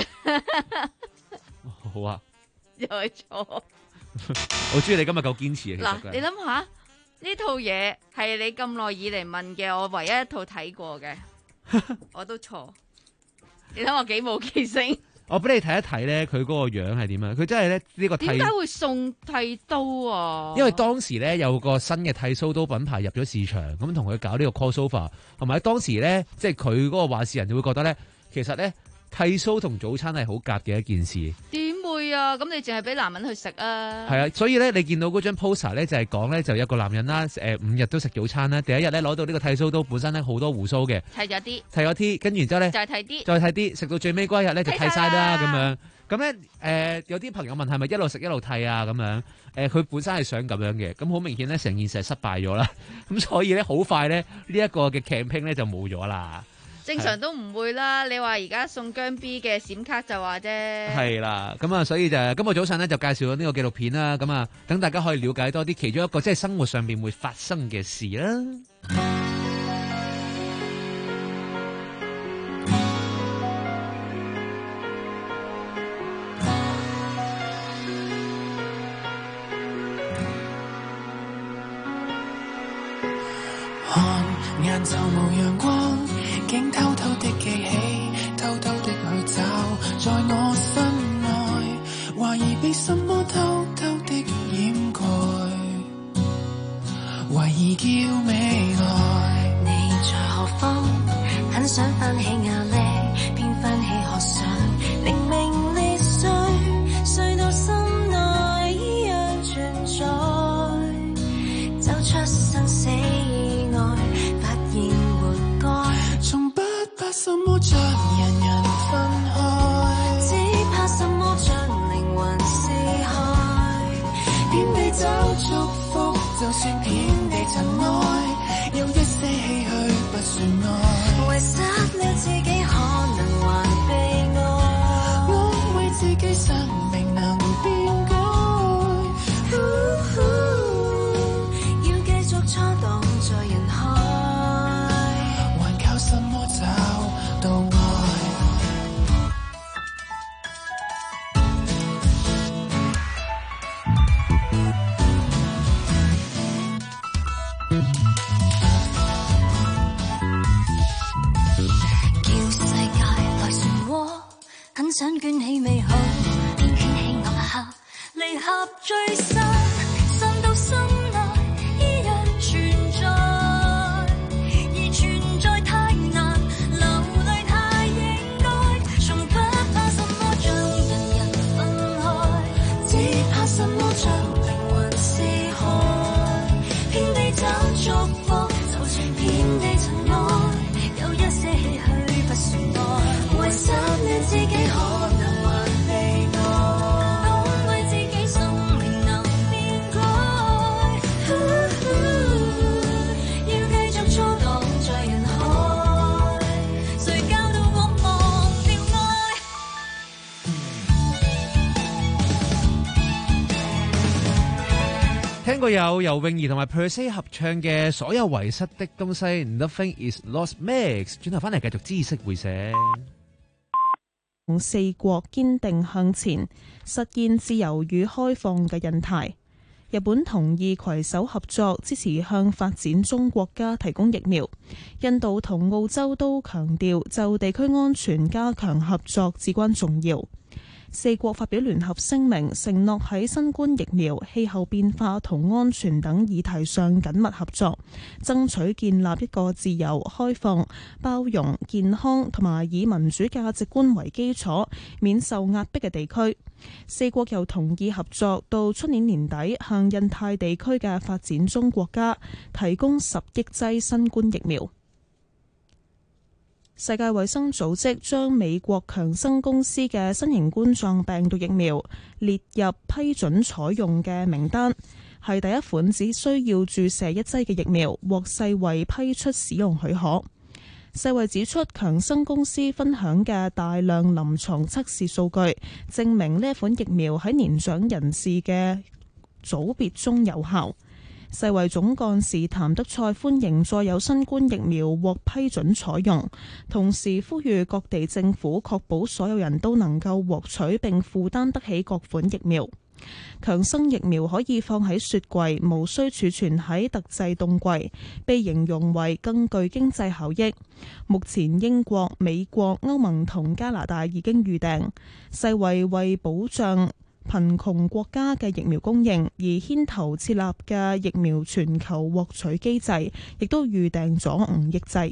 好啊， 又係錯。 我中意你今日夠堅持啊！ 嗱，你諗下呢套嘢係你咁耐以嚟問嘅，我唯一一套睇過嘅，我都錯。你睇我幾冇記性。 我俾你睇一睇咧，佢嗰個樣係點啊？佢真係咧呢個剃。 點解會送剃刀啊？ 因為當時咧有個新嘅剃鬚刀品牌入咗市場，咁同佢搞呢個 crossover，同埋當時咧即係佢嗰個話事人就會覺得咧，其實咧剃鬚同早餐係好夾嘅一件事。 點會啊？咁你淨係俾男人去食啊？ 係啊，所以咧你見到嗰張 poster 咧就係講咧就有個男人啦，誒五日都食早餐啦，第一日咧攞到呢個剃鬚刀，本身咧好多鬍鬚嘅， 剃咗啲， 剃咗啲，跟住然之後咧再剃啲， 再剃啲，食到最尾嗰一日咧就剃晒啦咁樣。咁咧誒有啲朋友問係咪一路食一路剃啊咁樣？誒、呃、佢本身係想咁樣嘅，咁好明顯咧成件事係失敗咗啦。咁所以咧好快咧呢一個嘅 campaign 咧就冇咗啦。 正常都唔會啦，你話而家送姜 B 嘅閃卡就話啫。 係啦，咁啊，所以就今日早上咧就介紹咗呢個紀錄片啦，咁啊，等大家可以了解多啲其中一個即係生活上邊會發生嘅事啦。 看晏晝無陽光，竟偷偷的記起，偷偷的去找，在我心內，懷疑被什麼偷偷的掩蓋，懷疑叫未來。 你在何方？很想翻起壓力，偏翻起學上，明明你睡，睡到心內依樣存在，走出生死以外，發現活該。 從不怕什麼將人人分開， 只怕什麼將靈魂撕開。 遍地找祝福，就算遍地塵埃，有一些唏噓不算愛。 遺失了自己可能還被愛， 安慰自己生命能變改。 要繼續錯蕩在人海， 還靠什麼找到愛？ 叫世界來漩渦，很想捲起美好，偏捲起我客，離合最深，滲到心內依樣存在，而存在太難，流淚太應該，從不怕什麼將人人分開，只怕什麼將靈魂撕開，遍地找祝福，就算遍地塵埃，有一些唏噓不算愛，遺失了自己可能還被愛，安慰自己生命能變聽過有游泳兒同埋 per se 合唱嘅所有遺失的東西 Nothing is lost mix。轉頭翻嚟繼續知識會社。 四國堅定向前，實現自由與開放嘅印太。日本同意攜手合作，支持向發展中國家提供疫苗。印度同澳洲都強調就地區安全加強合作至關重要。四國發表聯合聲明，承諾喺新冠疫苗、氣候變化同安全等議題上緊密合作，爭取建立一個自由、開放、包容、健康同埋以民主價值觀為基礎、免受壓迫嘅地區。四國又同意合作，到出年年底向印太地區嘅發展中國家提供十億劑新冠疫苗。世界衛生組織將美國強生公司嘅新型冠狀病毒疫苗列入批准採用嘅名單，係第一款只需要注射一劑嘅疫苗獲世衛批出使用許可。世衛指出，強生公司分享嘅大量臨床測試數據證明呢款疫苗喺年長人士嘅組別中有效。世衛總幹事譚德塞歡迎再有新冠疫苗獲批准採用，同時呼籲各地政府確保所有人都能夠獲取並負擔得起各款疫苗。強生疫苗可以放喺雪櫃，無需儲存喺特製凍櫃，被形容為更具經濟效益。目前英國、美國、歐盟同加拿大已經預訂。世衛為保障貧窮國家嘅疫苗供應而牽頭設立嘅疫苗全球獲取機制，亦都預訂咗五億劑。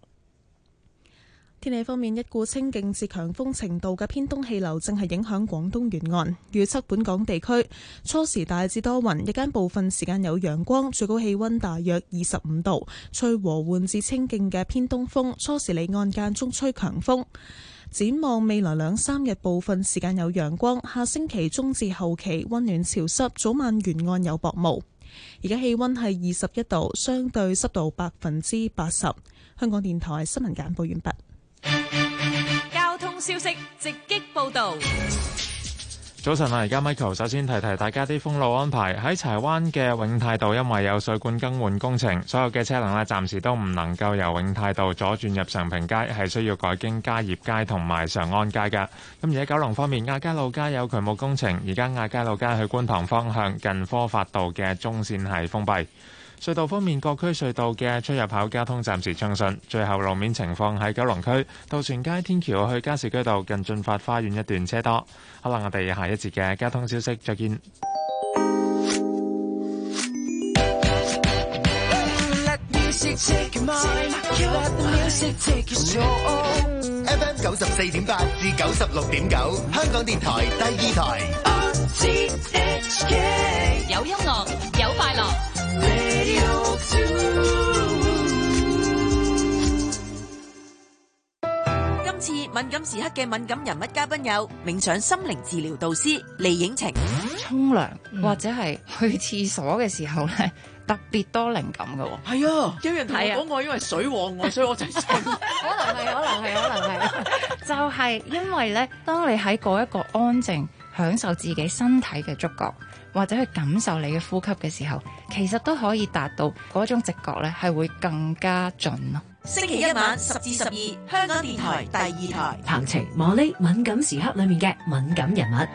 天氣方面，一股清勁至強風程度嘅偏東氣流正係影響廣東沿岸，預測本港地區初時大致多雲，日間部分時間有陽光，最高氣溫大約二十五度，吹和緩至清勁嘅偏東風，初時離岸間中吹強風。展望未來兩三日，部分時間有陽光，下星期中至後期溫暖潮濕，早晚沿岸有薄霧。而家氣溫係二十一度，相對濕度百分之八十。香港電台新聞簡報完畢。 交通消息直擊報道。 早晨啊，而家 Michael 首先提提大家啲封路安排。喺柴灣嘅永泰道，因為有水管更換工程，所有嘅車輛呢暫時都唔能夠由永泰道左轉入常平街，係需要改經嘉業街同埋常安街嘅。咁而喺九龍方面，亞皆老街有渠務工程，而家亞皆老街去觀塘方向近科發道嘅中線係封閉。隧道方面，各區隧道嘅出入口交通暫時暢順。最後路面情況喺九龍區渡船街天橋去加士居道近駿發花園一段車多。好啦，我哋下一節嘅交通消息再見。 F M 九十四點八至九十六點九，香港電台第二台。 有音樂，有快樂。 今次敏感時刻嘅敏感人物嘉賓有冥想心靈治療導師李影晴。 沖涼或者係去廁所嘅時候咧，特別多靈感㗎喎。 係啊，有人同我講我因為水旺我，所以我就可能係，可能係，可能係，就係因為咧，當你喺嗰一個安靜享受自己身體嘅觸覺，或者去感受你嘅呼吸嘅時候，其實都可以達到嗰種直覺咧，係會更加準咯。 星期一晚十至十二，香港電台第二台。 彭晴、茉莉敏感時刻裏面嘅敏感人物。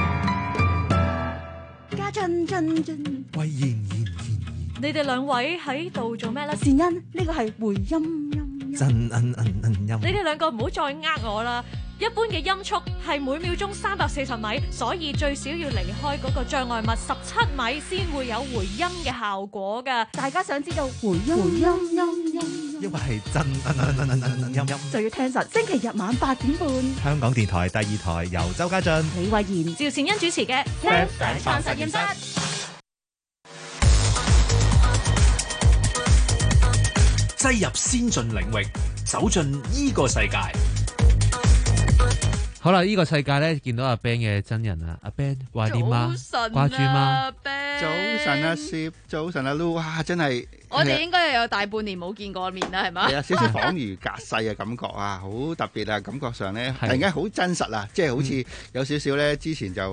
家俊俊俊， 喂，燕燕燕， 你哋兩位喺度做咩咧？ 善恩，呢個係回音音音。 真恩恩恩音。 你哋兩個唔好再呃我啦！一般嘅音速係每秒鐘三百四十米，所以最少要離開嗰個障礙物十七米先會有回音嘅效果㗎。 大家想知道回音回音音音， 因為係真恩恩恩恩恩音音， 就要聽實星期日晚八點半， 香港電台第二台由周家俊、 李慧賢、 趙善恩主持嘅《 聽上創實驗室》。 擠入先進領域，走進呢個世界。 好啦，呢、這個世界咧見到阿 Ben 嘅真人啊，阿 Ben 話點啊？掛住嗎？ 早晨啊，攝，早晨啊，Lu，哇，真係我哋應該又有大半年冇見過面啦，係嘛？ 係啊，少少恍如隔世嘅感覺啊，好特別啊，感覺上咧突然間好真實啊，即係好似有少少咧之前就。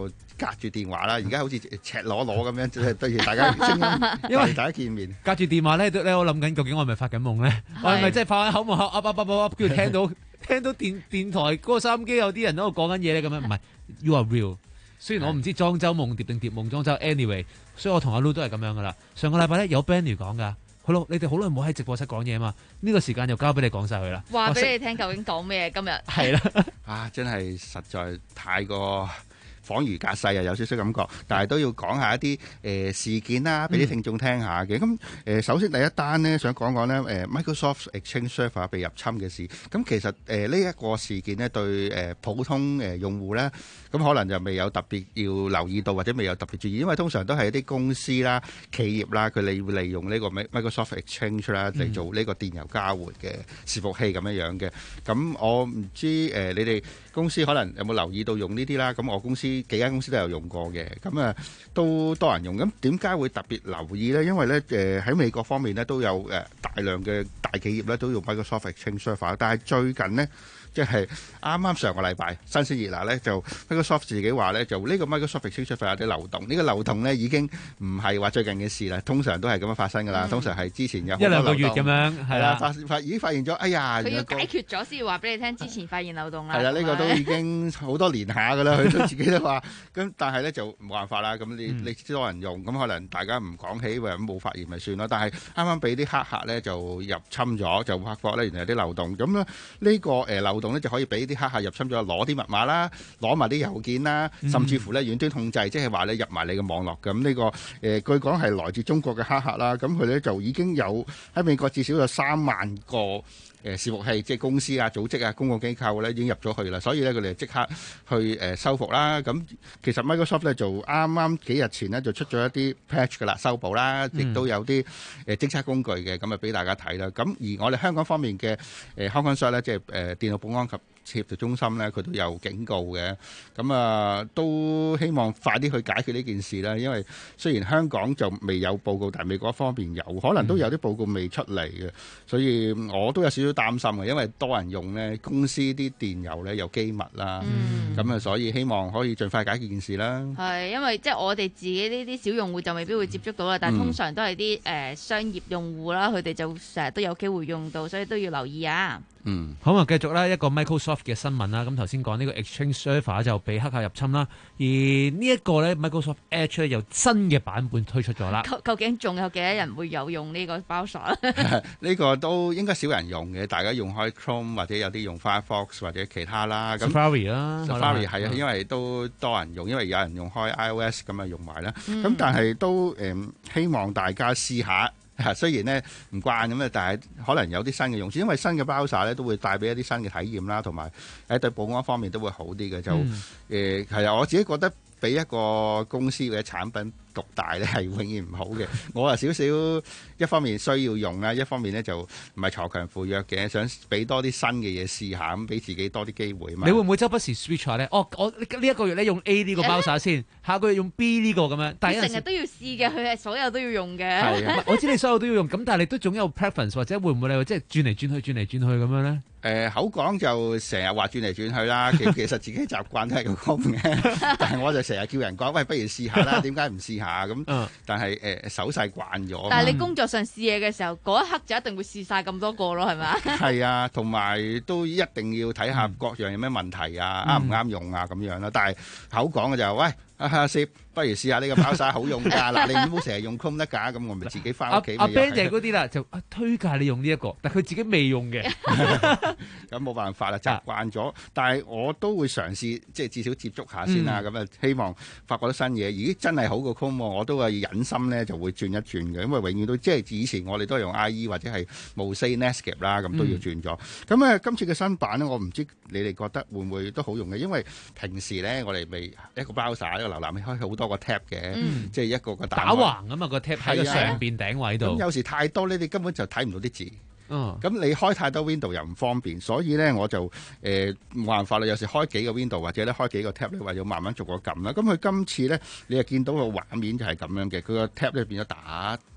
隔住電話啦，而家好似赤裸裸咁樣，即係對住大家聲音，因為大家見面。 隔住電話咧，咧我諗緊究竟我係咪發緊夢咧？我係咪真係發緊口夢口噏噏噏噏，跟住聽到聽到電電台嗰個收音機有啲人喺度講緊嘢咧咁樣？唔係 ，You are real。雖然我唔知莊周夢蝶定蝶夢莊周 ，anyway， 所以我同阿 Lu 都係咁樣噶啦。上個禮拜咧有 Benny 講噶，好咯，你哋好耐冇喺直播室講嘢嘛？呢、這個時間就交俾你講晒佢啦。 話俾你聽究竟講咩今日？ 係啦，啊，真係實在太過恍如隔世啊，有少少感覺，但係都要講下一啲誒、呃、事件啦，俾啲聽眾聽下嘅。咁誒、呃，首先第一單呢，想講講呢誒、呃、Microsoft Exchange Server 被入侵嘅事。咁其實誒呢一個事件呢，對誒、呃、普通誒、呃、用戶呢，咁可能就未有特別要留意到，或者未有特別注意，因為通常都係一啲公司啦、企業啦，佢哋會利用呢個 Microsoft Exchange 啦嚟做呢個電郵交換嘅伺服器咁樣樣嘅。咁我唔知誒、呃、你哋公司可能有冇留意到用呢啲啦？咁我公司幾間公司都有用過嘅，咁啊都多人用。咁點解會特別留意呢？因為咧誒喺美國方面咧都有誒大量嘅大企業咧都用 Microsoft Exchange Server， 但係最近呢，即係啱啱上個禮拜新鮮熱辣咧，就 Microsoft 自己話咧，就呢個 Microsoft Exchange Server 有啲漏洞。呢、呢個漏洞咧已經唔係話最近嘅事啦，通常都係咁樣發生噶啦、嗯。通常係之前有一兩個月咁樣，係啦，發發已經發現咗，哎呀， 佢要解決咗先要話俾你聽，之前發現漏洞啦。 係啦，呢、呢個都已經好多年下噶啦，佢都自己都話。咁但係咧就冇辦法啦。咁你、嗯、你知多人用，咁可能大家唔講起，或者冇發現咪算咯。但係啱啱俾啲黑客咧就入侵咗，就發覺咧原來有啲漏洞。咁咧呢個誒漏洞咧就可以俾啲黑客入侵咗，攞啲密碼啦，攞埋啲郵件啦，甚至乎咧遠端控制，即係話咧入埋你嘅網絡。咁呢、呢個誒、呃、據講係來自中國嘅黑客啦。咁佢咧就已經有喺美國至少有三萬個誒伺服器，即係公司啊、組織啊、公共機構咧已經入咗去啦。所以咧佢哋即刻去誒、呃、修復啦。咁其實 Microsoft 咧就啱啱幾日前咧就出咗一啲 patch 噶啦，修補啦，亦、嗯、都有啲誒偵測工具嘅，咁啊俾大家睇啦。咁而我哋香港方面嘅誒康康 Sir 咧，即係誒電腦保安及協調中心咧，佢都有警告嘅。咁啊都希望快啲去解決呢件事啦。因為雖然香港就未有報告，但係美國方面有，可能都有啲報告未出嚟嘅、嗯。所以我都有少少擔心嘅，因為多人用咧，公司啲電郵咧有機密啦。咁、嗯、啊，所以希望可以盡快解決件事啦。 係因為即係我哋自己呢啲小用戶就未必會接觸到啦，但係通常都係啲誒商業用戶啦，佢哋就成日都有機會用到，所以都要留意啊。 嗯，好啊，繼續啦，一個 Microsoft 嘅新聞啦。咁頭先講呢個 Exchange Server 就被黑客入侵啦，而呢一個咧 Microsoft Edge 咧有新嘅版本推出咗啦。 究竟仲有幾多人會有用呢個 browser 咧？呢個都應該少人用嘅，大家用開 Chrome 或者有啲用 Firefox 或者其他啦。 Safari 啦 ，Safari 係啊，因為都多人用，因為有人用開 iOS 咁啊用埋啦。咁、嗯、但係都誒、嗯、希望大家試下。雖然咧唔慣咁啊，但係可能有啲新嘅用處，因為新嘅 browser 咧都會帶俾一啲新嘅體驗啦，同埋喺對保安方面都會好啲嘅。就誒係啊，我自己覺得俾一個公司或者產品獨大咧係永遠唔好嘅。我啊少少一方面需要用啦，一方面咧就唔係鋤強扶弱嘅，想俾多啲新嘅嘢試下，咁俾自己多啲機會嘛。 你會唔會周不時 switch 下咧？哦，我呢一個月咧用 A 呢個 browser 先，下個月用 B 呢個咁樣。但係成日都要試嘅，佢係所有都要用嘅。 係啊，我知你所有都要用，咁但係你都總有 preference 或者會唔會你即係轉嚟轉去、轉嚟轉去咁樣咧？ 誒、呃、口講就成日話轉嚟轉去啦，其其實自己習慣都係咁講嘅，但係我就成日叫人講，喂，不如試下啦，點解唔試下咁？嗯、但係誒、呃、手勢慣咗。 但係你工作上試嘢嘅時候，嗰一刻就一定會試晒咁多個咯，係咪？ 係啊，同埋都一定要睇下各樣有咩問題啊，啱唔啱用啊咁樣啦。但係口講嘅就喂。阿阿 Sir，不如試下呢個browser好用㗎嗱，你唔好成日用 Chrome 得㗎，咁我咪自己翻屋企。 阿 Ben 姐嗰啲啦，就推介你用呢、這、一個，但佢自己未用嘅， 咁冇辦法啦，習慣咗。但係我都會嘗試，即係至少接觸下先啦。咁、嗯、啊，希望發覺到新嘢。咦，真係好過 Chrome，我都係忍心咧就會轉一轉嘅，因為永遠都即係以前我哋都係用 I E 或者係無線 Netscape 啦，咁都要轉咗。咁、嗯、啊，今次嘅新版咧，我唔知你哋覺得會唔會都好用嘅，因為平時咧我哋未一個 browser 一個瀏覽器開好多個 tab 嘅、嗯，即係一個個打橫啊嘛，個 tab 喺個上邊頂位度。咁有時太多呢，你根本就睇唔到啲字。 嗯， 咁你開太多 window 又唔方便，所以咧我就誒冇辦法啦。有時開幾個 window 或者咧開幾個 tab 咧，或者慢慢逐個撳啦。咁佢今次咧，你又見到個畫面就係咁樣嘅，佢個 tab 咧變咗打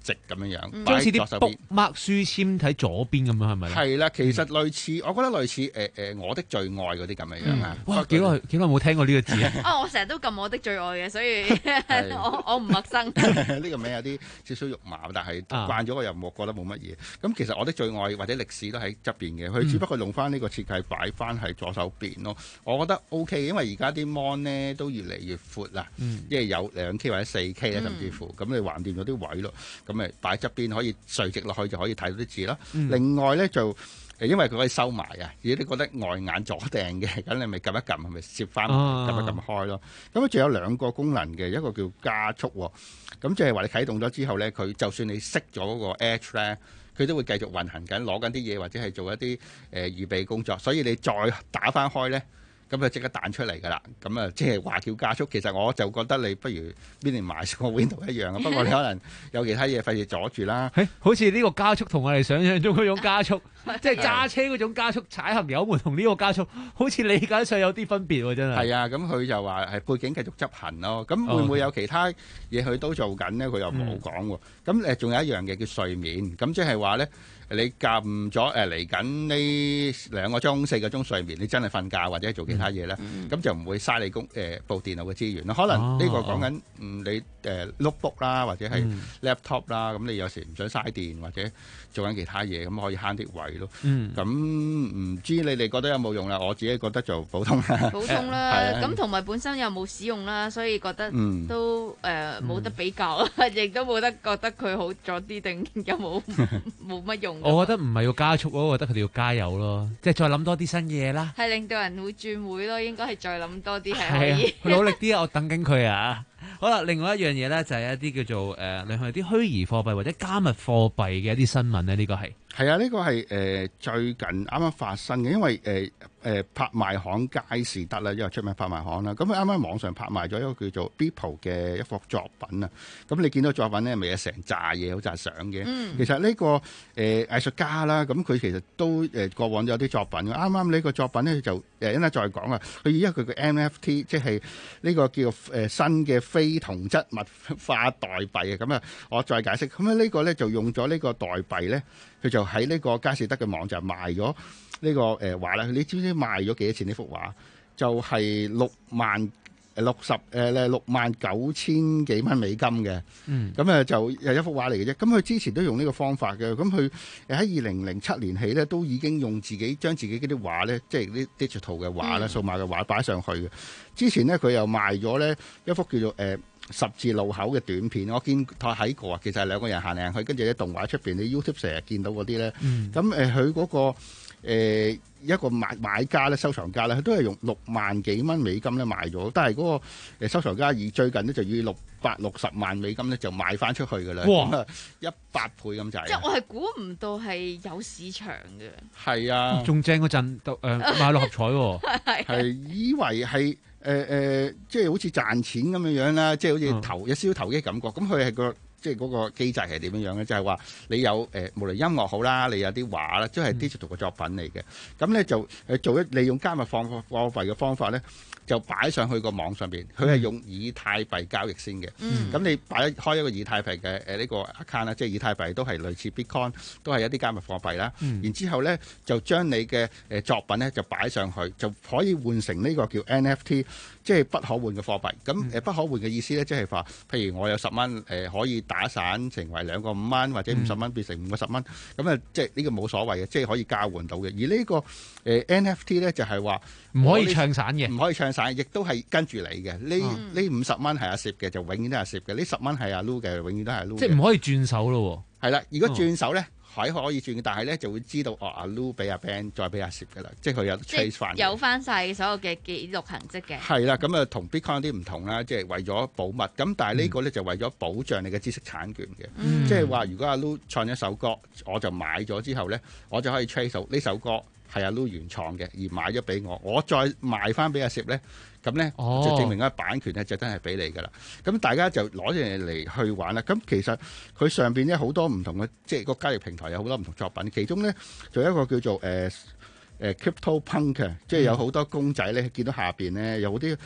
直咁樣樣， 就好似啲擺喺左手邊 bookmark 書籤喺左邊咁樣，係咪咧？ 係啦，其實類似，我覺得類似誒誒、呃、我的最愛嗰啲咁樣樣啊。 哇！幾耐幾耐冇聽過呢個字啊！ 啊，我成日都撳我的最愛嘅，所以我我唔陌生。 呢個名有啲少少肉麻，但係慣咗我又冇覺得冇乜嘢。咁其實我的最愛或者歷史都喺側邊嘅，佢只不過用翻呢個設計擺翻喺左手邊咯。我覺得 OK，因為而家啲 mon 咧都越嚟越闊啦， 嗯、 因為有兩 K 或者四 K 咧，甚至乎咁、嗯、你橫掂咗啲位咯，咁咪擺側邊可以垂直落去就可以睇到啲字啦。嗯、另外咧就誒，因為佢可以收埋啊，如果你覺得礙眼阻掟嘅，咁你咪撳一撳，係咪攝翻撳一撳開咯？咁啊，仲有兩個功能嘅，一個叫加速喎，咁即係話你啟動咗之後咧，佢就算你熄咗嗰個 Edge 咧，佢都會繼續運行緊，攞緊啲嘢或者係做一啲誒、呃、預備工作，所以你再打翻開咧。咁就即刻彈出嚟㗎啦，咁啊即係話叫加速，其實我就覺得你不如邊年買個 Windows 一樣啊，不過你可能有其他嘢費事阻住啦。 誒，好似呢個加速同我哋想象中嗰種加速，即係揸車嗰種加速，踩行油門同呢個加速，好似理解上有啲分別喎，真係。 係啊，咁佢就話係背景繼續執行咯，咁會唔會有其他嘢佢都做緊呢？佢又冇講喎。咁誒仲有一樣嘢叫睡眠，咁即係話咧。你撳咗誒嚟緊呢兩個鐘、四個鐘睡眠，你真係瞓覺或者做其他嘢咧，咁、嗯、就唔會嘥你公誒部電腦嘅資源咯。可能呢個講緊嗯你誒 notebook 啦，或者係 laptop 啦，咁、嗯、你有時唔想嘥電或者做緊其他嘢，咁可以慳啲位咯。咁唔、嗯、知你哋覺得有冇用啦？我自己覺得就普通啦。 普通啦，咁同埋本身又冇使用啦，所以覺得都誒冇、嗯呃、得比較，亦都冇得覺得佢好咗啲定有冇冇乜用。 我覺得唔係要加速咯，我覺得佢哋要加油咯，即係再諗多啲新嘢啦。 係令到人會轉會咯，應該係再諗多啲係可以。 佢努力啲啊！我等緊佢啊！好啦，另外一樣嘢咧就係一啲叫做誒，另外啲虛擬貨幣或者加密貨幣嘅一啲新聞咧，呢、這個係係啊，呢、這個係誒、呃、最近啱啱發生嘅，因為誒誒、呃、拍賣行佳士得啦，因為出名拍賣行啦，咁佢啱啱網上拍賣咗一個叫做 Beeple 嘅一幅作品啊，咁你見到作品咧，咪有成扎嘢好扎相嘅。嗯、其實呢、這個誒、呃、藝術家啦，咁佢其實都誒、呃、過往都有啲作品嘅，啱啱呢個作品咧就誒一陣再講啊，佢以一佢嘅 N F T， 即係呢個叫誒、呃、新嘅非同質物化代幣啊，咁啊我再解釋，咁啊呢個咧就用咗呢個代幣咧。佢就喺呢個佳士得嘅網站賣咗呢個誒畫啦，你知唔知賣咗幾多錢呢幅畫？就係六萬誒六十誒咧六萬九千幾蚊美金嘅。嗯，咁啊就係一幅畫嚟嘅啫。咁佢之前都用呢個方法嘅。咁佢喺二零零七年起咧，都已經用自己將自己嗰啲畫咧，即係啲 digital 嘅畫啦、數碼嘅畫擺上去嘅。之前咧佢又賣咗咧一幅叫做誒。呃十字路口嘅短片，我見佢睇過啊，其實係兩個人行嚟行去，跟住啲動畫出邊，你 YouTube 成日見到嗰啲咧。咁誒佢嗰個誒、呃、一個買買家咧，收藏家咧，佢都係用六萬幾蚊美金咧賣咗，但係嗰個誒收藏家而最近咧就以六百六十萬美金咧就賣翻出去㗎啦。哇！一百倍咁滯。即係我係估唔到係有市場嘅。係啊， 仲正嗰陣誒買六合彩喎。 係係以為係。誒誒、呃呃，即係好似賺錢咁樣樣啦，即係好似投有少少投機感覺。咁佢係個即係嗰個機制係點樣樣咧？就係、是、話你有誒、呃，無論音樂好啦，你有啲畫啦，即係 digital 嘅作品嚟嘅。咁咧、嗯、就誒做一利用加密貨貨幣嘅方法咧，就擺上去個網上邊。佢係用以太幣交易先嘅。咁、嗯、你擺開一個以太幣嘅誒呢個 account 啦，即係以太幣都係類似 Bitcoin，都係一啲加密貨幣啦。嗯、然之後咧就將你嘅誒作品咧就擺上去，就可以換成呢個叫 N F T。即係不可換嘅貨幣，咁誒、嗯、不可換嘅意思咧，即係話，譬如我有十蚊，誒、呃、可以打散成為兩個五蚊，或者五十蚊變成五個十蚊，咁啊、嗯，即係呢個冇所謂嘅，即係可以交換到嘅。而呢、這個誒、呃、N F T 咧，就係話唔可以唱散嘅， 唔可以唱散，亦都係跟住你嘅。呢呢五十蚊係阿攝嘅，就永遠都係阿攝嘅；呢十蚊係阿 Lu 嘅，永遠都係阿 Lu。 即係唔可以轉手咯喎。 係啦，如果轉手咧。哦係可以轉，但係咧就會知道哦，阿 Lu 俾阿 Ben 再俾阿 Sip 嘅啦，即係佢有 trace 翻， 有翻晒所有嘅記錄痕跡嘅。 係啦，咁啊同 Bitcoin 啲唔同啦，即係為咗保密。咁但係呢個咧就為咗保障你嘅知識產權嘅，嗯、即係話如果阿 Lu 創一首歌，我就買咗之後咧，我就可以 trace 到呢首歌係阿 Lu 原創嘅，而買咗俾我，我再賣翻俾阿 Sip 咧。咁咧、哦、就證明嗰版權咧就真係俾你噶啦。咁大家就攞住嚟去玩啦。咁其實佢上邊咧好多唔同嘅，即係個交易平台有好多唔同作品。其中咧仲有一個叫做誒誒、呃呃、Crypto Punk 嘅，即係有好多公仔咧，見到下邊咧有啲好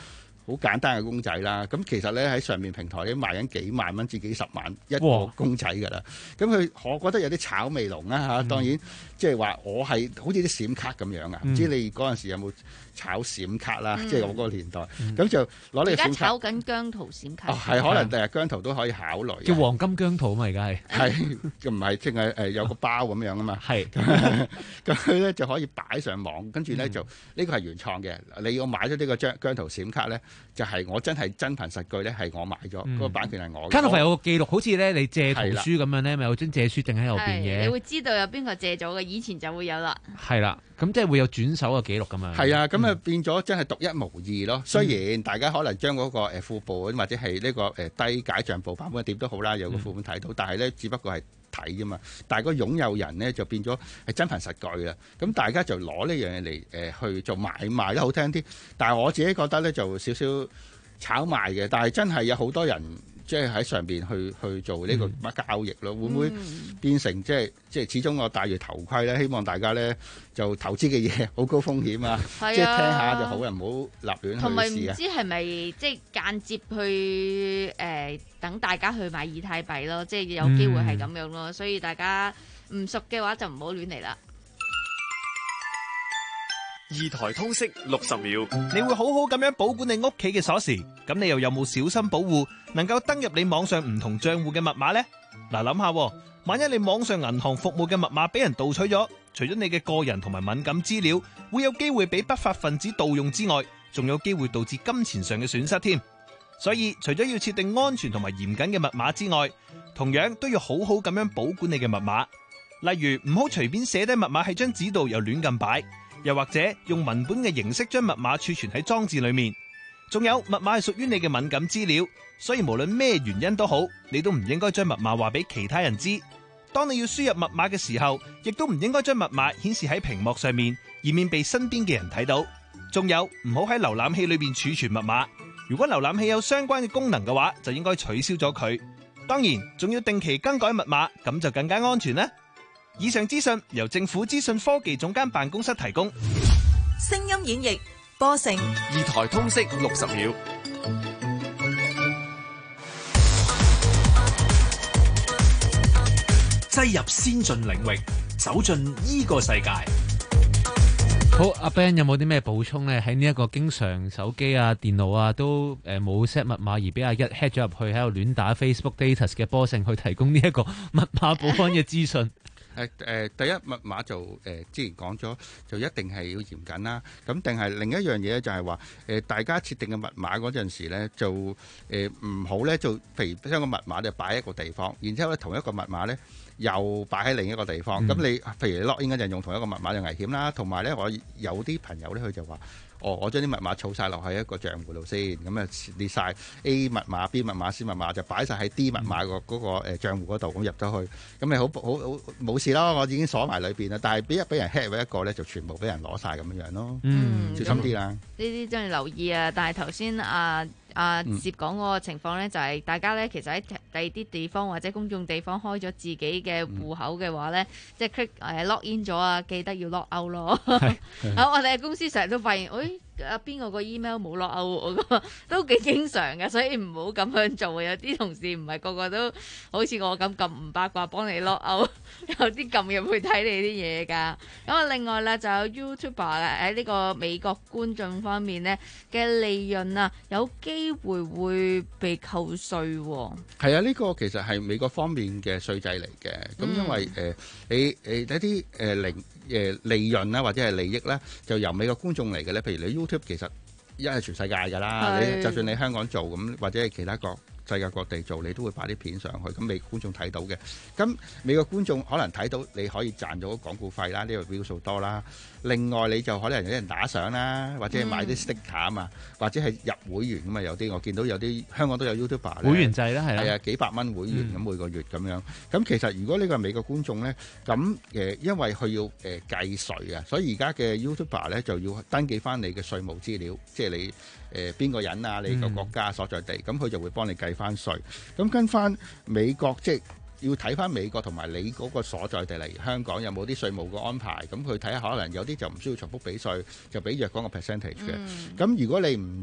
好簡單嘅公仔啦。咁其實咧喺上面平台已經賣緊幾萬蚊至幾十萬一個公仔㗎啦。咁佢我覺得有啲炒味濃啦嚇。當然即係話我係好似啲閃卡咁樣啊。唔知你嗰陣時有冇炒閃卡啦？即係我嗰個年代，咁就攞呢個閃卡。 而家炒緊姜圖閃卡。 哦，係可能第日姜圖都可以考慮。 叫黃金姜圖啊嘛，而家係係就唔係淨係誒有個包咁樣啊嘛。係咁佢咧就可以擺上網，跟住咧就呢個係原創嘅。你要買咗呢個姜姜圖閃卡咧，就係我真係真憑實據咧，係我買咗，嗰個版權係我嘅。 卡圖係有個記錄，好似咧你借圖書咁樣咧，咪有張借書證喺後邊嘅。 你會知道有邊個借咗嘅，以前就會有啦。 係啦，咁即係會有轉手嘅記錄咁樣。 係啊，咁啊變咗真係獨一無二咯。雖然大家可能將嗰個誒副本或者係呢個誒低解像部版本點都好啦，有個副本睇到，但係咧只不過係睇啫嘛。但係個擁有人咧就變咗係真憑實據啦。咁大家就攞呢樣嘢嚟誒去做買賣啦，好聽啲。但係我自己覺得咧就少少炒賣嘅，但係真係有好多人。即係喺上邊去去做呢個乜交易咯，會唔會變成即係即係始終我戴住頭盔咧？希望大家咧就投資嘅嘢好高風險啊！即係聽下就好，唔好立亂去試啊！ 同埋唔知係咪即係間接去誒、呃、等大家去買以太幣咯？即係有機會係咁樣咯，嗯、所以大家唔熟嘅話就唔好亂嚟啦。 二台通識六十秒，你會好好咁樣保管你屋企嘅鎖匙，咁你又有冇小心保護，能夠登入你網上唔同賬戶嘅密碼呢？嗱，諗下，萬一你網上銀行服務嘅密碼俾人盜取咗，除咗你嘅個人同埋敏感資料會有機會俾不法分子盜用之外，仲有機會導致金錢上嘅損失添。所以除咗要設定安全同埋嚴謹嘅密碼之外，同樣都要好好咁樣保管你嘅密碼。例如唔好隨便寫低密碼喺張紙度又亂咁擺。又或者用文本嘅形式將密碼儲存喺裝置裏面，仲有密碼係屬於你嘅敏感資料，所以無論咩原因都好，你都唔應該將密碼話俾其他人知。當你要輸入密碼嘅時候，亦都唔應該將密碼顯示喺屏幕上面，以免被身邊嘅人睇到。仲有唔好喺瀏覽器裏邊儲存密碼，如果瀏覽器有相關嘅功能嘅話，就應該取消咗佢。當然，仲要定期更改密碼，咁就更加安全啦。以上資訊由政府資訊科技總監辦公室提供。 聲音演繹播成二台通識六十秒， 擠入先進領域，走進呢個世界。 好，阿 Ben 有冇啲咩補充呢？喺呢一個經常手機啊、電腦啊都誒冇 set 密碼而俾阿一 hack 咗入去喺度亂打 Facebook Data 嘅波成去提供呢一個密碼保安嘅資訊。 誒誒、呃，第一密碼就誒、呃、之前講咗，就一定係要嚴謹啦。咁定係另一樣嘢咧，就係話誒大家設定嘅密碼嗰陣時咧，就誒唔好咧，就譬如將個密碼就擺喺一個地方，然之後咧同一個密碼咧又擺喺另一個地方。咁、嗯、你譬如你 log in 嗰陣用同一個密碼就危險啦。同埋咧，我有啲朋友咧，佢就話。哦，我將啲密碼儲晒落喺一個賬戶度先，咁啊列晒 A 密碼、B 密碼、C 密碼就擺晒喺 D 密碼個嗰個誒賬戶嗰度，咁入咗去，咁咪好好好冇事咯。我已經鎖埋裏邊啦，但係俾一俾人 hack 咗一個咧，就全部俾人攞晒咁樣樣咯。嗯，小心啲啦。呢啲真係留意啊！但係頭先啊。啊，接講嗰個情況咧，就係、是、大家咧，其實喺第二啲地方或者公眾地方開咗自己嘅戶口嘅話咧，嗯、即係 click 誒 log in 咗啊，記得要 log out 咯。好，我哋公司成日都發現，誒啊邊個個 email 冇 log out 喎，都幾經常嘅，所以唔好咁樣做。有啲同事唔係個個都好似我咁咁唔八卦幫你 log out，有啲撳入去睇你啲嘢㗎。咁啊，另外咧就有 YouTuber 喺呢個美國觀眾方面咧嘅利潤啊，有機機會會被扣稅喎、哦， 係啊，呢、這個其實係美國方面嘅稅制嚟嘅。咁、嗯、因為誒、呃、你誒一啲誒利誒利潤啦，或者係利益咧，就由美國觀眾嚟嘅咧。譬如你 YouTube 其實一係全世界㗎啦，是你就算你香港做咁，或者係其他國世界各地做，你都會擺啲片上去，咁美國觀眾睇到嘅。咁美國觀眾可能睇到你可以賺咗廣告費啦，呢、這個 view 數多啦。另外你就可能有啲人打賞啦，或者係買啲 sticker 啊嘛，或者係入會員咁嘛。有啲我見到有啲香港都有 YouTuber 會員制啦，係啊， 係啊，幾百蚊會員咁、嗯、每個月咁樣。咁其實如果呢個係美國觀眾咧，咁誒因為佢要誒計稅啊，所以而家嘅 YouTuber 咧就要登記翻你嘅稅務資料，即係你誒邊、呃、個人啊，你個國家所在地，咁佢、嗯、就會幫你計翻稅。咁跟翻美國即係。要睇翻美國同埋你嗰個所在地嚟香港有冇啲稅務嘅安排，咁佢睇下可能有啲就唔需要重複俾稅，就俾若干個 percentage 嘅。咁、嗯、如果你唔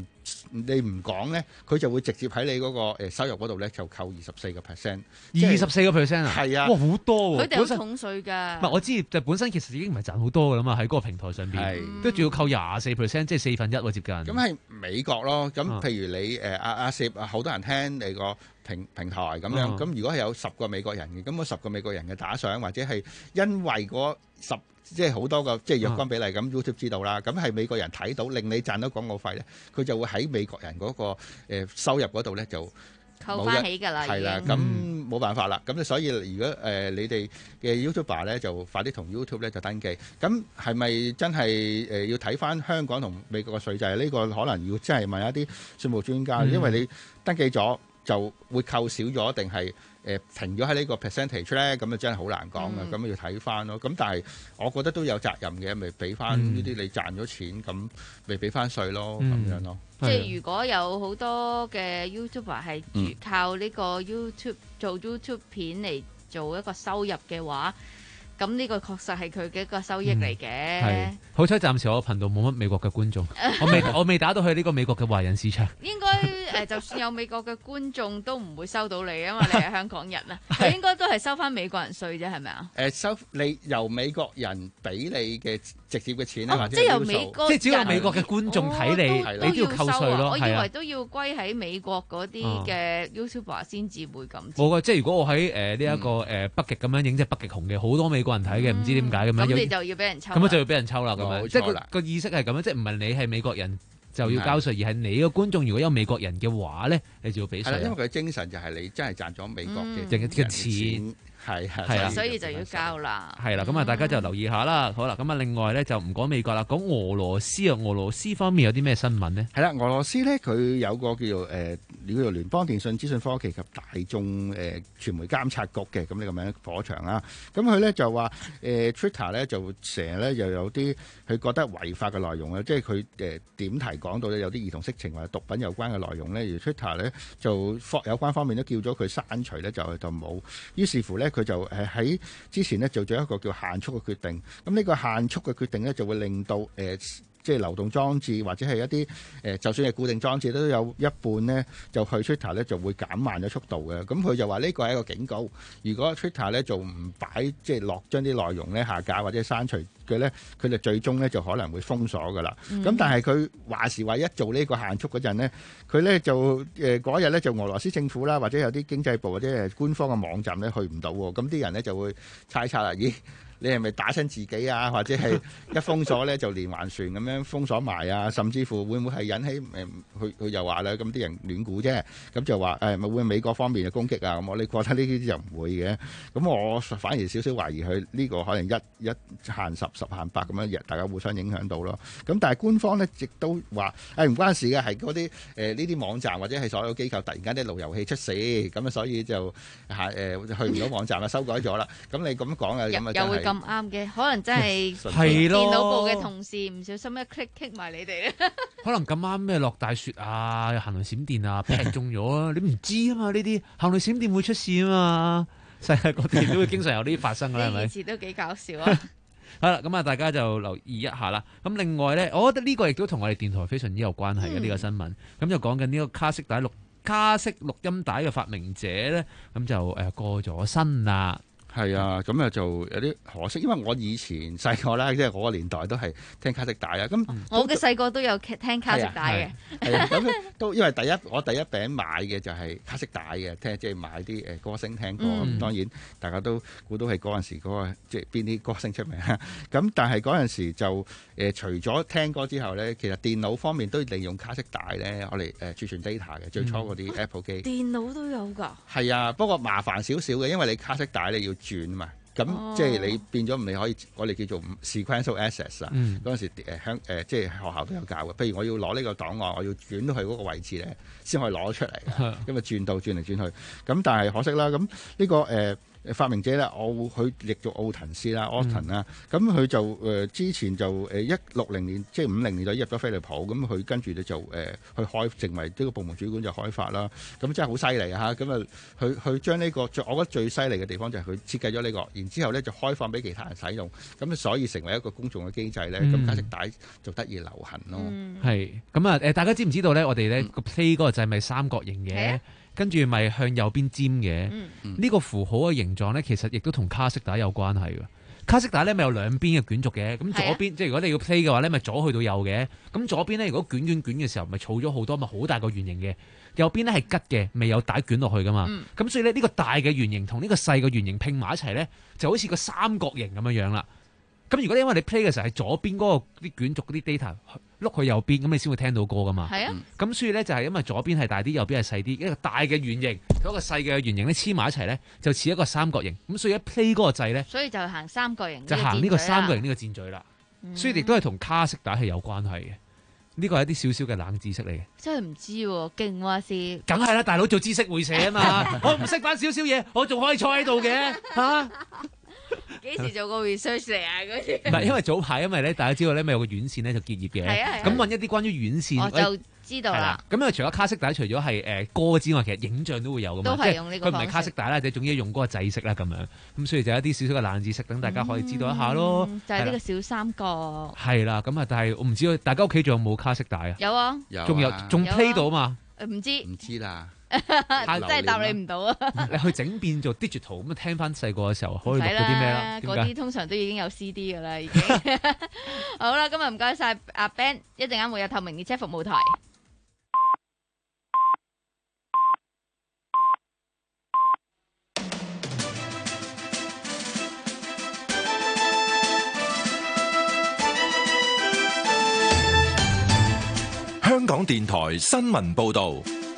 你唔講咧，佢就會直接喺你嗰個誒收入嗰度咧就扣二十四個 percent。 二十四個 percent 啊？ 係啊， 哇，好多喎！ 佢哋有重稅㗎。 唔係我知，就本身其實已經唔係賺好多㗎啦嘛，喺嗰個平台上邊，都仲要扣廿四 percent，即係四分一喎接近。 咁係美國咯，咁譬如你誒阿阿攝好多人聽你個平平台咁樣，咁、啊、如果係有十個美國人嘅，咁嗰十個美國人嘅打賞，或者係因為嗰十即係好多個即係若干比例咁、啊、YouTube 知道啦，咁係美國人睇到令你賺到廣告費咧，佢就會喺美國人嗰個誒收入嗰度咧就扣翻起㗎啦， 係啦，咁冇辦法啦，咁所以如果誒、呃、你哋嘅 YouTuber 咧就快啲同 YouTube 咧就登記，咁係咪真係誒、呃、要睇翻香港同美國嘅稅制？呢、呢個可能要真係問一啲稅務專家，嗯、因為你登記咗就會扣少咗，定係誒停咗喺呢個 percentage 咧？咁啊真係好難講嘅，咁、嗯、要睇翻咯。咁但係我覺得都有責任嘅，咪俾翻呢啲你賺咗錢，咁咪俾翻稅咯，咁、嗯、樣咯。 即係如果有好多嘅 YouTuber 係靠呢個 YouTube 做 YouTube 片嚟做一個收入嘅話，咁呢個確實係佢嘅一個收益嚟嘅。係、 嗯，好彩暫時我頻道冇乜美國嘅觀眾，我未我未打到去呢個美國嘅華人市場。 應該誒、呃，就算有美國嘅觀眾都唔會收到你，因為你係香港人啊。你應該都係收翻美國人稅啫，係咪啊？ 誒，收你由美國人俾你嘅直接嘅錢咧、哦，或者即係由美國， 即係只要美國嘅觀眾睇你， 哦、 你都要扣稅咯。 我以為都要歸喺美國嗰啲嘅 YouTuber 先至會咁。 冇啊，即係如果我喺誒呢一個誒北極咁樣影隻北極熊嘅，好多美國人睇嘅，唔、嗯、知點解咁樣。 咁你就要俾人抽。 咁就要俾人抽啦，咁樣。即係個個意識係咁樣，即係唔係你係美國人就要交稅，而係你個觀眾如果有美國人嘅話咧，你就要俾稅。 因為佢嘅精神就係你真係賺咗美國嘅嘅嘅錢。 係係啦， 所以就要交啦。 係啦，咁啊，大家就留意下啦。好啦，咁啊，另外咧就唔講美國啦，講俄羅斯啊。俄羅斯方面有啲咩新聞呢？ 係啦，俄羅斯咧佢有個叫做誒、呃、叫做聯邦電信資訊科技及大眾誒、呃、傳媒監察局嘅咁呢個名火場啦。咁佢咧就話誒、呃、Twitter 咧就成日咧又有啲佢覺得違法嘅內容啊，即係佢誒點題講到咧有啲兒童色情或者毒品有關嘅內容咧，而 Twitter 咧就有關方面都叫咗佢刪除咧，就就冇。於是乎咧。佢就誒喺之前呢做咗一個叫限速嘅決定，咁呢個限速嘅決定呢，就會令到誒、呃、即係流動裝置或者係一啲誒、呃、就算係固定裝置都有一半呢，就去 Twitter 呢就會減慢咗速度嘅。咁佢就話呢個係一個警告，如果 Twitter 呢就唔擺即係落將啲內容呢下架或者刪除嘅呢，佢就最終呢就可能會封鎖噶啦。咁、嗯、但係佢話時話一做呢個限速嗰陣呢，佢呢就誒嗰日呢就俄羅斯政府啦，或者有啲經濟部或者係官方嘅網站呢去唔到喎，咁啲人呢就會猜測啦，咦？你係咪打親自己啊？或者係一封鎖咧就連環船咁樣封鎖埋啊？甚至乎會唔會係引起誒？佢、呃、佢又話咧，咁啲人亂估啫。咁就話誒，咪、哎、會美國方面嘅攻擊啊？咁我你覺得呢啲就唔會嘅。咁我反而少少懷疑佢呢個可能一一限十十限百咁樣，大家互相影響到咯。咁但係官方咧亦都話誒唔關事嘅，係嗰啲誒呢啲網站或者係所有機構突然間啲路由器出事，咁啊所以就係誒、呃、去唔到網站啊，修改咗啦。咁你咁講啊，咁啊真係。 咁啱嘅，可能真係電腦部嘅同事唔小心一 click click 埋你哋咧。 可能咁啱咩落大雪啊，行雷閃電啊，劈中咗啊！你唔知啊嘛，呢啲行雷閃電會出事啊嘛，世界各地都會經常有呢啲發生㗎啦，係咪？ 呢次都幾搞笑啊！ 好啦，咁啊，大家就留意一下啦。咁另外咧，我覺得呢個亦都同我哋電台非常之有關係嘅呢、嗯、個新聞。咁就講緊呢個卡式帶錄卡式錄音帶嘅發明者咧，咁就誒過咗身啦。 係啊，咁啊就有啲可惜，因為我以前細個啦，即係我個年代都係聽卡式帶啊。咁我嘅細個都有聽卡式帶嘅。係啊，咁都因為第一我第一餅買嘅就係卡式帶嘅，聽即係買啲誒歌星聽歌。咁、嗯、當然大家都估到係嗰陣時嗰個即係邊啲歌星出名啦。咁但係嗰陣時就誒、呃、除咗聽歌之後咧，其實電腦方面都利用卡式帶咧，我哋誒儲存 data 嘅。最初嗰啲 Apple 機、嗯、 電腦都有㗎。係啊，不過麻煩少少嘅，因為你卡式帶你要轉嘛，咁、哦、即係你變咗唔你可以，我哋叫做 sequential access 啊、嗯。嗰陣時誒香誒即係學校都有教嘅。譬如我要攞呢個檔案，我要轉到去嗰個位置咧，先可以攞出嚟嘅。咁啊轉到轉嚟轉去，咁但係可惜啦。咁呢、這個誒、呃、 發明者咧，奧佢譯做奧騰斯啦 ，Alton 啦，咁佢就誒、呃、之前就誒一六零年即係五零年代入咗飛利浦，咁佢跟住咧就誒、呃、去開成為呢個部門主管就開發啦，咁真係好犀利嚇，咁啊佢佢將呢個最我覺得最犀利嘅地方就係佢設計咗呢、這個，然之後咧就開放俾其他人使用，咁所以成為一個公眾嘅機制咧，咁、嗯、卡式帶就得以流行咯。 係咁啊誒，大家知唔知道咧？我哋咧個 play 嗰個就係咪三角形嘅？嗯跟住咪向右邊尖嘅，呢、嗯嗯、個符號嘅形狀咧，其實亦都同卡式帶有關係嘅。卡式帶咧咪有兩邊嘅卷軸嘅，咁左邊、啊、即係如果你要 play 嘅話咧，咪左去到右嘅。咁左邊咧如果捲卷卷嘅時候，咪儲咗好多咪好大個圓形嘅。右邊咧係吉嘅，未有帶捲落去噶嘛。咁、嗯、所以咧呢個大嘅圓形同呢個細嘅圓形拼埋一齊咧，就好似個三角形咁樣樣啦。咁如果因為你 play 嘅時候係左邊嗰個啲卷軸嗰啲 data 碌去右邊，咁你先會聽到歌噶嘛。係啊。咁所以咧就係因為左邊係大啲，右邊係細啲，一個大嘅圓形同一個細嘅圓形咧黐埋一齊咧，就似一個三角形。咁所以一 play 嗰個掣咧， 所以就行三角形， 就行呢個三角形呢個箭嘴啦。嗯、所以亦都係同卡式帶係有關係嘅。呢個係一啲少少嘅冷知識嚟嘅。 真係唔知喎，勁話是。 梗係啦，大佬做知識會社啊嘛，我唔識翻少少嘢，我仲可以坐喺度嘅嚇。 幾時做個 research 嚟啊？嗰啲唔係因為早排，因為咧大家知道咧，咪有個院線咧就結業嘅。係啊係啊。咁揾一啲關於院線， 我就知道啦。 咁啊，除咗卡式帶，除咗係誒歌之外，其實影像都會有噶嘛。 都係用呢個方式。 佢唔係卡式帶啦，即係總之用嗰個制式啦咁樣。咁所以就有一啲少少嘅冷知識，等大家可以知道一下咯。 嗯、就係、是、呢個小三角。 係啦，咁啊，但係我唔知道大家屋企仲有冇卡式帶啊？ 有啊， 仲有仲 play 到嘛？ 唔知唔知啦。 真係答你唔到啊！ 你去整變做 digital 咁聽翻細個嘅時候可以錄到啲咩啦？ 嗰啲通常都已經有 C D 噶啦，已經。好啦，今日唔該晒阿 Ben， 一陣間會有透明列車服務台。 香港電台新聞報道。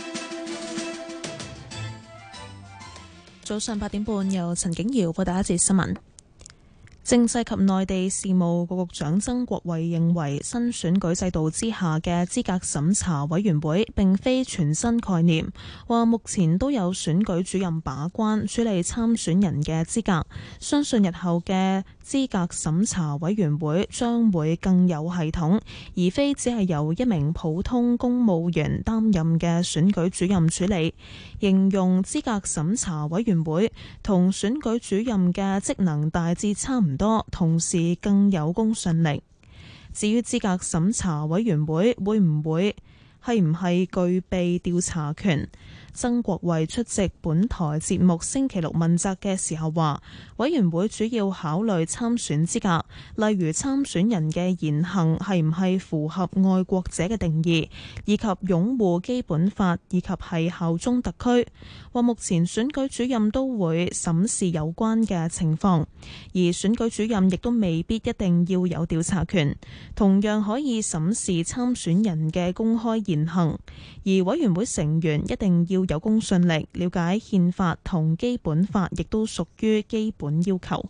早上八點半，由陳景瑤報第一節新聞。政制及內地事務局局長曾國衛認為，新選舉制度之下嘅資格審查委員會並非全新概念，話目前都有選舉主任把關處理參選人嘅資格，相信日後嘅資格審查委員會將會更有系統，而非只係由一名普通公務員擔任嘅選舉主任處理。形容資格審查委員會同選舉主任嘅職能大致差唔多，同時更有公信力。至於資格審查委員會會唔會係唔係具備調查權？曾國衛出席本台節目星期六問責嘅時候話，委員會主要考慮參選資格，例如參選人嘅言行係唔係符合愛國者嘅定義，以及擁護基本法，以及係效忠特區。話目前選舉主任都會審視有關嘅情況，而選舉主任亦都未必一定要有調查權，同樣可以審視參選人嘅公開言行。而委員會成員一定要有公信力，了解憲法同基本法，亦都屬於基本要求。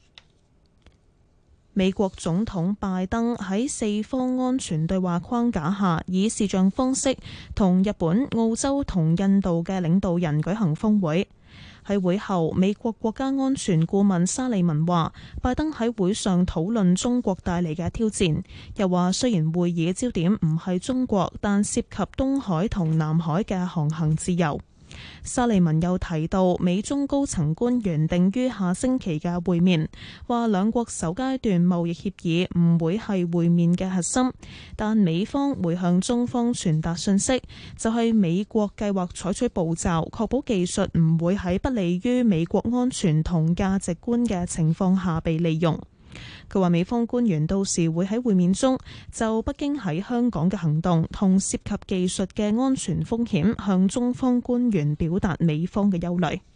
美國總統拜登喺四方安全對話框架下，以視像方式同日本、澳洲同印度嘅領導人舉行峰會。喺會後，美國國家安全顧問沙利文話，拜登喺會上討論中國帶嚟嘅挑戰，又話雖然會議焦點唔係中國，但涉及東海同南海嘅航行自由。沙利文又提到，美中高層官員定於下星期嘅會面，話兩國首階段貿易協議唔會係會面嘅核心，但美方會向中方傳達信息，就係美國計劃採取步驟，確保技術唔會喺不利於美國安全同價值觀嘅情況下被利用。佢話美方官員到時會喺會面中就北京喺香港嘅行動同涉及技術嘅安全風險向中方官員表達美方嘅憂慮。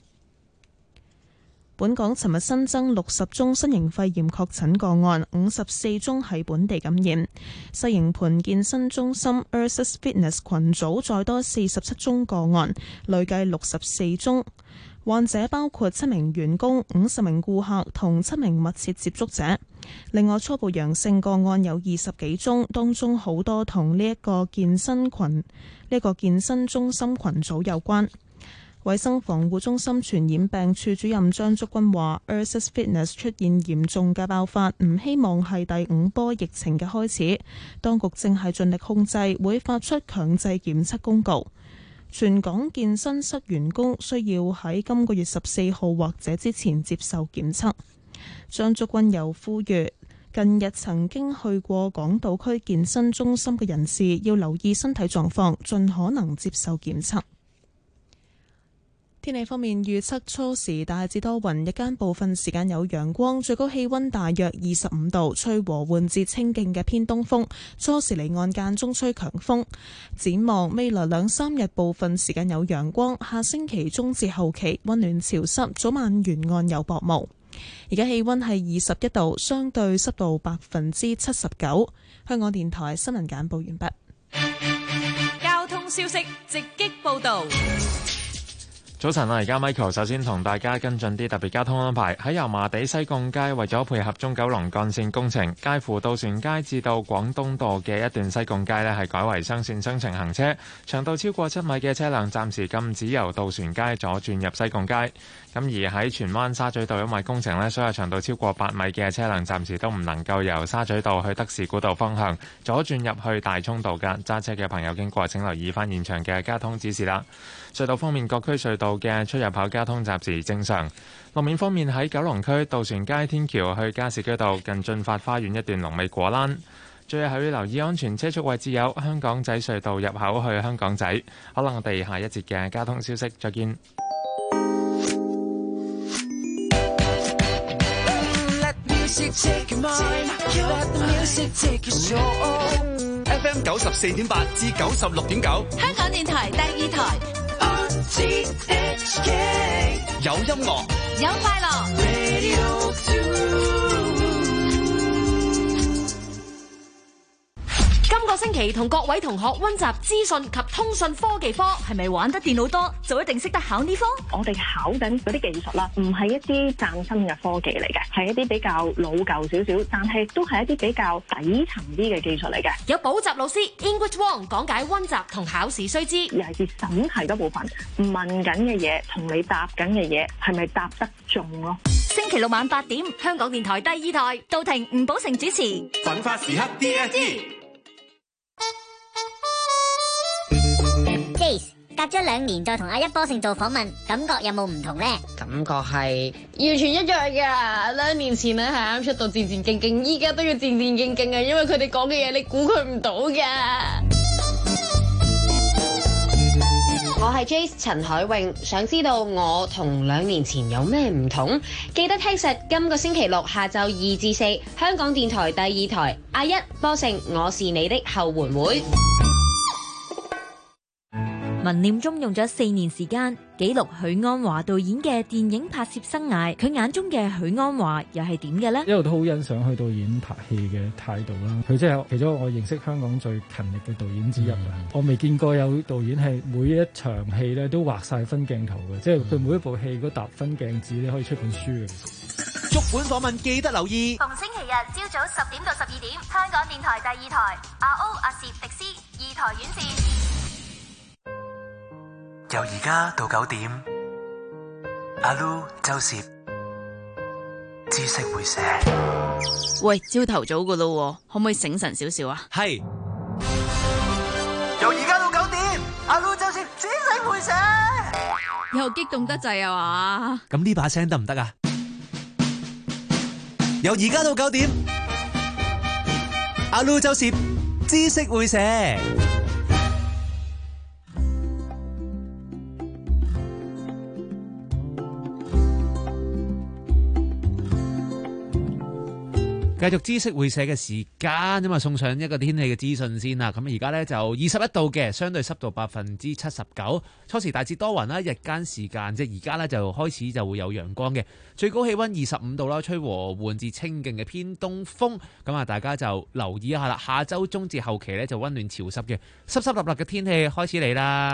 本港尋日新增六十宗新型肺炎確診個案，五十四宗係本地感染。西營盤健身中心 Ursus Fitness 群組再多四十七宗個案，累計六十四宗。患者包括七名員工、五十名顧客同七名密切接觸者。另外，初步陽性個案有二十幾宗，當中好多同呢一個健身群、呢、這個健身中心群組有關。 衛生防護中心傳染病處主任張竹君話 Ursus Fitness 出現嚴重嘅爆發，唔希望係第五波疫情嘅開始。當局正係盡力控制，會發出強制檢測公告。全港健身室員工需要喺今個月十四號或者之前接受檢測。張竹君又呼籲，近日曾經去過港島區健身中心嘅人士要留意身體狀況，盡可能接受檢測。天氣方面預測，初時大致多雲，日間部分時間有陽光，最高氣溫大約二十五度，吹和緩至清勁嘅偏東風。初時離岸間中吹強風。展望未來兩三日部分時間有陽光，下星期中至後期溫暖潮濕，早晚沿岸有薄霧。而家氣溫係二十一度，相對濕度百分之七十九。香港電台新聞簡報完畢。 交通消息直擊報道。 早晨啊！而家 Michael 首先同大家跟進啲特別交通安排。喺油麻地西貢街，為咗配合中九龍幹線工程，介乎渡船街至到廣東道嘅一段西貢街呢係改為雙線雙程行車，長度超過七米嘅車輛暫時禁止由渡船街左轉入西貢街。咁而喺荃灣沙咀道，因為工程呢，所有長度超過八米嘅車輛暫時都唔能夠由沙咀道去德士古道方向左轉入去大涌道㗎。揸車嘅朋友經過請留意翻現場嘅交通指示啦。隧道方面，各區隧道嘅出入口交通暫時正常。路面方面，喺九龍區渡船街天橋去加士居道近駿發花園一段龍尾果欄。最後要留意安全車速位置有香港仔隧道入口去香港仔。可能我哋下一節嘅交通消息再見。 F M 九十四點八至九十六點九， 香港電台第二台。 有音樂， 有快樂。今個星期同各位同學溫習資訊及通訊科技科，係咪玩得電腦多就一定識得考呢科？ 我哋考緊嗰啲技術啦，唔係一啲嶄新嘅科技嚟嘅，係一啲比較老舊少少，但係都係一啲比較底層啲嘅技術嚟嘅。 有補習老師 Ingrid Wong 講解溫習同考試須知， 尤其是審題嗰部分，問緊嘅嘢同你答緊嘅嘢係咪答得中咯？ 星期六晚八點，香港電台第二台，杜婷、吳寶成主持。 奮發時刻 D S E。 隔咗兩年再同阿一波勝做訪問，感覺有冇唔同呢？ 感覺係完全一樣㗎。兩年前咧係啱出道戰戰兢兢，依家都要戰戰兢兢啊！因為佢哋講嘅嘢你估佢唔到㗎。我係 Jace 陳海穎，想知道我同兩年前有咩唔同？記得聽實今個星期六下晝二至四，香港電台第二台阿一波勝，我是你的後援會。 文念中用咗四年時間記錄許鞍華導演嘅電影拍攝生涯，佢眼中嘅許鞍華又係點嘅呢？ 一路都好欣賞佢導演拍戲嘅態度啦，佢真係其中我認識香港最勤力嘅導演之一啊！嗯、我未見過有導演係每一場戲咧都畫晒分鏡圖嘅，即係佢每一部戲嗰沓分鏡紙咧可以出本書嘅。 足本訪問記得留意， 逢星期日朝早十點到十二點，香港電台第二台阿 O 阿攝迪斯二台院線。 由而家到九點，阿 Lu 周攝知識會寫。 喂，朝頭早噶咯，可唔可以醒神少少啊？ 係。 由而家到九點，阿 Lu 周攝知識會寫。 又激動得滯啊嘛？ 咁呢把聲得唔得啊？由而家到九點，阿 Lu 周攝知識會寫。 繼續知識會寫嘅時間咁啊，送上一個天氣嘅資訊先啦。咁而家呢就二十一度嘅，相對濕度百分之七十九。初時大致多雲啦，日間時間即係而家呢就開始就會有陽光嘅，最高氣溫二十五度啦，吹和緩至清勁嘅偏東風。咁啊，大家就留意一下啦。下周中至後期呢就溫暖潮濕嘅，濕濕立立嘅天氣開始嚟啦。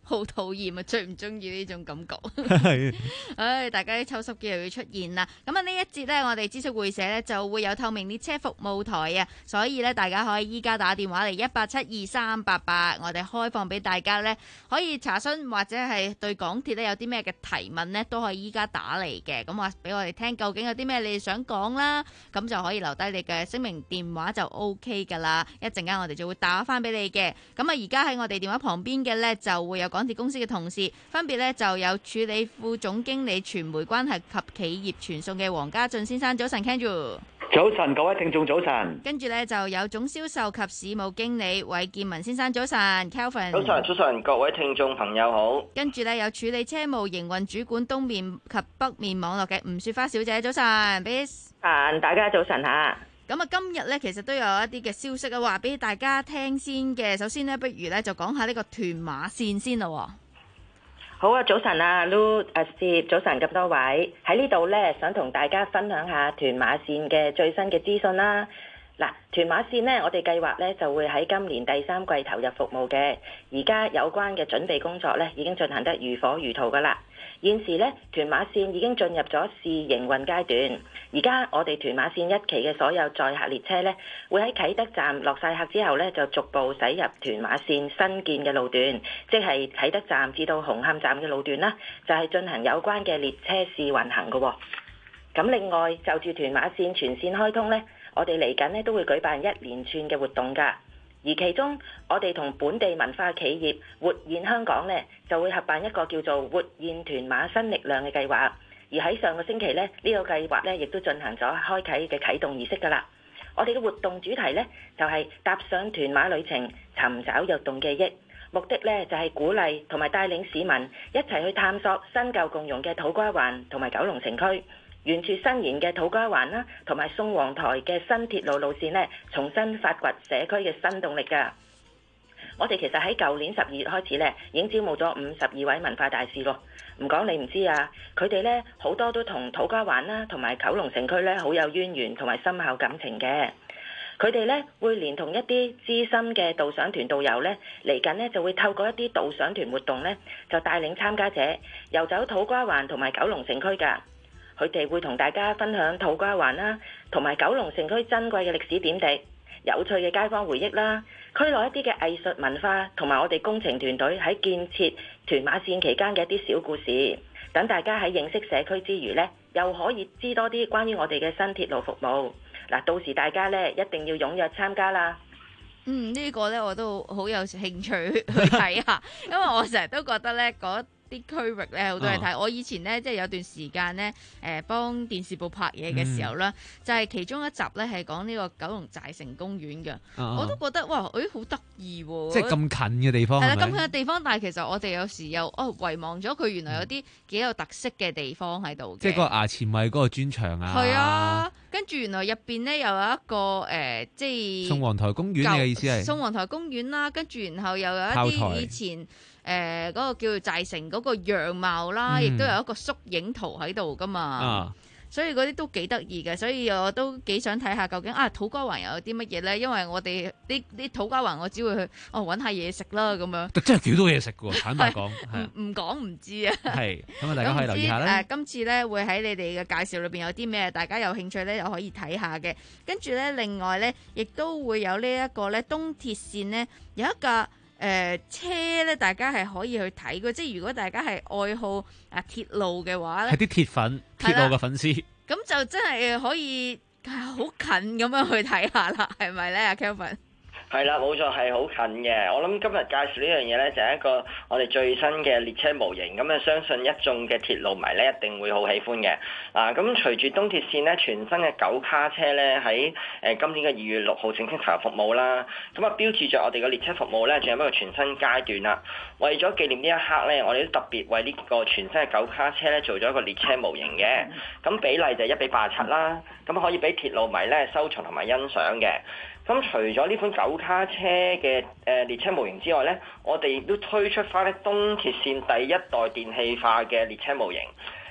好討厭啊！最唔中意呢種感覺。 係， 唉，大家啲抽濕機又要出現啦。咁啊，呢一節呢，我哋知識會社呢就會有透明列車服務台啊，所以呢，大家可以依家打電話嚟一八七二三八八，我哋開放俾大家呢，可以查詢或者係對港鐵呢有啲咩嘅提問呢，都可以依家打嚟嘅。咁話俾我哋聽，究竟有啲咩你哋想講啦，咁就可以留低你嘅聲明電話就 O K 噶啦。一陣間我哋就會打翻俾你嘅。咁啊，而家喺我哋電話旁邊嘅呢，就會有港鐵公司嘅同事，分別呢就有處理副總經理傳媒關係及企業傳送嘅黃家俊先生。早晨 Kenju。 早晨，各位聽眾早晨。 跟住呢，就有總銷售及市務經理韋建文先生。早晨 Kelvin。 早晨，早晨，各位聽眾朋友好。 跟住呢，有處理車務營運主管東面及北面網絡嘅吳雪花小姐。早晨 Bis。 大家早晨吓。 咁啊，今日咧其實都有一啲嘅消息啊，話俾大家聽先嘅。首先呢，不如咧就講下呢個屯馬線先咯。 好啊，早晨啊 Lu 阿薛，早晨咁多位喺呢度咧，想同大家分享下屯馬線嘅最新嘅資訊啦。嗱，屯馬線呢，我哋計劃咧就會喺今年第三季投入服務嘅。而家有關嘅準備工作咧已經進行得如火如荼噶啦。現時咧，屯馬線已經進入咗試營運階段。而家我哋屯馬線一期嘅所有載客列車咧，會喺啟德站落晒客之後咧，就逐步駛入屯馬線新建嘅路段，即係啟德站至到紅磡站嘅路段啦，就係進行有關嘅列車試運行嘅。咁另外就住屯馬線全線開通咧，我哋嚟緊咧都會舉辦一連串嘅活動㗎。而其中，我哋同本地文化企業活現香港呢，就會合辦一個叫做活現屯馬新力量嘅計劃。而喺上個星期呢，呢、呢個計劃呢亦都進行咗開啓嘅啟動儀式㗎啦。我哋嘅活動主題呢，就係、是、踏上屯馬旅程，尋找躍動記憶。目的呢，就係、是、鼓勵同埋帶領市民一齊去探索新舊共融嘅土瓜灣同埋九龍城區。沿住新延嘅土瓜灣啦，同埋宋皇臺嘅新鐵路路線呢，重新發掘社區嘅新動力㗎。我哋其實喺舊年十二月開始呢，已經招募咗五十二位文化大使咯。唔講你唔知啊，佢哋呢好多都同土瓜灣啦，同埋九龍城區呢好有淵源同埋深厚感情嘅。佢哋呢會連同一啲資深嘅導賞團導遊呢，嚟緊呢就會透過一啲導賞團活動呢，就帶領參加者遊走土瓜灣同埋九龍城區㗎。佢哋會同大家分享土瓜灣啦，同埋九龍城區珍貴嘅歷史點滴、有趣嘅街坊回憶啦，區內一啲嘅藝術文化，同埋我哋工程團隊喺建設屯馬線期間嘅一啲小故事，等大家喺認識社區之餘呢，又可以知多啲關於我哋嘅新鐵路服務。嗱，到時大家呢一定要踴躍參加啦。 嗯，呢、呢個呢我都好有興趣去睇下，因為我成日都覺得呢嗰啲區域咧好多人睇，哦、我以前咧即係有段時間咧，誒、呃、幫電視部拍嘢嘅時候啦，嗯、就係其中一集咧係講呢個九龍寨城公園嘅，啊、我都覺得哇，誒好得意喎！即係咁近嘅地方， 係啦，咁近嘅地方，但係其實我哋有時又哦遺忘咗佢原來有啲幾有特色嘅地方喺度嘅， 即係個衙前圍嗰個專場啊， 係啊，跟住原來入邊咧又有一個誒、呃，即係宋皇臺公園嘅意思係宋皇臺公園啦，跟住然後又有一啲以前。誒嗰、呃那個叫做寨城嗰個樣貌啦，亦都、嗯、有一個縮影圖喺度噶嘛，啊、所以嗰啲都幾得意嘅，所以我都幾想睇下究竟啊土瓜灣又有啲乜嘢咧？因為我哋啲啲土瓜灣，我只會去哦揾下嘢食啦咁樣。 真係幾多嘢食嘅喎，坦白講， 唔唔講唔知啊。係咁啊，大家可以留意下咧。誒、 呃，今次咧會喺你哋嘅介紹裏邊有啲咩？大家有興趣咧又可以睇下嘅。跟住咧，另外咧亦都會有呢一個咧東鐵線咧有一架。誒、呃、車咧，大家係可以去睇嘅，即係如果大家係愛好啊鐵路嘅話咧， 係啲鐵粉、鐵路嘅粉絲， 咁就真係可以好近咁樣去睇下啦，係咪咧，阿 Kelvin？ 係啦，冇錯，係好近嘅。我諗今日介紹呢樣嘢呢，就係一個我哋最新嘅列車模型。咁啊，相信一眾嘅鐵路迷呢，一定會好喜歡嘅。啊，咁隨住東鐵線呢，全新嘅九卡車呢，喺誒今年嘅二月六號正式投入服務啦。咁啊，標誌着我哋嘅列車服務呢，進入一個全新階段啦。為咗紀念呢一刻呢，我哋都特別為呢個全新嘅九卡車呢，做咗一個列車模型嘅。咁比例就係一比八十七啦。咁可以俾鐵路迷呢收藏同埋欣賞嘅。咁除咗呢款九卡車嘅誒列車模型之外呢，我哋亦都推出翻咧東鐵線第一代電氣化嘅列車模型。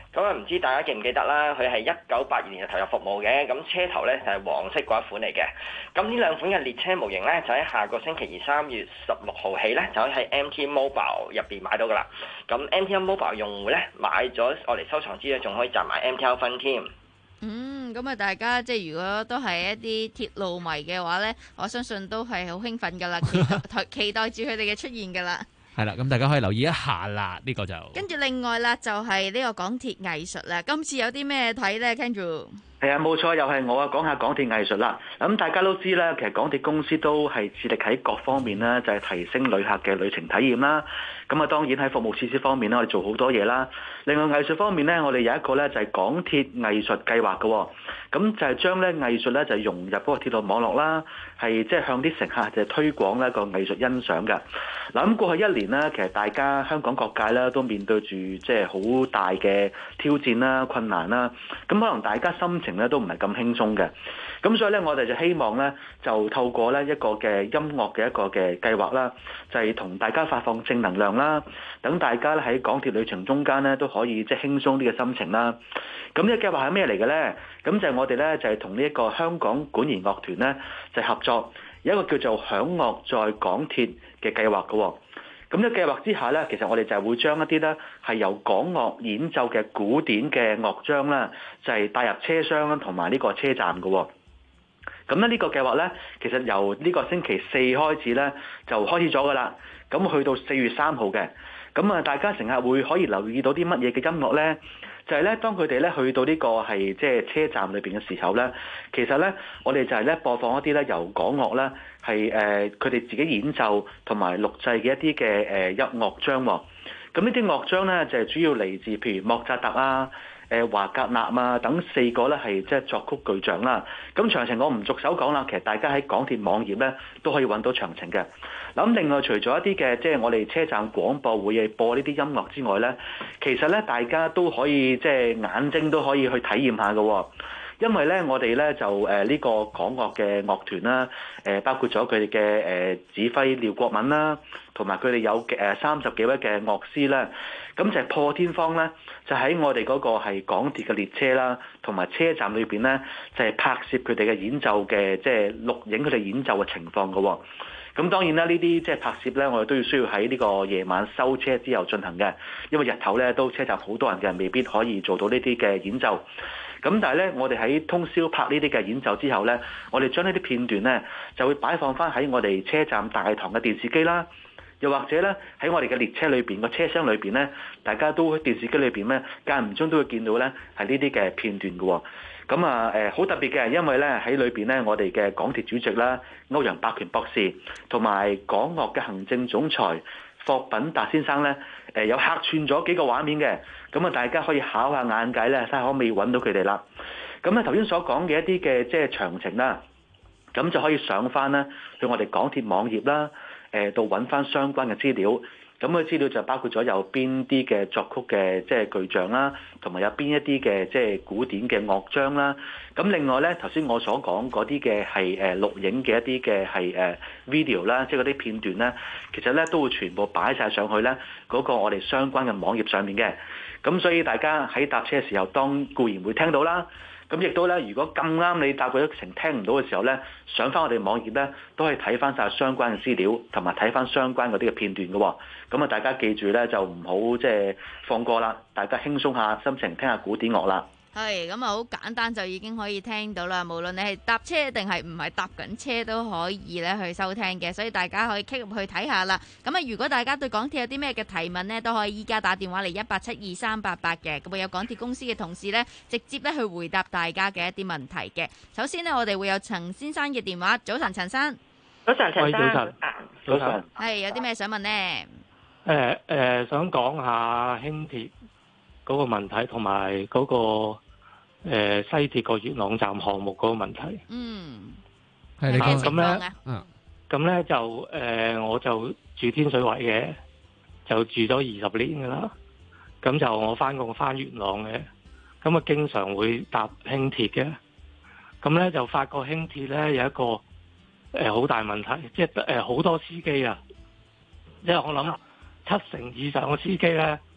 咁啊，唔知大家記唔記得啦？佢係一九八二年就投入服務嘅，咁車頭咧就係黃色嗰一款嚟嘅。咁呢兩款嘅列車模型咧，就喺下個星期二三月十六號起咧，就可以喺 M T Mobile 入邊買到噶啦。咁 M T Mobile 用戶咧買咗我嚟收藏之餘，仲可以賺埋 M T L 分添。 嗯，咁啊，大家即係如果都係一啲鐵路迷嘅話咧，我相信都係好興奮噶啦，期待期待住佢哋嘅出現噶啦。 係啦，咁大家可以留意一下啦，呢、這個就跟住另外啦，就係呢個港鐵藝術啦。今次有啲咩睇咧 Kendrew？ 係啊，冇錯，又係我啊，講下港鐵藝術啦。咁大家都知啦，其實港鐵公司都係致力喺各方面呢，就係提升旅客嘅旅程體驗啦。咁啊，當然喺服務設施方面呢，我哋做好多嘢啦。另外藝術方面呢，我哋有一個呢，就係港鐵藝術計劃嘅。咁就係將咧藝術咧就融入嗰個鐵路網絡啦，係即係向啲乘客就推廣呢個藝術欣賞嘅。嗱，咁過去一年呢，其實大家香港各界咧都面對住即係好大嘅挑戰啦、困難啦。咁可能大家心情咧都唔係咁輕鬆嘅。咁所以咧，我哋就希望咧就透過咧一個嘅音樂嘅一個嘅計劃啦，就係同大家發放正能量啦，等大家咧喺港鐵旅程中間咧都可以即係輕鬆啲嘅心情啦。咁呢個計劃係咩嚟嘅咧？咁就係我哋咧就係同呢一個香港管弦樂團咧就合作，有一個叫做響樂在港鐵嘅計劃嘅。咁呢個計劃之下咧，其實我哋就係會將一啲咧係由港樂演奏嘅古典嘅樂章啦，就係帶入車廂啦同埋呢個車站嘅。咁咧呢個計劃咧，其實由呢個星期四開始咧就開始咗噶啦。咁去到四月三號嘅，咁啊大家乘客會可以留意到啲乜嘢嘅音樂咧？就係咧，當佢哋咧去到呢個係即係車站裏邊嘅時候咧，其實咧我哋就係咧播放一啲咧由港樂咧係誒佢哋自己演奏同埋錄製嘅一啲嘅誒音樂章喎。咁呢啲樂章咧就係主要嚟自譬如莫扎特啊、誒華格納啊等四個咧係即係作曲巨匠啦。咁詳情我唔逐手講啦，其實大家喺港鐵網頁咧都可以揾到詳情嘅。咁另外除咗一啲嘅即係我哋車站廣播會嘅播呢啲音樂之外咧，其實咧大家都可以即係眼睛都可以去體驗下嘅。因為咧我哋咧就誒呢個港樂嘅樂團啦，誒包括咗佢哋嘅誒指揮廖國敏啦，同埋佢哋有誒三十幾位嘅樂師啦，咁就係破天荒咧，就喺我哋嗰個係港鐵嘅列車啦，同埋車站裏邊咧，就係拍攝佢哋嘅演奏嘅，即係錄影佢哋演奏嘅情況嘅。咁當然啦，呢啲即係拍攝咧，我哋都要需要喺呢個夜晚收車之後進行嘅，因為日頭咧都車站好多人嘅，未必可以做到呢啲嘅演奏。咁但係咧，我哋喺通宵拍呢啲嘅演奏之後咧，我哋將呢啲片段咧就會擺放翻喺我哋車站大堂嘅電視機啦，又或者咧喺我哋嘅列車裏邊個車廂裏邊咧，大家都喺電視機裏邊咧間唔中都會見到咧係呢啲嘅片段嘅。咁啊誒好特別嘅，因為咧喺裏邊咧，我哋嘅港鐵主席啦歐陽伯權博士同埋港樂嘅行政總裁霍品達先生咧，誒有客串咗幾個畫面嘅，咁啊大家可以考下眼界咧，睇下可唔可以揾到佢哋啦。咁咧頭先所講嘅一啲嘅即係詳情啦，咁就可以上翻咧去我哋港鐵網頁啦，誒度揾翻相關嘅資料。咁嘅資料就包括咗有邊啲嘅作曲嘅即係巨匠啦，同埋有邊一啲嘅即係古典嘅樂章啦。咁另外咧，頭先我所講嗰啲嘅係誒錄影嘅一啲嘅係誒 video 啦，即係嗰啲片段咧，其實咧都會全部擺晒上去咧嗰個我哋相關嘅網頁上面嘅。咁所以大家喺搭車嘅時候，當固然會聽到啦。咁亦都咧，如果咁啱你搭過一程聽唔到嘅時候咧，上翻我哋網頁咧，都可以睇翻晒相關嘅資料，同埋睇翻相關嗰啲嘅片段嘅。咁啊，大家記住咧，就唔好即係放過啦，大家輕鬆下心情，聽下古典樂啦。 係咁啊，好簡單就已經可以聽到啦。無論你係搭車定係唔係搭緊車都可以咧去收聽嘅，所以大家可以 click 入去睇下啦。咁啊，如果大家對港鐵有啲咩嘅提問呢，都可以依家打電話嚟一八七二三八八嘅，咁會有港鐵公司嘅同事呢，直接咧去回答大家嘅一啲問題嘅。首先呢，我哋會有陳先生嘅電話。早晨，陳生。 早晨，陳生。早晨。早晨。 係有啲咩想問呢？ 誒、呃、誒、呃，想講下輕鐵嗰個問題，同埋嗰個。誒、呃，西鐵個元朗站項目嗰個問題， 嗯， 係你講咁咧， 嗯， 咁咧就誒、呃，我就住天水圍嘅，就住咗二十年噶啦，咁就我翻工翻元朗嘅，咁啊經常會搭輕鐵嘅，咁咧就發覺輕鐵咧有一個誒好、呃、大問題，即係誒好多司機啊，因為我諗七成以上嘅司機咧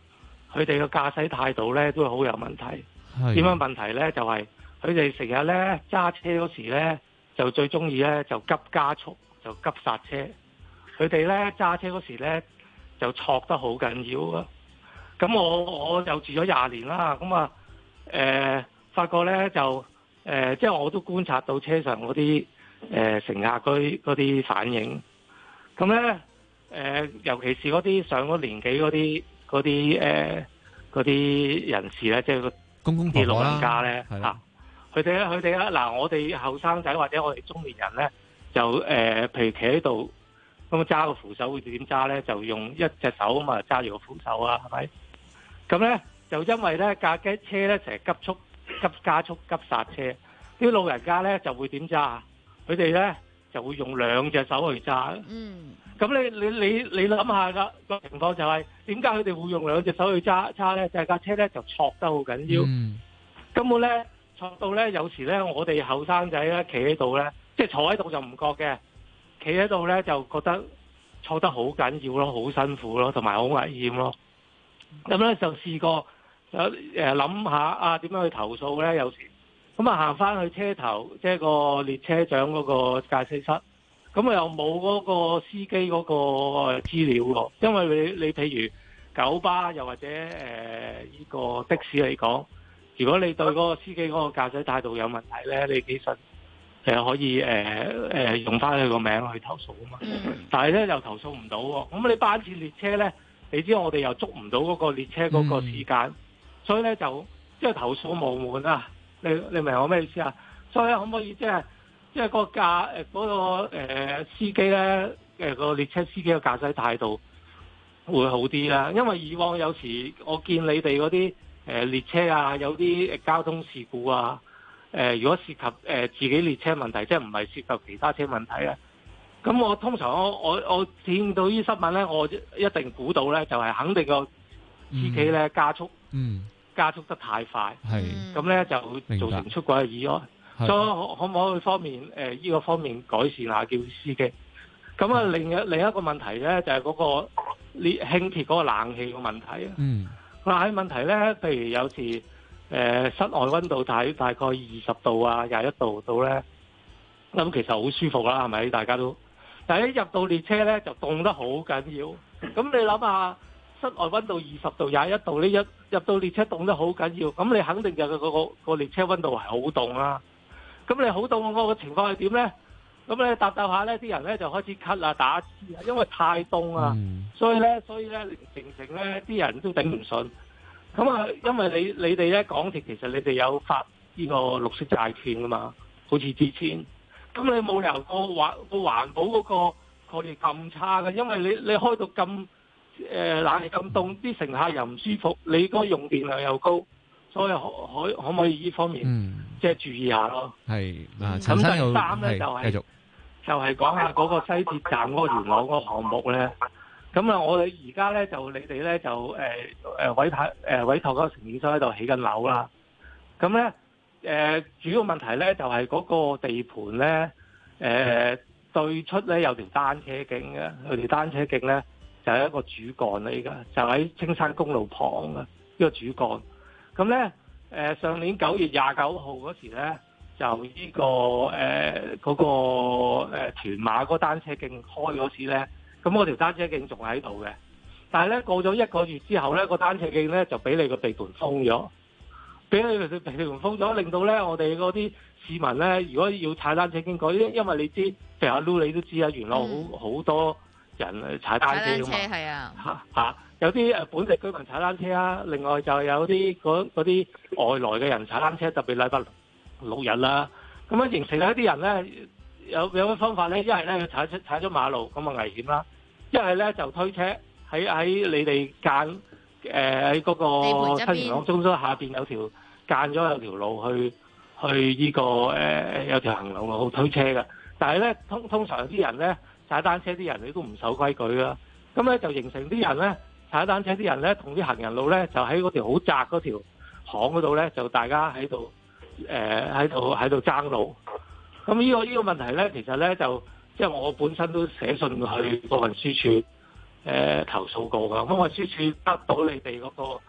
佢哋嘅駕駛態度咧都好有問題。點樣問題咧？就係佢哋成日咧揸車嗰時咧，就最中意咧就急加速，就急剎車。佢哋咧揸車嗰時咧就錯得好緊要啊！咁我我就住咗廿年啦，咁啊誒發覺咧就誒、呃、即係我都觀察到車上嗰啲誒乘客居嗰啲反應。咁咧誒尤其是嗰啲上咗年紀嗰啲嗰啲誒嗰啲人士咧，即係公公婆啲老婆啦人家咧嚇，佢哋咧佢哋咧嗱，我哋後生仔或者我哋中年人咧就誒、呃，譬如企喺度咁揸個扶手會點揸咧？就用一隻手啊嘛揸住個扶手啊，係咪？咁咧就因為咧架機車咧成日急速、急加速、急剎車，啲老人家咧就會點揸？佢哋咧就會用兩隻手去揸。嗯。咁你你你你諗下噶個情況就係點解佢哋會用兩隻手去揸揸咧？就係架車咧就挫得好緊要。嗯。根本咧挫到咧有時咧我哋後生仔咧企喺度咧，即係坐喺度就唔覺嘅，企喺度咧就覺得挫得好緊要咯，好辛苦咯，同埋好危險咯。咁咧就試過有誒諗下啊點樣去投訴咧？有時咁啊行翻去車頭，即係個列車長嗰個駕駛室，咁啊又冇嗰個司機嗰個資料喎。因為你你譬如九巴又或者誒呢、呃呢個的士嚟講，如果你對嗰個司機嗰個駕駛態度有問題咧，你其實誒可以誒誒、呃、用翻佢個名去投訴啊嘛。但係咧又投訴唔到喎。咁你班次列車咧？你知我哋又捉唔到嗰個列車嗰個時間，嗯、所以咧就即係投訴無門啊！你你明我咩意思啊？所以咧可唔可以即係即係個駕誒嗰、嗰個、呃、司機咧誒、嗰個列車司機嘅駕駛態度會好啲啦？因為以往有時我見你哋嗰啲誒列車啊，有啲交通事故啊，誒、呃、如果涉及誒、呃、自己列車問題，即係唔係涉及其他車問題啊？咁我通常我我我見到呢新聞咧，我一定估到咧，就係肯定個司機咧加速，嗯、加速得太快，咁咧就造成出軌嘅意外。所以可唔可以方面誒呢、呃這個方面改善下叫司機？咁啊另一另一個問題咧就係、是、嗰個列輕鐵嗰個冷氣嘅問題啊。嗯，冷氣問題咧，譬如有時誒、呃、室外溫度大大概二十度啊廿一度到咧，咁其實好舒服啦，係咪？大家都。但係一入到列車咧，就凍得好緊要。咁你諗下，室外溫度二十度、廿一度，你入入到列車凍得好緊要。咁你肯定就係個個個列車溫度係好凍啦。咁你好凍嗰個情況係點咧？咁咧搭搭下咧，啲人咧就開始咳啊、打支啊，因為太凍啊。嗯、所以咧，所以咧，成成咧，啲人都頂唔順。咁啊，因為你你哋咧港鐵其實你哋有發呢個綠色債券噶嘛，好似之前。咁你冇理由個環個環保嗰個概念咁差嘅，因為你你開到咁誒、呃、冷氣咁凍，啲乘客又唔舒服，你嗰個用電量又高，所以可可可唔可以呢方面、嗯、即係注意下咯？係嗱，咁第三咧就係、是、就係、是、講下嗰個西鐵站嗰個元朗嗰個項目咧。咁啊，我哋而家咧就你哋咧就誒誒委託誒委託嗰個承建商喺度起緊樓啦。咁咧。誒、呃、主要問題咧就係、是、嗰個地盤咧，誒、呃、對出咧有條單車徑嘅，有條單車徑咧就係、是、一個主幹嚟㗎，就喺、是、青山公路旁嘅呢個主幹。咁咧誒上年九月廿九號嗰時咧，就呢、這個誒嗰、呃那個誒屯馬嗰單車徑開嗰時咧，咁嗰條單車徑仲喺度嘅。但係咧過咗一個月之後咧，個單車徑咧就俾你個地盤封咗。俾佢哋地盤封咗，令到咧我哋嗰啲市民咧，如果要踩單車經過，因因為你知，譬如阿 Lu 你都知啊，元朗好好多人踩單車㗎嘛，踩單車係啊，嚇嚇有啲誒本地居民踩單車啊，另外就有啲嗰嗰啲外來嘅人踩單車，特別禮拜六日啦，咁樣形成一啲人咧有有咩方法咧？一係咧佢踩出踩咗馬路咁啊危險啦，一係咧就推車喺喺你哋間。誒喺嗰個新元朗中心下邊有條間咗有條路去去呢、這個誒、呃、有條行人路推車嘅，但係咧通通常啲人咧踩單車啲人你都唔守規矩啦，咁咧就形成啲人咧踩單車啲人咧同啲行人路咧就喺嗰條好窄嗰條巷嗰度咧就大家喺度誒喺度喺度爭路，咁呢、這個呢、這個問題咧其實咧就即係我本身都寫信去個運輸署。誒、呃、投訴過㗎，咁運輸署得到你哋嗰個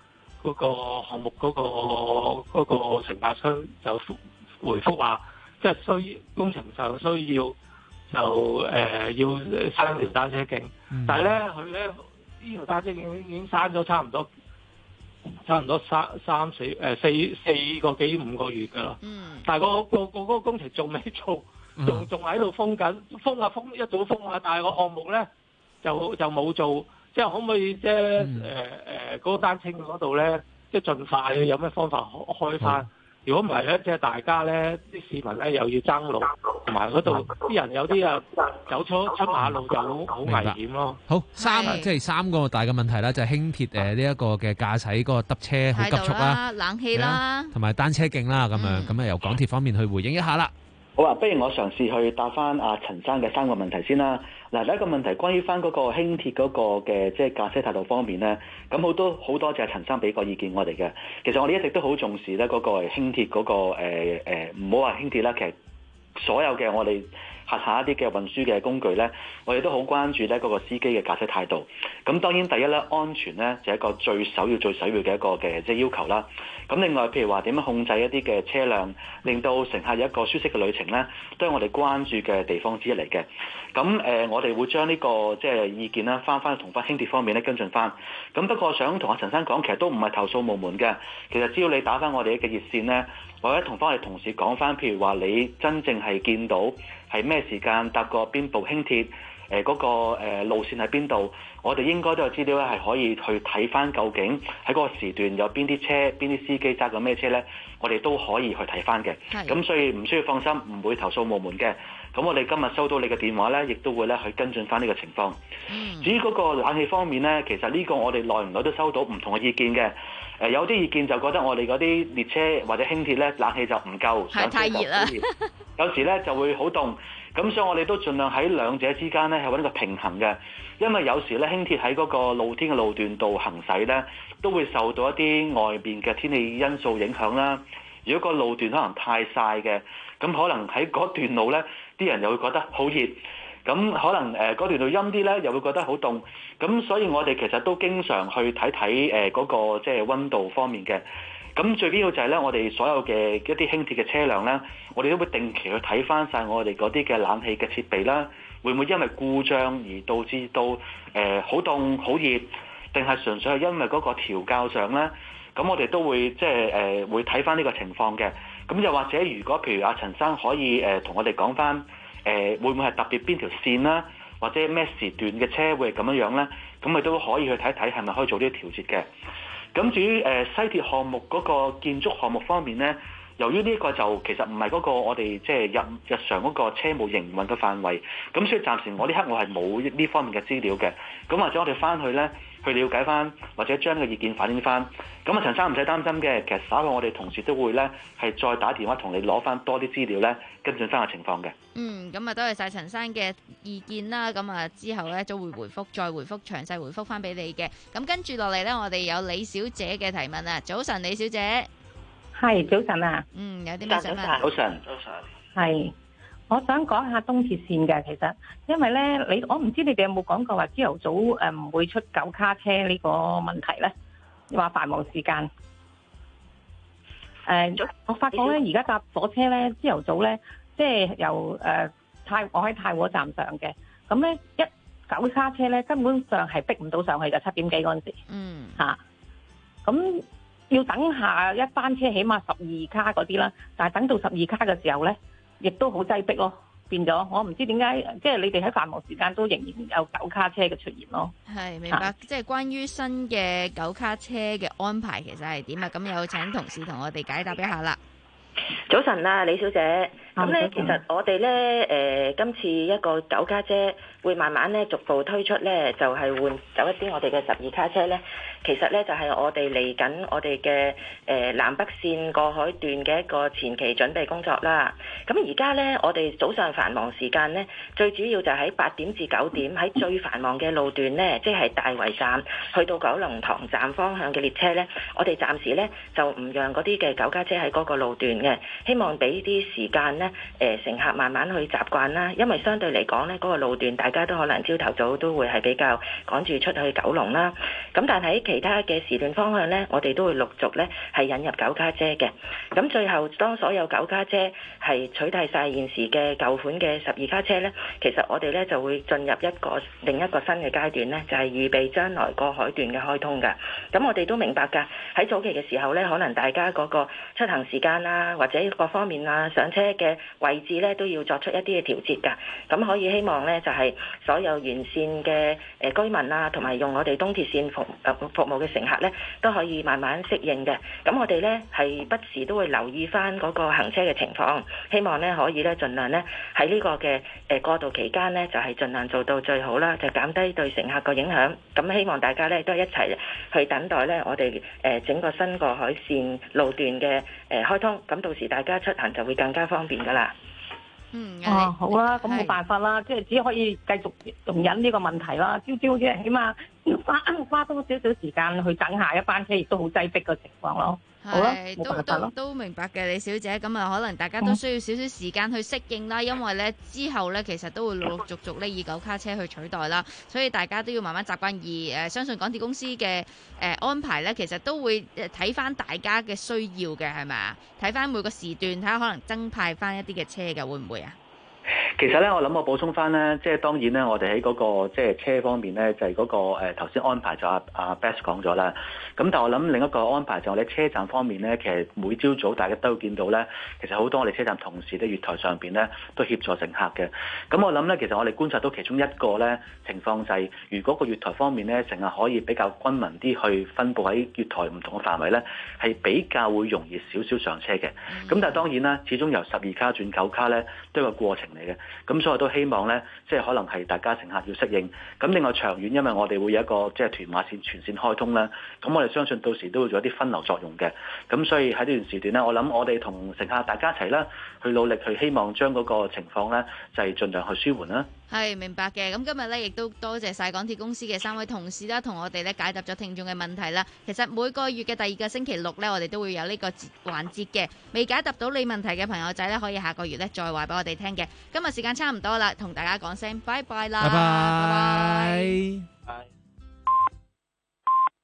嗰個項目嗰、嗰個嗰、嗰個承辦商就回覆話，即係需工程上需要就誒、呃、要刪條單車徑，嗯、但係咧佢咧呢條單車徑已經刪咗差唔多差唔多三三四誒、呃、四四個幾五個月㗎啦，嗯、但係、嗰個、嗰個、嗰個工程仲未做，仲仲喺度封緊，封啊封一早封啊，但係個項目咧就就冇做。即係可唔可以即係誒誒嗰個單車嗰度咧，即係盡快有咩方法開翻？如果唔係咧，即係大家咧啲市民咧又要爭路，同埋嗰度啲人有啲啊走出出馬路就好好危險咯。 好三即係三個大嘅問題啦，就係輕鐵誒呢一個嘅駕駛嗰個搭車好急促啦， 冷氣啦， 同埋單車徑啦咁樣，咁啊由港鐵方面去回應一下啦。 好啊，不如我嘗試去答翻阿陳生嘅三個問題先啦。嗱，第一個問題關於翻嗰個輕鐵嗰個嘅即係駕駛態度方面咧，咁好多好多謝陳生俾個意見我哋嘅。其實我哋一直都好重視咧嗰個輕鐵嗰個誒誒，唔好話輕鐵啦，其實所有嘅我哋轄下一啲嘅運輸嘅工具咧，我哋都好關注咧嗰個司機嘅駕駛態度。咁當然第一咧，安全咧就係一個最首要、最首要嘅一個嘅即係要求啦。咁另外，譬如話點樣控制一啲嘅車輛，令到乘客有一個舒適嘅旅程咧，都係我哋關注嘅地方之一嚟嘅。咁誒、呃，我哋會將呢、這個即係意見啦，翻翻同翻輕鐵方面咧跟進翻。咁不過想同阿陳生講，其實都唔係投訴無門嘅。其實只要你打翻我哋嘅熱線咧，或者同翻我哋同事講翻，譬如話你真正係見到係咩時間搭過邊部輕鐵，誒、呃、嗰、那個、呃、路線喺邊度，我哋應該都有資料咧，係可以去睇翻究竟喺嗰個時段有邊啲車、邊啲司機揸緊咩車咧，我哋都可以去睇翻嘅。咁所以唔需要放心，唔會投訴無門嘅。咁我哋今日收到你嘅電話咧，亦都會咧去跟進翻呢個情況。至於嗰個冷氣方面咧，其實呢個我哋耐唔耐都收到唔同嘅意見嘅。誒、呃、有啲意見就覺得我哋嗰啲列車或者輕鐵咧冷氣就唔夠， 係太熱啦。 有時咧就會好凍，咁所以我哋都盡量喺兩者之間咧係揾一個平衡嘅。因為有時咧輕鐵喺嗰個露天嘅路段度行駛咧，都會受到一啲外邊嘅天氣因素影響啦。如果個路段可能太曬嘅，咁可能喺嗰段路咧，啲人又會覺得好熱。咁可能誒嗰段路陰啲咧，又會覺得好凍。咁所以我哋其實都經常去睇睇誒嗰個即係溫度方面嘅。咁最緊要就係咧，我哋所有嘅一啲輕鐵嘅車輛咧，我哋都會定期去睇翻晒我哋嗰啲嘅冷氣嘅設備啦。會唔會因為故障而導致到誒好凍好熱，定係純粹係因為嗰個調校上咧？咁我哋都會即係誒會睇翻呢個情況嘅。咁又或者如果譬如阿陳生可以誒同、呃、我哋講翻誒會唔會係特別邊條線啦，或者咩時段嘅車會係咁樣樣咧？咁咪都可以去睇睇係咪可以做呢啲調節嘅。咁至於誒、呃、西鐵項目嗰個建築項目方面咧，由於呢個就其實唔係嗰個我哋即係日日常嗰個車務營運嘅範圍，咁所以暫時我呢刻我係冇呢方面嘅資料嘅。咁或者我哋翻去咧去了解翻，或者將呢個意見反映翻。咁啊，陳生唔使擔心嘅，其實稍後我哋同事都會咧係再打電話同你攞翻多啲資料咧，跟進翻個情況嘅。 嗯，咁啊，多謝晒陳生嘅意見啦。咁啊，之後咧都會回覆，再回覆詳細回覆翻俾你嘅。咁跟住落嚟咧，我哋有李小姐嘅提問啊。早晨，李小姐。 係早晨啊。 嗯，有啲咩想問？ 早晨，早晨。 係，我想講下東鐵線嘅，其實因為咧，你我唔知你哋有冇講過話朝頭早誒唔會出九卡車呢個問題咧？話繁忙時間。誒、呃，我發覺咧，而家搭火車咧，朝頭早咧，即係由誒太我喺太和站上嘅，咁咧一九卡車咧根本上係逼唔到上去嘅，七點幾嗰陣時。嗯。嚇、啊，咁。要等下一班車，起碼十二卡嗰啲啦。但係等到十二卡嘅時候咧，亦都好擠迫咯。變咗，我唔知點解，即係你哋喺繁忙時間都仍然有九卡車嘅出現咯。 係，明白。啊、即係關於新嘅九卡車嘅安排，其實係點啊？咁有請同事同我哋解答一下啦。 早晨啊，李小姐。咁咧，其實我哋咧，誒、呃，今次一個九卡車會慢慢咧逐步推出咧，就係、是、換走一啲我哋嘅十二卡車咧。其實咧就係、是、我哋嚟緊我哋嘅誒南北線過海段嘅一個前期準備工作啦。咁而家咧，我哋早上繁忙時間咧，最主要就喺八點至九點喺最繁忙嘅路段咧，即係大圍站去到九龍塘站方向嘅列車咧，我哋暫時咧就唔讓嗰啲嘅九卡車喺嗰個路段嘅，希望俾啲時間咧，誒、呃、乘客慢慢去習慣啦。因為相對嚟講咧，嗰、那個路段大家都可能朝頭早都會係比較趕住出去九龍啦。咁但係喺其他嘅時段方向呢，我哋都會陸續呢係引入九卡車嘅。咁最後當所有九卡車係取締晒現時嘅舊款嘅十二卡車呢，其實我哋呢就會進入一個另一個新嘅階段呢，就係預備將來過海段嘅開通㗎。咁我哋都明白㗎，喺早期嘅時候呢，可能大家嗰個出行時間啊，或者各方面啊，上車嘅位置呢，都要作出一啲嘅調節㗎。咁可以希望呢，就係所有沿線嘅誒居民啊，同埋用我哋東鐵線服誒服務嘅乘客呢，都可以慢慢適應嘅。咁我哋呢係不時都會留意翻嗰個行車嘅情況，希望呢可以呢盡量呢喺呢個嘅誒過渡期間呢，就係盡量做到最好啦，就減低對乘客個影響。咁希望大家呢都一齊去等待呢我哋誒整個新過海線路段嘅誒開通，咁到時大家出行就會更加方便噶啦。 嗯，哦，好啦，咁冇辦法啦，即係只可以繼續容忍呢個問題啦。朝朝即係起碼花花多少少時間去等下一班車，亦都好擠迫嘅情況咯。好啦，冇辦法都都咯。 都明白嘅，李小姐。咁啊，可能大家都需要少少時間去適應啦，因為咧之後咧其實都會陸陸續續咧以九卡車去取代啦，所以大家都要慢慢習慣。而誒，相信港鐵公司嘅誒安排咧，其實都會誒睇翻大家嘅需要嘅，係咪啊？睇翻每個時段，睇下可能增派翻一啲嘅車嘅，會唔會啊？ 其實咧，我諗我補充翻咧，即係當然咧，我哋喺嗰個即係車方面咧，就係嗰個誒頭先安排就阿阿 Bess 講咗啦。咁但係我諗另一個安排就係我哋車站方面咧，其實每朝早大家都會見到咧，其實好多我哋車站同事咧月台上邊咧都協助乘客嘅。咁我諗咧，其實我哋觀察到其中一個咧情況就係，如果個月台方面咧乘客可以比較均勻啲去分佈喺月台唔同嘅範圍咧，係比較會容易少少上車嘅。咁但係當然啦，始終由十二卡轉九卡咧都係個過程嚟嘅。咁所以我都希望咧，即係可能係大家乘客要適應。咁另外長遠，因為我哋會有一個即係屯馬線全線開通啦，咁我哋相信到時都會做一啲分流作用嘅。咁所以喺呢段時段咧，我諗我哋同乘客大家一齊啦，去努力去希望將嗰個情況咧，就係盡量去舒緩啦。 係明白嘅，咁今日咧亦都多謝晒港鐵公司嘅三位同事啦，同我哋咧解答咗聽眾嘅問題啦。其實每個月嘅第二個星期六咧，我哋都會有呢個節環節嘅，未解答到你問題嘅朋友仔咧，可以下個月咧再話俾我哋聽嘅。今日時間差唔多啦，同大家講聲拜拜啦， 拜拜。